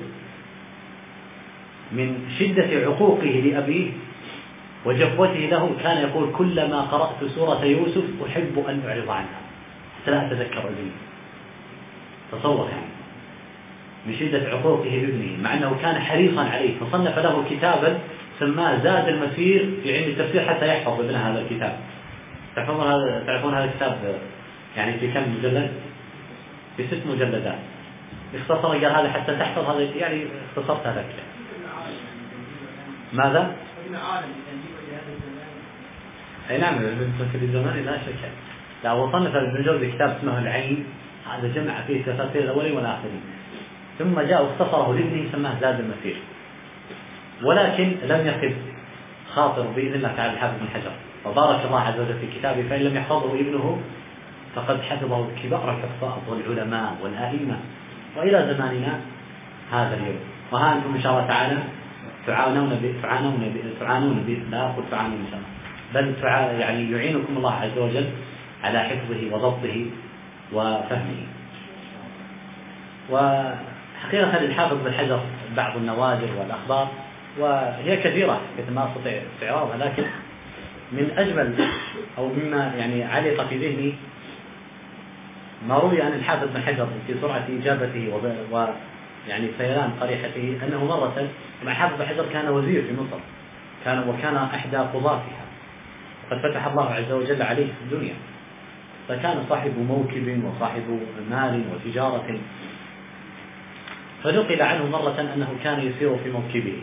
من شدة عقوقه لأبيه وجفوته له كان يقول: كلما قرأت سورة يوسف أحب أن أعرض عنها حتى لا أتذكر ابني. تصور يعني من شدة عقوقه لابنه، مع أنه كان حريصا عليه، فصنف له كتابا سماه زاد المسير في علم التفسير حتى يحفظ ابن هذا الكتاب. تعرفون هذا الكتاب يعني في كم مجلد؟ في 6 مجلدات. اختصر قال هذا حتى تحفظ هذا، يعني اختصرت هذا الكتاب. ماذا؟ أي نعم، في الزمان لا شك. لا، وصنف ابن الجوزي كتاب اسمه العين، هذا جمع فيه تفاسير الأولين والآخرين، ثم جاء واختصره لابنه سماه زاد المسير. ولكن لم يخف خاطر بإذن الله تعالى الحافظ بن حجر، وبارك الله عز وجل في كتابه، فإن لم يحفظه ابنه فقد حفظه كبار الحفاظ والعلماء والآئمة وإلى زماننا هذا اليوم. وها أنتم إن شاء الله تعالى تعانون لا أقول تعانون إن شاء الله، بل يعني يعينكم الله عز وجل على حفظه وضبطه وفهمه. وحقيقة للحافظ بن حجر بعض النوادر والأخبار، وهي كثيرة كثر ما أستطيع استعراضها، لكن من أجمل أو مما يعني علق في ذهني ما روي عن الحافظ بن حجر في سرعة إجابته ويعني سيلان قريحته، أنه مرة مع الحافظ بن حجر كان وزير في مصر، وكان أحدى قضاتها، وقد فتح الله عز وجل عليه في الدنيا، فكان صاحب موكب وصاحب مال وتجارة. فنقل عنه مرة أنه كان يسير في موكبه،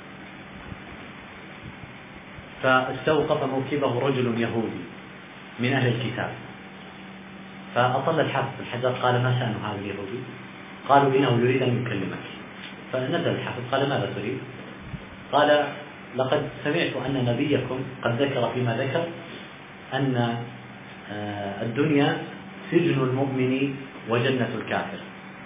فاستوقف موكبه رجل يهودي من أهل الكتاب، فأطل الحافظ بن حجر قال: ما شأن هذا اليهودي؟ قالوا: إنه يريد أن يكلمك. فنزل الحافظ قال: ماذا تريد؟ قال: لقد سمعت أن نبيكم قد ذكر فيما ذكر أن الدنيا سجن المؤمن وجنة الكافر.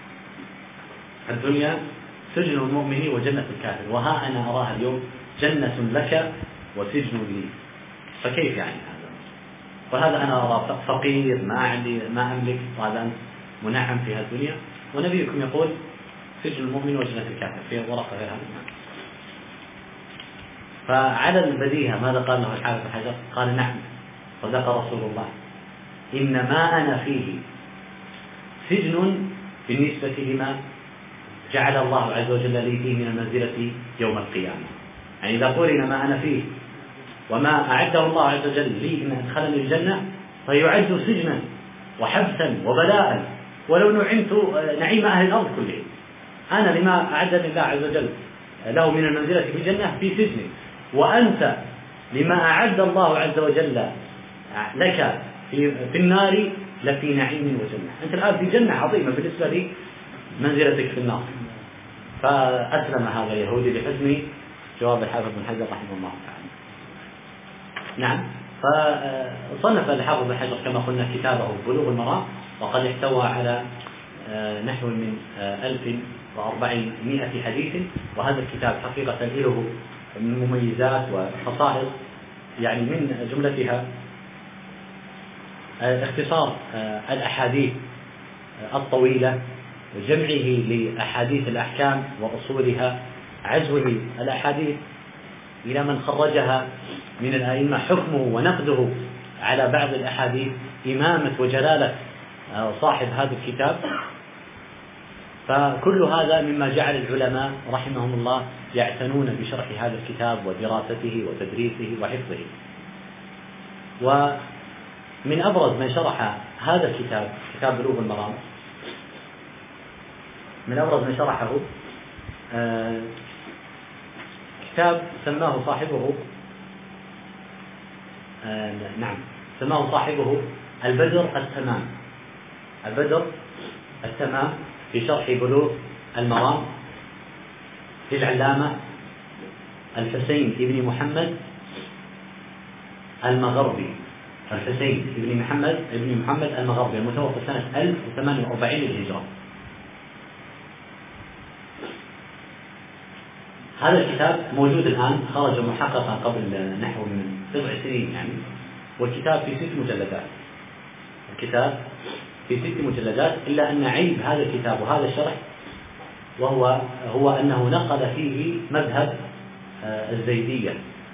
الدنيا سجن المؤمن وجنة الكافر، وها أنا أراها اليوم جنة لك وسجن لي، فكيف يعني هذا؟ وهذا أنا أرى فقير ما أملك، وهذا أنت منعم في هذه الدنيا، ونبيكم يقول سجن المؤمن وجنة الكافر في ورقة غير هذا. فعلى البديهة ماذا قال له الحافظ بن حجر؟ قال: نعم، صدق رسول الله، إن ما أنا فيه سجن بالنسبة لما جعل الله عز وجل لي فيه من المنزلة يوم القيامة. يعني إذا قرن ما أنا فيه وما أعده الله عز وجل لي إن أدخلني الجنة فيعد سجنا وحبسا وبلاء، ولو نعمت نعيم أهل الأرض كلهم، أنا لما أعدني الله عز وجل له من المنزلة في الجنة في سجن، وأنت لما أعد الله عز وجل لك في النار لفي نعيم وجنة. أنت الآن في جنة عظيمة بالنسبة لي منزلتك في النار. فأسلم هذا اليهودي لحسن جواب الحافظ بن حجر رحمه الله تعالى. نعم. فصنف الحافظ بن حجر كما قلنا كتابه بلوغ المرام، وقد احتوى على نحو من 1400 حديث. وهذا الكتاب حقيقة له من مميزات وخصائص، يعني من جملتها اختصار الأحاديث الطويلة وجمعه لأحاديث الأحكام وأصولها، عزوه الأحاديث إلى من خرجها من الأئمة، حكمه ونقده على بعض الأحاديث، إمامة وجلالة صاحب هذا الكتاب. فكل هذا مما جعل العلماء رحمهم الله يعتنون بشرح هذا الكتاب ودراسته وتدريسه وحفظه. ومن أبرز من شرح هذا الكتاب، كتاب بلوغ المرام، من أبرز من شرحه كتاب سماه صاحبه البدر التمام. البدر التمام في شرح بلوغ المرام للعلامة الحسين بن محمد المغربي الحسين بن محمد المغربي المتوفى سنة 1048 للهجرة. هذا الكتاب موجود الآن، خرج محققا قبل نحو من 7 سنين يعني، والكتاب في 6 مجلدات. الكتاب في 6 مجلدات، إلا أن عيب هذا الكتاب وهذا الشرح هو أنه نقل فيه مذهب الزيدية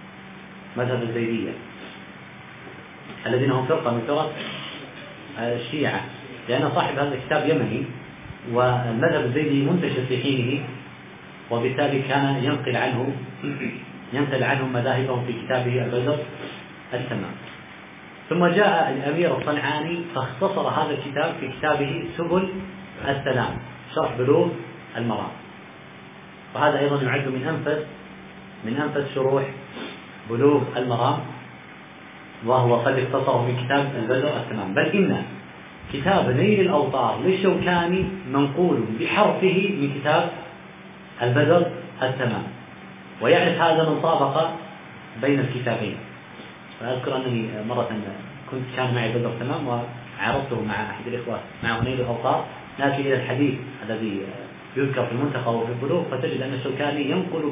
الذين هم فرقة من فرق الشيعة، لأن صاحب هذا الكتاب يمني، والمذهب الزيدي منتشر في حينه، وبالتالي كان ينقل عنهم مذاهبهم في كتابه البدر التمام. ثم جاء الأمير الصنعاني فاختصر هذا الكتاب في كتابه سبل السلام شرح بلوغ المرام، وهذا أيضا يعد من أنفس شروح بلوغ المرام، وهو قد اختصره من كتاب البدر التمام. بل إن كتاب نيل الأوطار للشوكاني منقول بحرفه من كتاب البدر التمام، ويعرف هذا من طابق بين الكتابين. فأذكر أنني مرة كان معي بدر التمام وعرضته مع أحد الإخوة مع نيل الأوطار، لكن إلى الحديث الذي يذكر في المنتقى وفي البلوغ فتجد أن الشوكاني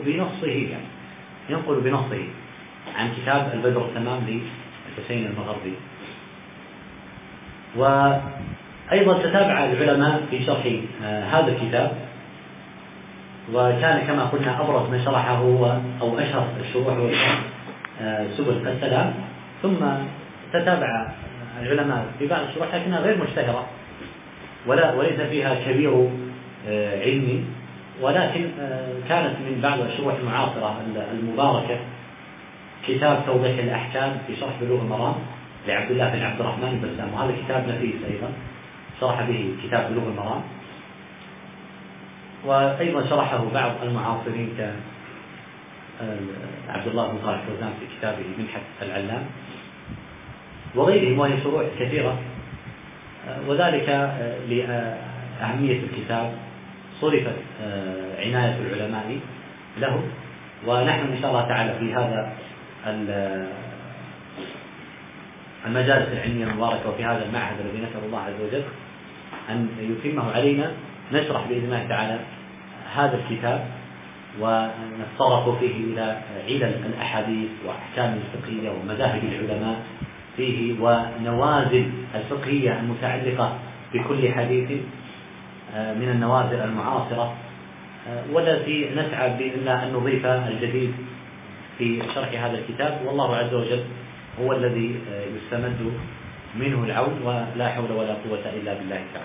ينقل بنصه عن كتاب البدر التمام للحسين المغربي. وأيضا تتابع العلماء في شرح هذا الكتاب، وكان كما قلنا أبرز من شرحه هو أو أشهر الشروح سبل السلام، ثم تتابع العلماء في بعض الشروح لكنها غير مشتهرة وليس فيها كبير علمي، ولكن كانت من بعض الشروح المعاصرة المباركة كتاب توضيح الأحكام في شرح بلوغ المرام لعبد الله بن عبد الرحمن البسام، وهذا كتاب نفيس أيضا شرح به كتاب بلوغ المرام. وأيضا شرحه بعض المعاصرين كعبد الله بن صالح فوزان في كتابه منحة العلام وغيرهم، وهي شروح كثيرة، وذلك لأهمية الكتاب صرفت عناية العلماء له. ونحن إن شاء الله تعالى في هذا المجالس العلمية المباركة وفي هذا المعهد الذي نسأل الله عز وجل أن يتمه علينا نشرح بإذن الله تعالى هذا الكتاب، ونتطرق فيه إلى علل الأحاديث وأحكام الفقهية ومذاهب العلماء فيه ونوازل الفقهية المتعلقة بكل حديث من النوازل المعاصرة، والتي نسعى بإذن الله أن نضيف الجديد في شرح هذا الكتاب، والله عز وجل هو الذي يستمد منه العون، ولا حول ولا قوة إلا بالله تعالى.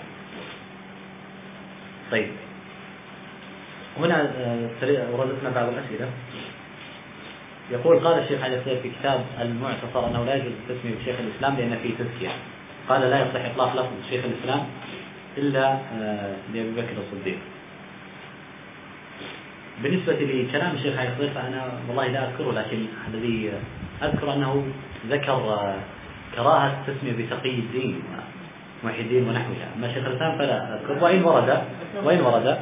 طيب، هنا وردتنا بعض الأسئلة. يقول قال الشيخ علي الصيف في كتاب المعتصر أنه لا يجوز تسمية شيخ الإسلام لأن فيه تزكية، قال لا يصح إطلاق لفظ شيخ الإسلام إلا لأبي بكر الصديق. بالنسبة لكلام الشيخ علي الصيف فأنا والله لا أذكره، لكن الذي أذكر أنه ذكر كراهة التسمية بتقي الدين محي الدين ونحوها، أما شيخ الإسلام فلا أذكر. وإن ورد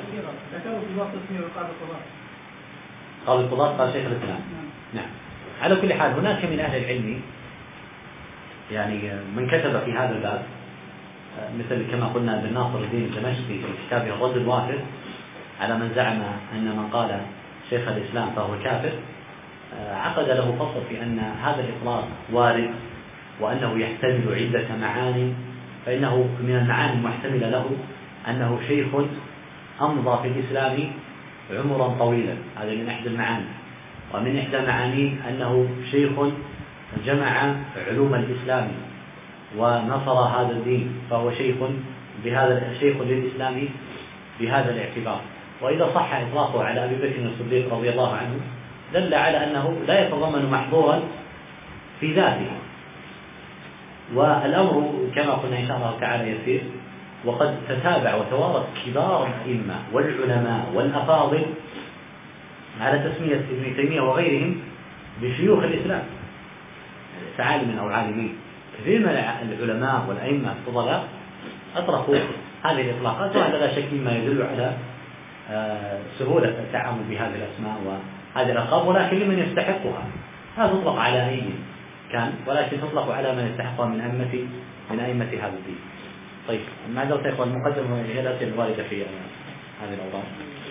قال القضاة قال شيخ الإسلام. نعم. على كل حال هناك من أهل العلم يعني من كتب في هذا الباب، مثل كما قلنا ابن ناصر الدين الدمشقي في كتابه الرد الوافر على من زعم أن من قال شيخ الإسلام فهو كافر، عقد له فصل في أن هذا الإطلاق وارد وأنه يحتمل عدة معاني، فإنه من المعاني المحتملة له أنه شيخ أمضى في الإسلام عمرا طويلا، هذا من إحدى المعاني. ومن إحدى معانيه أنه شيخ جمع علوم الإسلام ونصر هذا الدين، فهو شيخ للإسلام بهذا الاعتبار. وإذا صح إطلاقه على أبي بكر الصديق رضي الله عنه دل على أنه لا يتضمن محظورا في ذاته. والأمر كما قلنا إن شاء الله تعالى يسير، وقد تتابع وتوارث كبار الأئمة والعلماء والأفاضل على تسمية ابن تيمية وغيرهم بشيوخ الإسلام كعالم أو عالمين. كثير من العلماء والأئمة الفضلاء أطلقوا هذه الإطلاقات، وهذا لا شك مما يدل على سهولة التعامل بهذه الأسماء وهذه الألقاب، ولكن لمن يستحقها لا تطلق على أي كان، ولكن تطلق على من استحقها من أئمة هذا الدين. طيب مع ذلك يا إخوان المقدمة هي الأسئلة الواردة في هذه الأوضاع.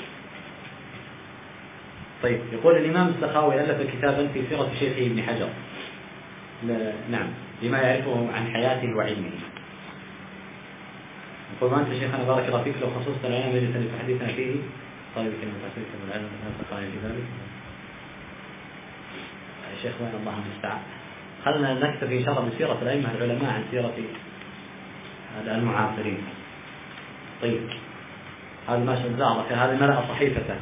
طيب يقول الإمام السخاوي ألف كتابا في سيرة شيخه ابن حجر، نعم، لما يعرفه عن حياته وعلمه. يقول ما أنت شيخنا بارك الله فيك لو خصوصا العلم الذي تحدثنا فيه طالب كلمة تحديث من العلم الذي في ذلك الشيخ وين الله المستعان. خلنا نكتفي إن شاء الله بسيرة الأئمة العلماء عن سيرة المعاصرين. طيب هذا ما شاء الله هذا ملأ صحيفته.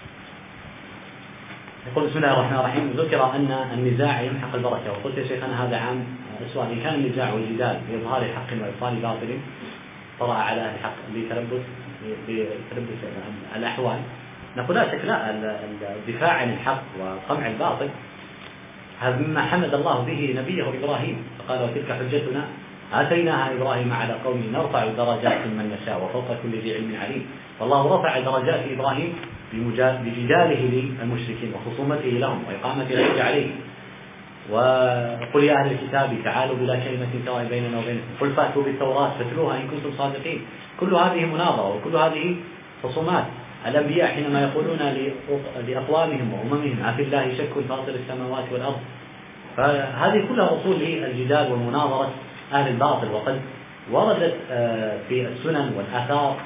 يقول بسم الله الرحمن الرحيم. ذكر أن النزاع يمحق البركة، وقلت يا شيخنا هذا عام السؤال إن كان النزاع والجدال بإظهار حق وإبطال باطل طرأ على أهل الحق بتلبس الأحوال، نقول لا شك لا، الدفاع عن الحق وقمع الباطل هذا مما حمد الله به نبيه إبراهيم، فقال وتلك حجتنا آتيناها إبراهيم على قومه نرفع درجات من نشاء وفوق كل ذي علم عليم. والله رفع درجات إبراهيم بجداله للمشركين وخصومته لهم وإقامة الحج عليه. وقل يا أهل الكتاب تعالوا بلا كلمة سواء بيننا وبينكم قل فأتوا بالتوراة فاتلوها إن كنتم صادقين. كل هذه مناظرة وكل هذه خصومات. الأنبياء حينما يقولون لأقوامهم وأممهم أفي الله شك فاطر السماوات والأرض، فهذه كلها أصول للجدال والمناظرة أهل الباطل. وقد وردت في السنن والآثار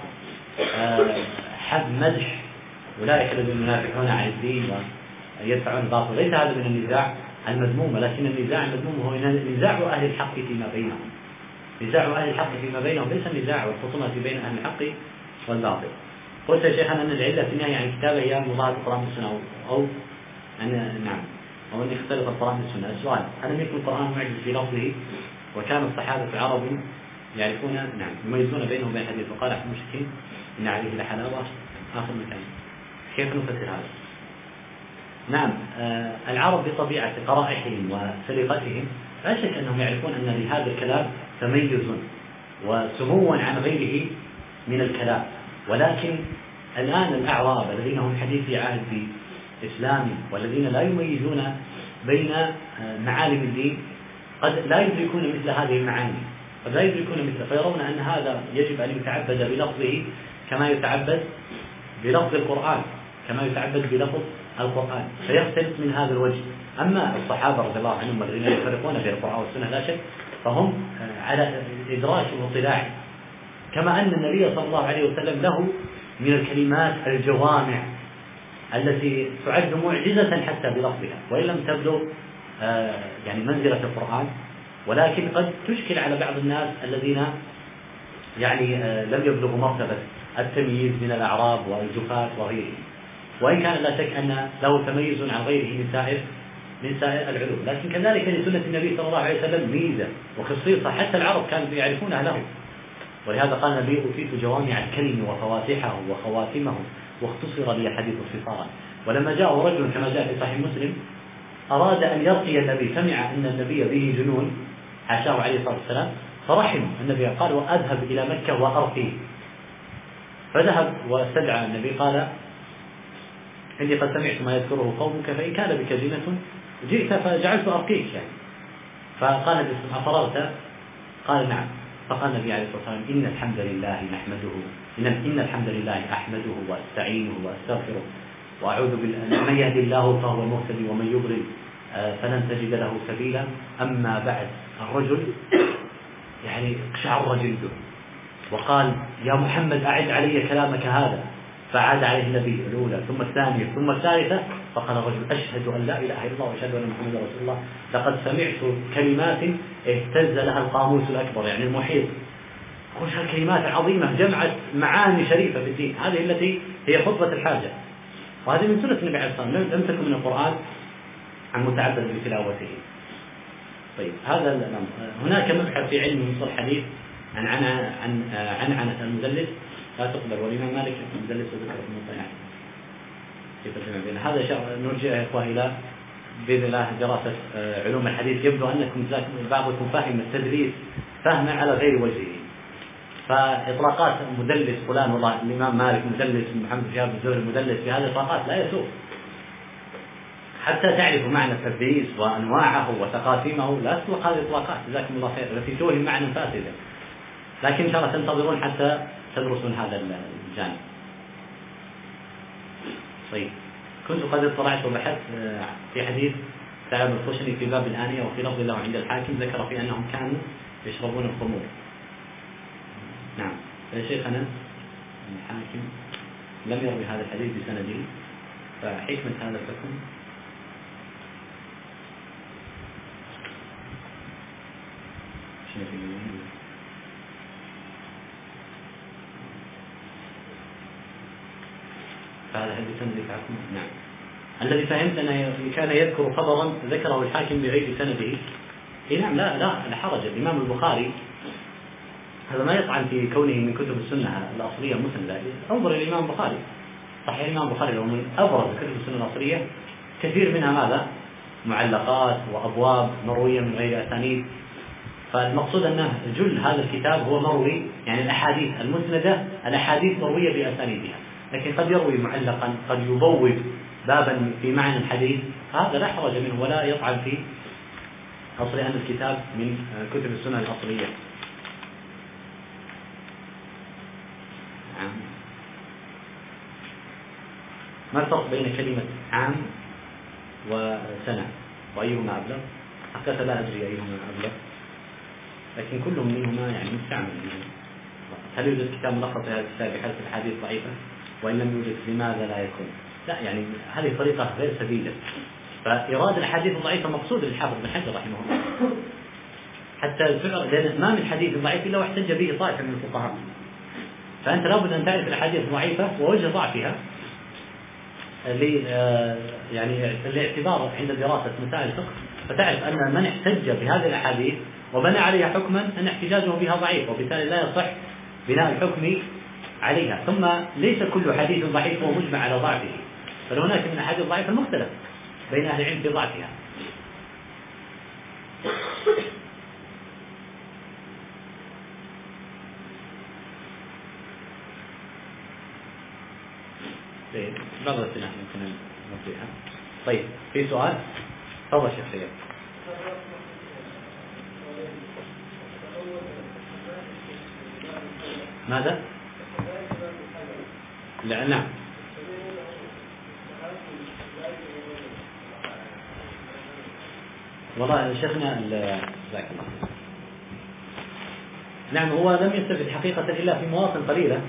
مدح أولئك الذين ينافحون عن الدين ويدفعون الباطل. ليس هذا من النزاع المذموم، لكن النزاع المذموم هو نزاع أهل الحق فيما بينهم. نزاع أهل الحق فيما بينهم ليس النزاع والخصومة بين أهل الحق والباطل. قلت يا شيخنا أن العلة في النهي عن الكتابة هي مضاهاة القرآن بالسنة أو أن يختلف القرآن بالسنة. السؤال: ألم يكن القرآن معجز في لفظه وكان الصحابة العرب يعرفون يميزون بينه وبين الحديث وقال أحد المشركين إن عليه لحلاوة آخر مكان؟ كيف نفسر هذا؟ نعم، العرب بطبيعة قرائحهم وسلقتهم لا شك أنهم يعرفون أن لهذا الكلام تميز وسموا عن غيره من الكلام، ولكن الآن الأعراب الذين هم حديثي عهد إسلامي والذين لا يميزون بين معالم الدين قد لا يدركون مثل هذه المعاني، قد لا يدركون مثل، فيرون أن هذا يجب أن يتعبد بلفظه كما يتعبد بلفظ القرآن، كما يتعبد بلفظ القرآن، فيختلف من هذا الوجه. أما الصحابة رضي الله عنهم الذين يفرقون بين القرآن والسنة لا شك فهم على إدراك واطلاع، كما أن النبي صلى الله عليه وسلم له من الكلمات الجوامع التي تعد معجزة حتى بلفظها، وإن لم تبلغ منزلة القرآن، ولكن قد تشكل على بعض الناس الذين لم يبلغوا مرتبة التمييز من الأعراب والجفاة وغيره، وإن كان لا شك أن له تميز عن غيره من سائر العلوم، لكن كذلك لسنة النبي صلى الله عليه وسلم ميزة وخصيصة حتى العرب كانوا يعرفونها له، ولهذا قال النبي: أوتيت جوامع الكلم وفواتحه وخواتمه واختصر لي حديث اختصارا. ولما جاءه رجل كما جاء في صحيح مسلم أراد أن يرقي النبي، سمع أن النبي به جنون حاشاه عليه الصلاة والسلام، فرحم النبي قال: وأذهب إلى مكة وأرقيه. فذهب واستدعى النبي قال: إني قد سمعت ما يذكره قومك فإن كان بك زينة جئت فجعلت أرقيك فقال النبي: أفرغت؟ قال: نعم. فقال النبي عليه الصلاة والسلام: إن الحمد لله أحمده وأستعينه وأستغفره وأعوذ بالله، من يهدي الله فهو المهتدي ومن يضلل فلن تجد له سبيلا. أما بعد، الرجل اقشعر جلده وقال: يا محمد أعد علي كلامك هذا. فعاد عليه النبي الأولى ثم الثانية ثم الثالثة، فقال الرجل: أشهد أن لا إله إلا الله وأشهد أن محمدا رسول الله، لقد سمعت كلمات اهتز لها القاموس الأكبر المحيط. كل هالكلمات العظيمة جمعت معاني شريفة في الدين، هذه التي هي خطبة الحاجة، وهذه من سنة النبي عليه الصلاة والسلام، لم تكن من القرآن المتعبد بتلاوته. طيب، هذا الأمر. هناك مبحث في علم مصطلح الحديث عن المدلس لا تقبل، والإمام مالك المدلس وذكر في المصطلح كيف الجمع بين هذا. نرجع يا إخوة إلى بإذن الله دراسة علوم الحديث. يبدو أنكم بعضكم فاهم التدريس فهما على غير وجهه، فإطلاقات مدلس فلان والله الإمام مالك مدلس، محمد شهاب الزهري مدلس، في هذه الإطلاقات لا يسوق. حتى تعرفوا معنى التدليس وأنواعه وتقاسيمه لا تطلق هذه الإطلاقات جزاكم الله خير التي توهم معنى فاسدا، لكن إن شاء الله تنتظرون حتى تدرسون هذا الجانب. طيب، كنت قد اطلعت وبحثت في حديث ثعلب الخشني في باب الآنية، وفي لفظ له عند الحاكم ذكر في أنهم كانوا يشربون الخمور. نعم، شيخنا الحاكم لم يروي هذا الحديث بسنده، فحكمة هذا الحكم فهذا حديث سنده حكم. نعم، الذي فهمت أنه كان يذكر خبرا ذكره الحاكم بغير سنده. نعم، لا حرج. الإمام البخاري هذا ما يطعن في كونه من كتب السنة الأصلية المسندة. انظر الإمام البخاري، صحيح الإمام البخاري لو من أبرز كتب السنة الأصلية، كثير منها ماذا؟ معلقات وأبواب مروية من غير أسانيد. فالمقصود أنه جل هذا الكتاب هو مروي، يعني الأحاديث المسندة الأحاديث مروية بأسانيدها، لكن قد يروي معلقا، قد يبوب بابا في معنى الحديث، هذا لا حرج منه ولا يطعن في أصل أن الكتاب من كتب السنة الأصلية. ما الفرق بين كلمة عام وسنة وأيهما أبلغ؟ حقيقة لا أدري أيهما أبلغ، لكن كل منهما يعني مستعمل. هل يوجد كتاب ملخص لهذا الكتاب بحذف الأحاديث ضعيفة؟ وإن لم يوجد لماذا لا يكون؟ لا، يعني هذه طريقة غير سديدة. فإيراد الحديث الضعيف مقصود للحافظ بن حجر رحمه الله، حتى لأن ما من حديث ضعيف إلا واحتج به طائفة من الفقهاء. فأنت لابد أن تعرف الأحاديث الضعيفة ووجه ضعفها يعني الاعتبار عند دراسة مسائل الفقه، فتعرف أن من احتج بهذه الأحاديث وبنى عليها حكما أن احتجاجه بها ضعيف، وبالتالي لا يصح بناء الحكم عليها. ثم ليس كل حديث ضعيف هو مجمع على ضعفه، بل هناك من الأحاديث الضعيفة المختلف بين أهل العلم في ضعفها. بعض الأسئلة يمكن نوضحها. طيب، في سؤال؟ تفضل شيخ سيد. ماذا؟ لا، نعم. والله شيخنا جزاك الله. نعم، هو لم يستفد حقيقة إلا في مواطن قليلة،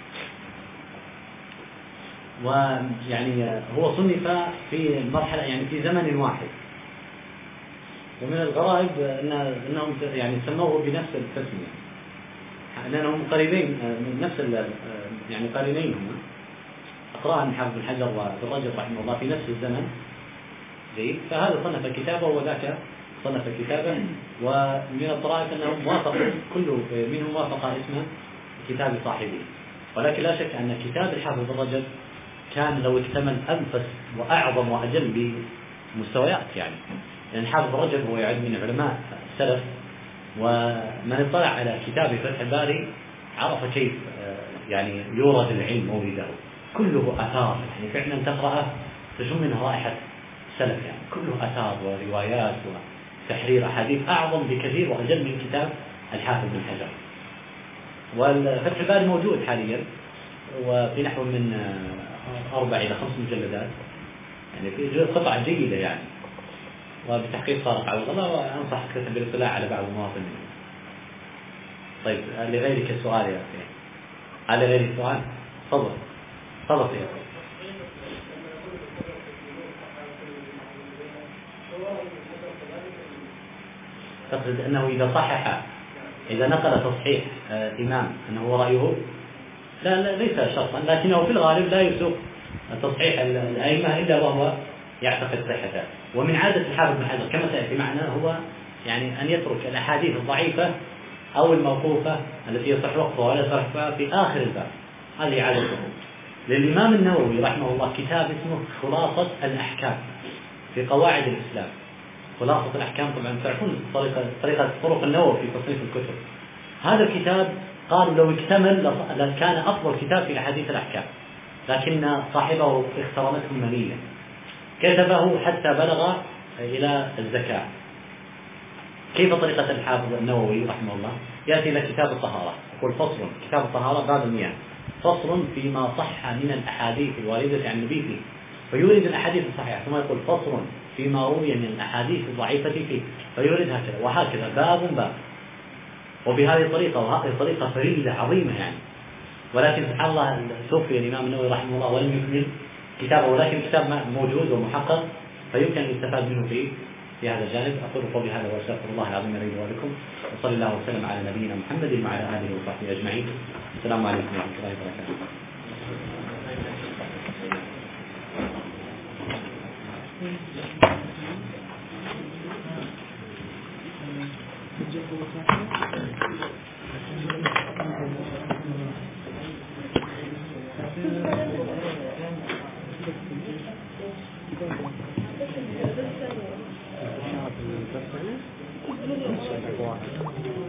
ويعني هو صنف في مرحلة يعني في زمن واحد. ومن الغرائب أنهم يعني سموه بنفس التسمية، لأنهم قريبين من نفس يعني قرينين هما، أقرأ من حافظ بن حجر وابن رجب رحمه الله في نفس الزمن. فهذا صنف كتابه وذاك صنف كتابه. ومن الطرائف أنهم وافقوا كل منهم وافق اسم كتاب صاحبه، ولكن لا شك أن كتاب الحافظ بن رجب كان لو اكتمل أنفس وأعظم وأجل بمستويات، يعني لأن حافظ رجب هو يعد من علماء السلف، ومن اطلع على كتاب فتح الباري عرف كيف يعني يورد العلم مورده، كله آثار، يعني فعلا تقرأه تشم منه رائحة السلف، يعني كله آثار وروايات وتحرير أحاديث أعظم بكثير وأجل من كتاب الحافظ بن حجر. والفتح الباري موجود حاليا وفي نحو من 4 إلى 5 مجلدات، يعني في قطع جيدة يعني، وبتحقيق صارق على الله، وأنصحك بالاطلاع على بعض المواطن منه. طيب، لغيرك السؤال يا أخي؟ على غير السؤال؟ تفضل يا أخي. تقصد أنه إذا صحح، إذا نقل تصحيح إمام أنه هو رأيه؟ لا ليس شرطا، لكنه في الغالب لا يسوق تصحيح الأئمة إلا وهو يعتقد صحته. ومن عادة الحافظ بن حجر كما سيأتي معنا هو يعني أن يترك الأحاديث الضعيفة أو الموقوفة التي يصح وقفها ولا يصح وقفها في آخر الباب، هذه عادته. للإمام النووي رحمه الله كتاب اسمه خلاصة الأحكام في قواعد الإسلام. خلاصة الأحكام طبعا تعرفون طريقة طرق النووي في تصنيف الكتب. هذا الكتاب قالوا لو اكتمل لكان أفضل كتاب في أحاديث الأحكام، لكن صاحبه اخترمته المنية، كتبه حتى بلغ إلى الزكاة. كيف طريقة الحافظ النووي رحمه الله؟ يأتي إلى كتاب الطهارة، يقول فصل، كتاب الطهارة باب المياه، فصل فيما صح من الأحاديث الواردة عن النبي فيه، فيورد الأحاديث الصحيحة، ثم يقول فصل فيما روي من الأحاديث الضعيفة فيه، فيورد هكذا وهكذا باب باب. وبهذه الطريقة، وهذه الطريقة فريدة عظيمة يعني. ولكن سبحان الله توفي الإمام النووي رحمه الله ولم يكمل كتابه، ولكن كتاب موجود ومحقق، فيمكن أن يستفاد منه في هذا الجانب. أقول قولي هذا وأستغفر الله العظيم لي ولكم، وصلى الله وسلم على نبينا محمد وعلى آله وصحبه أجمعين. السلام عليكم ورحمة الله وبركاته. Thank you.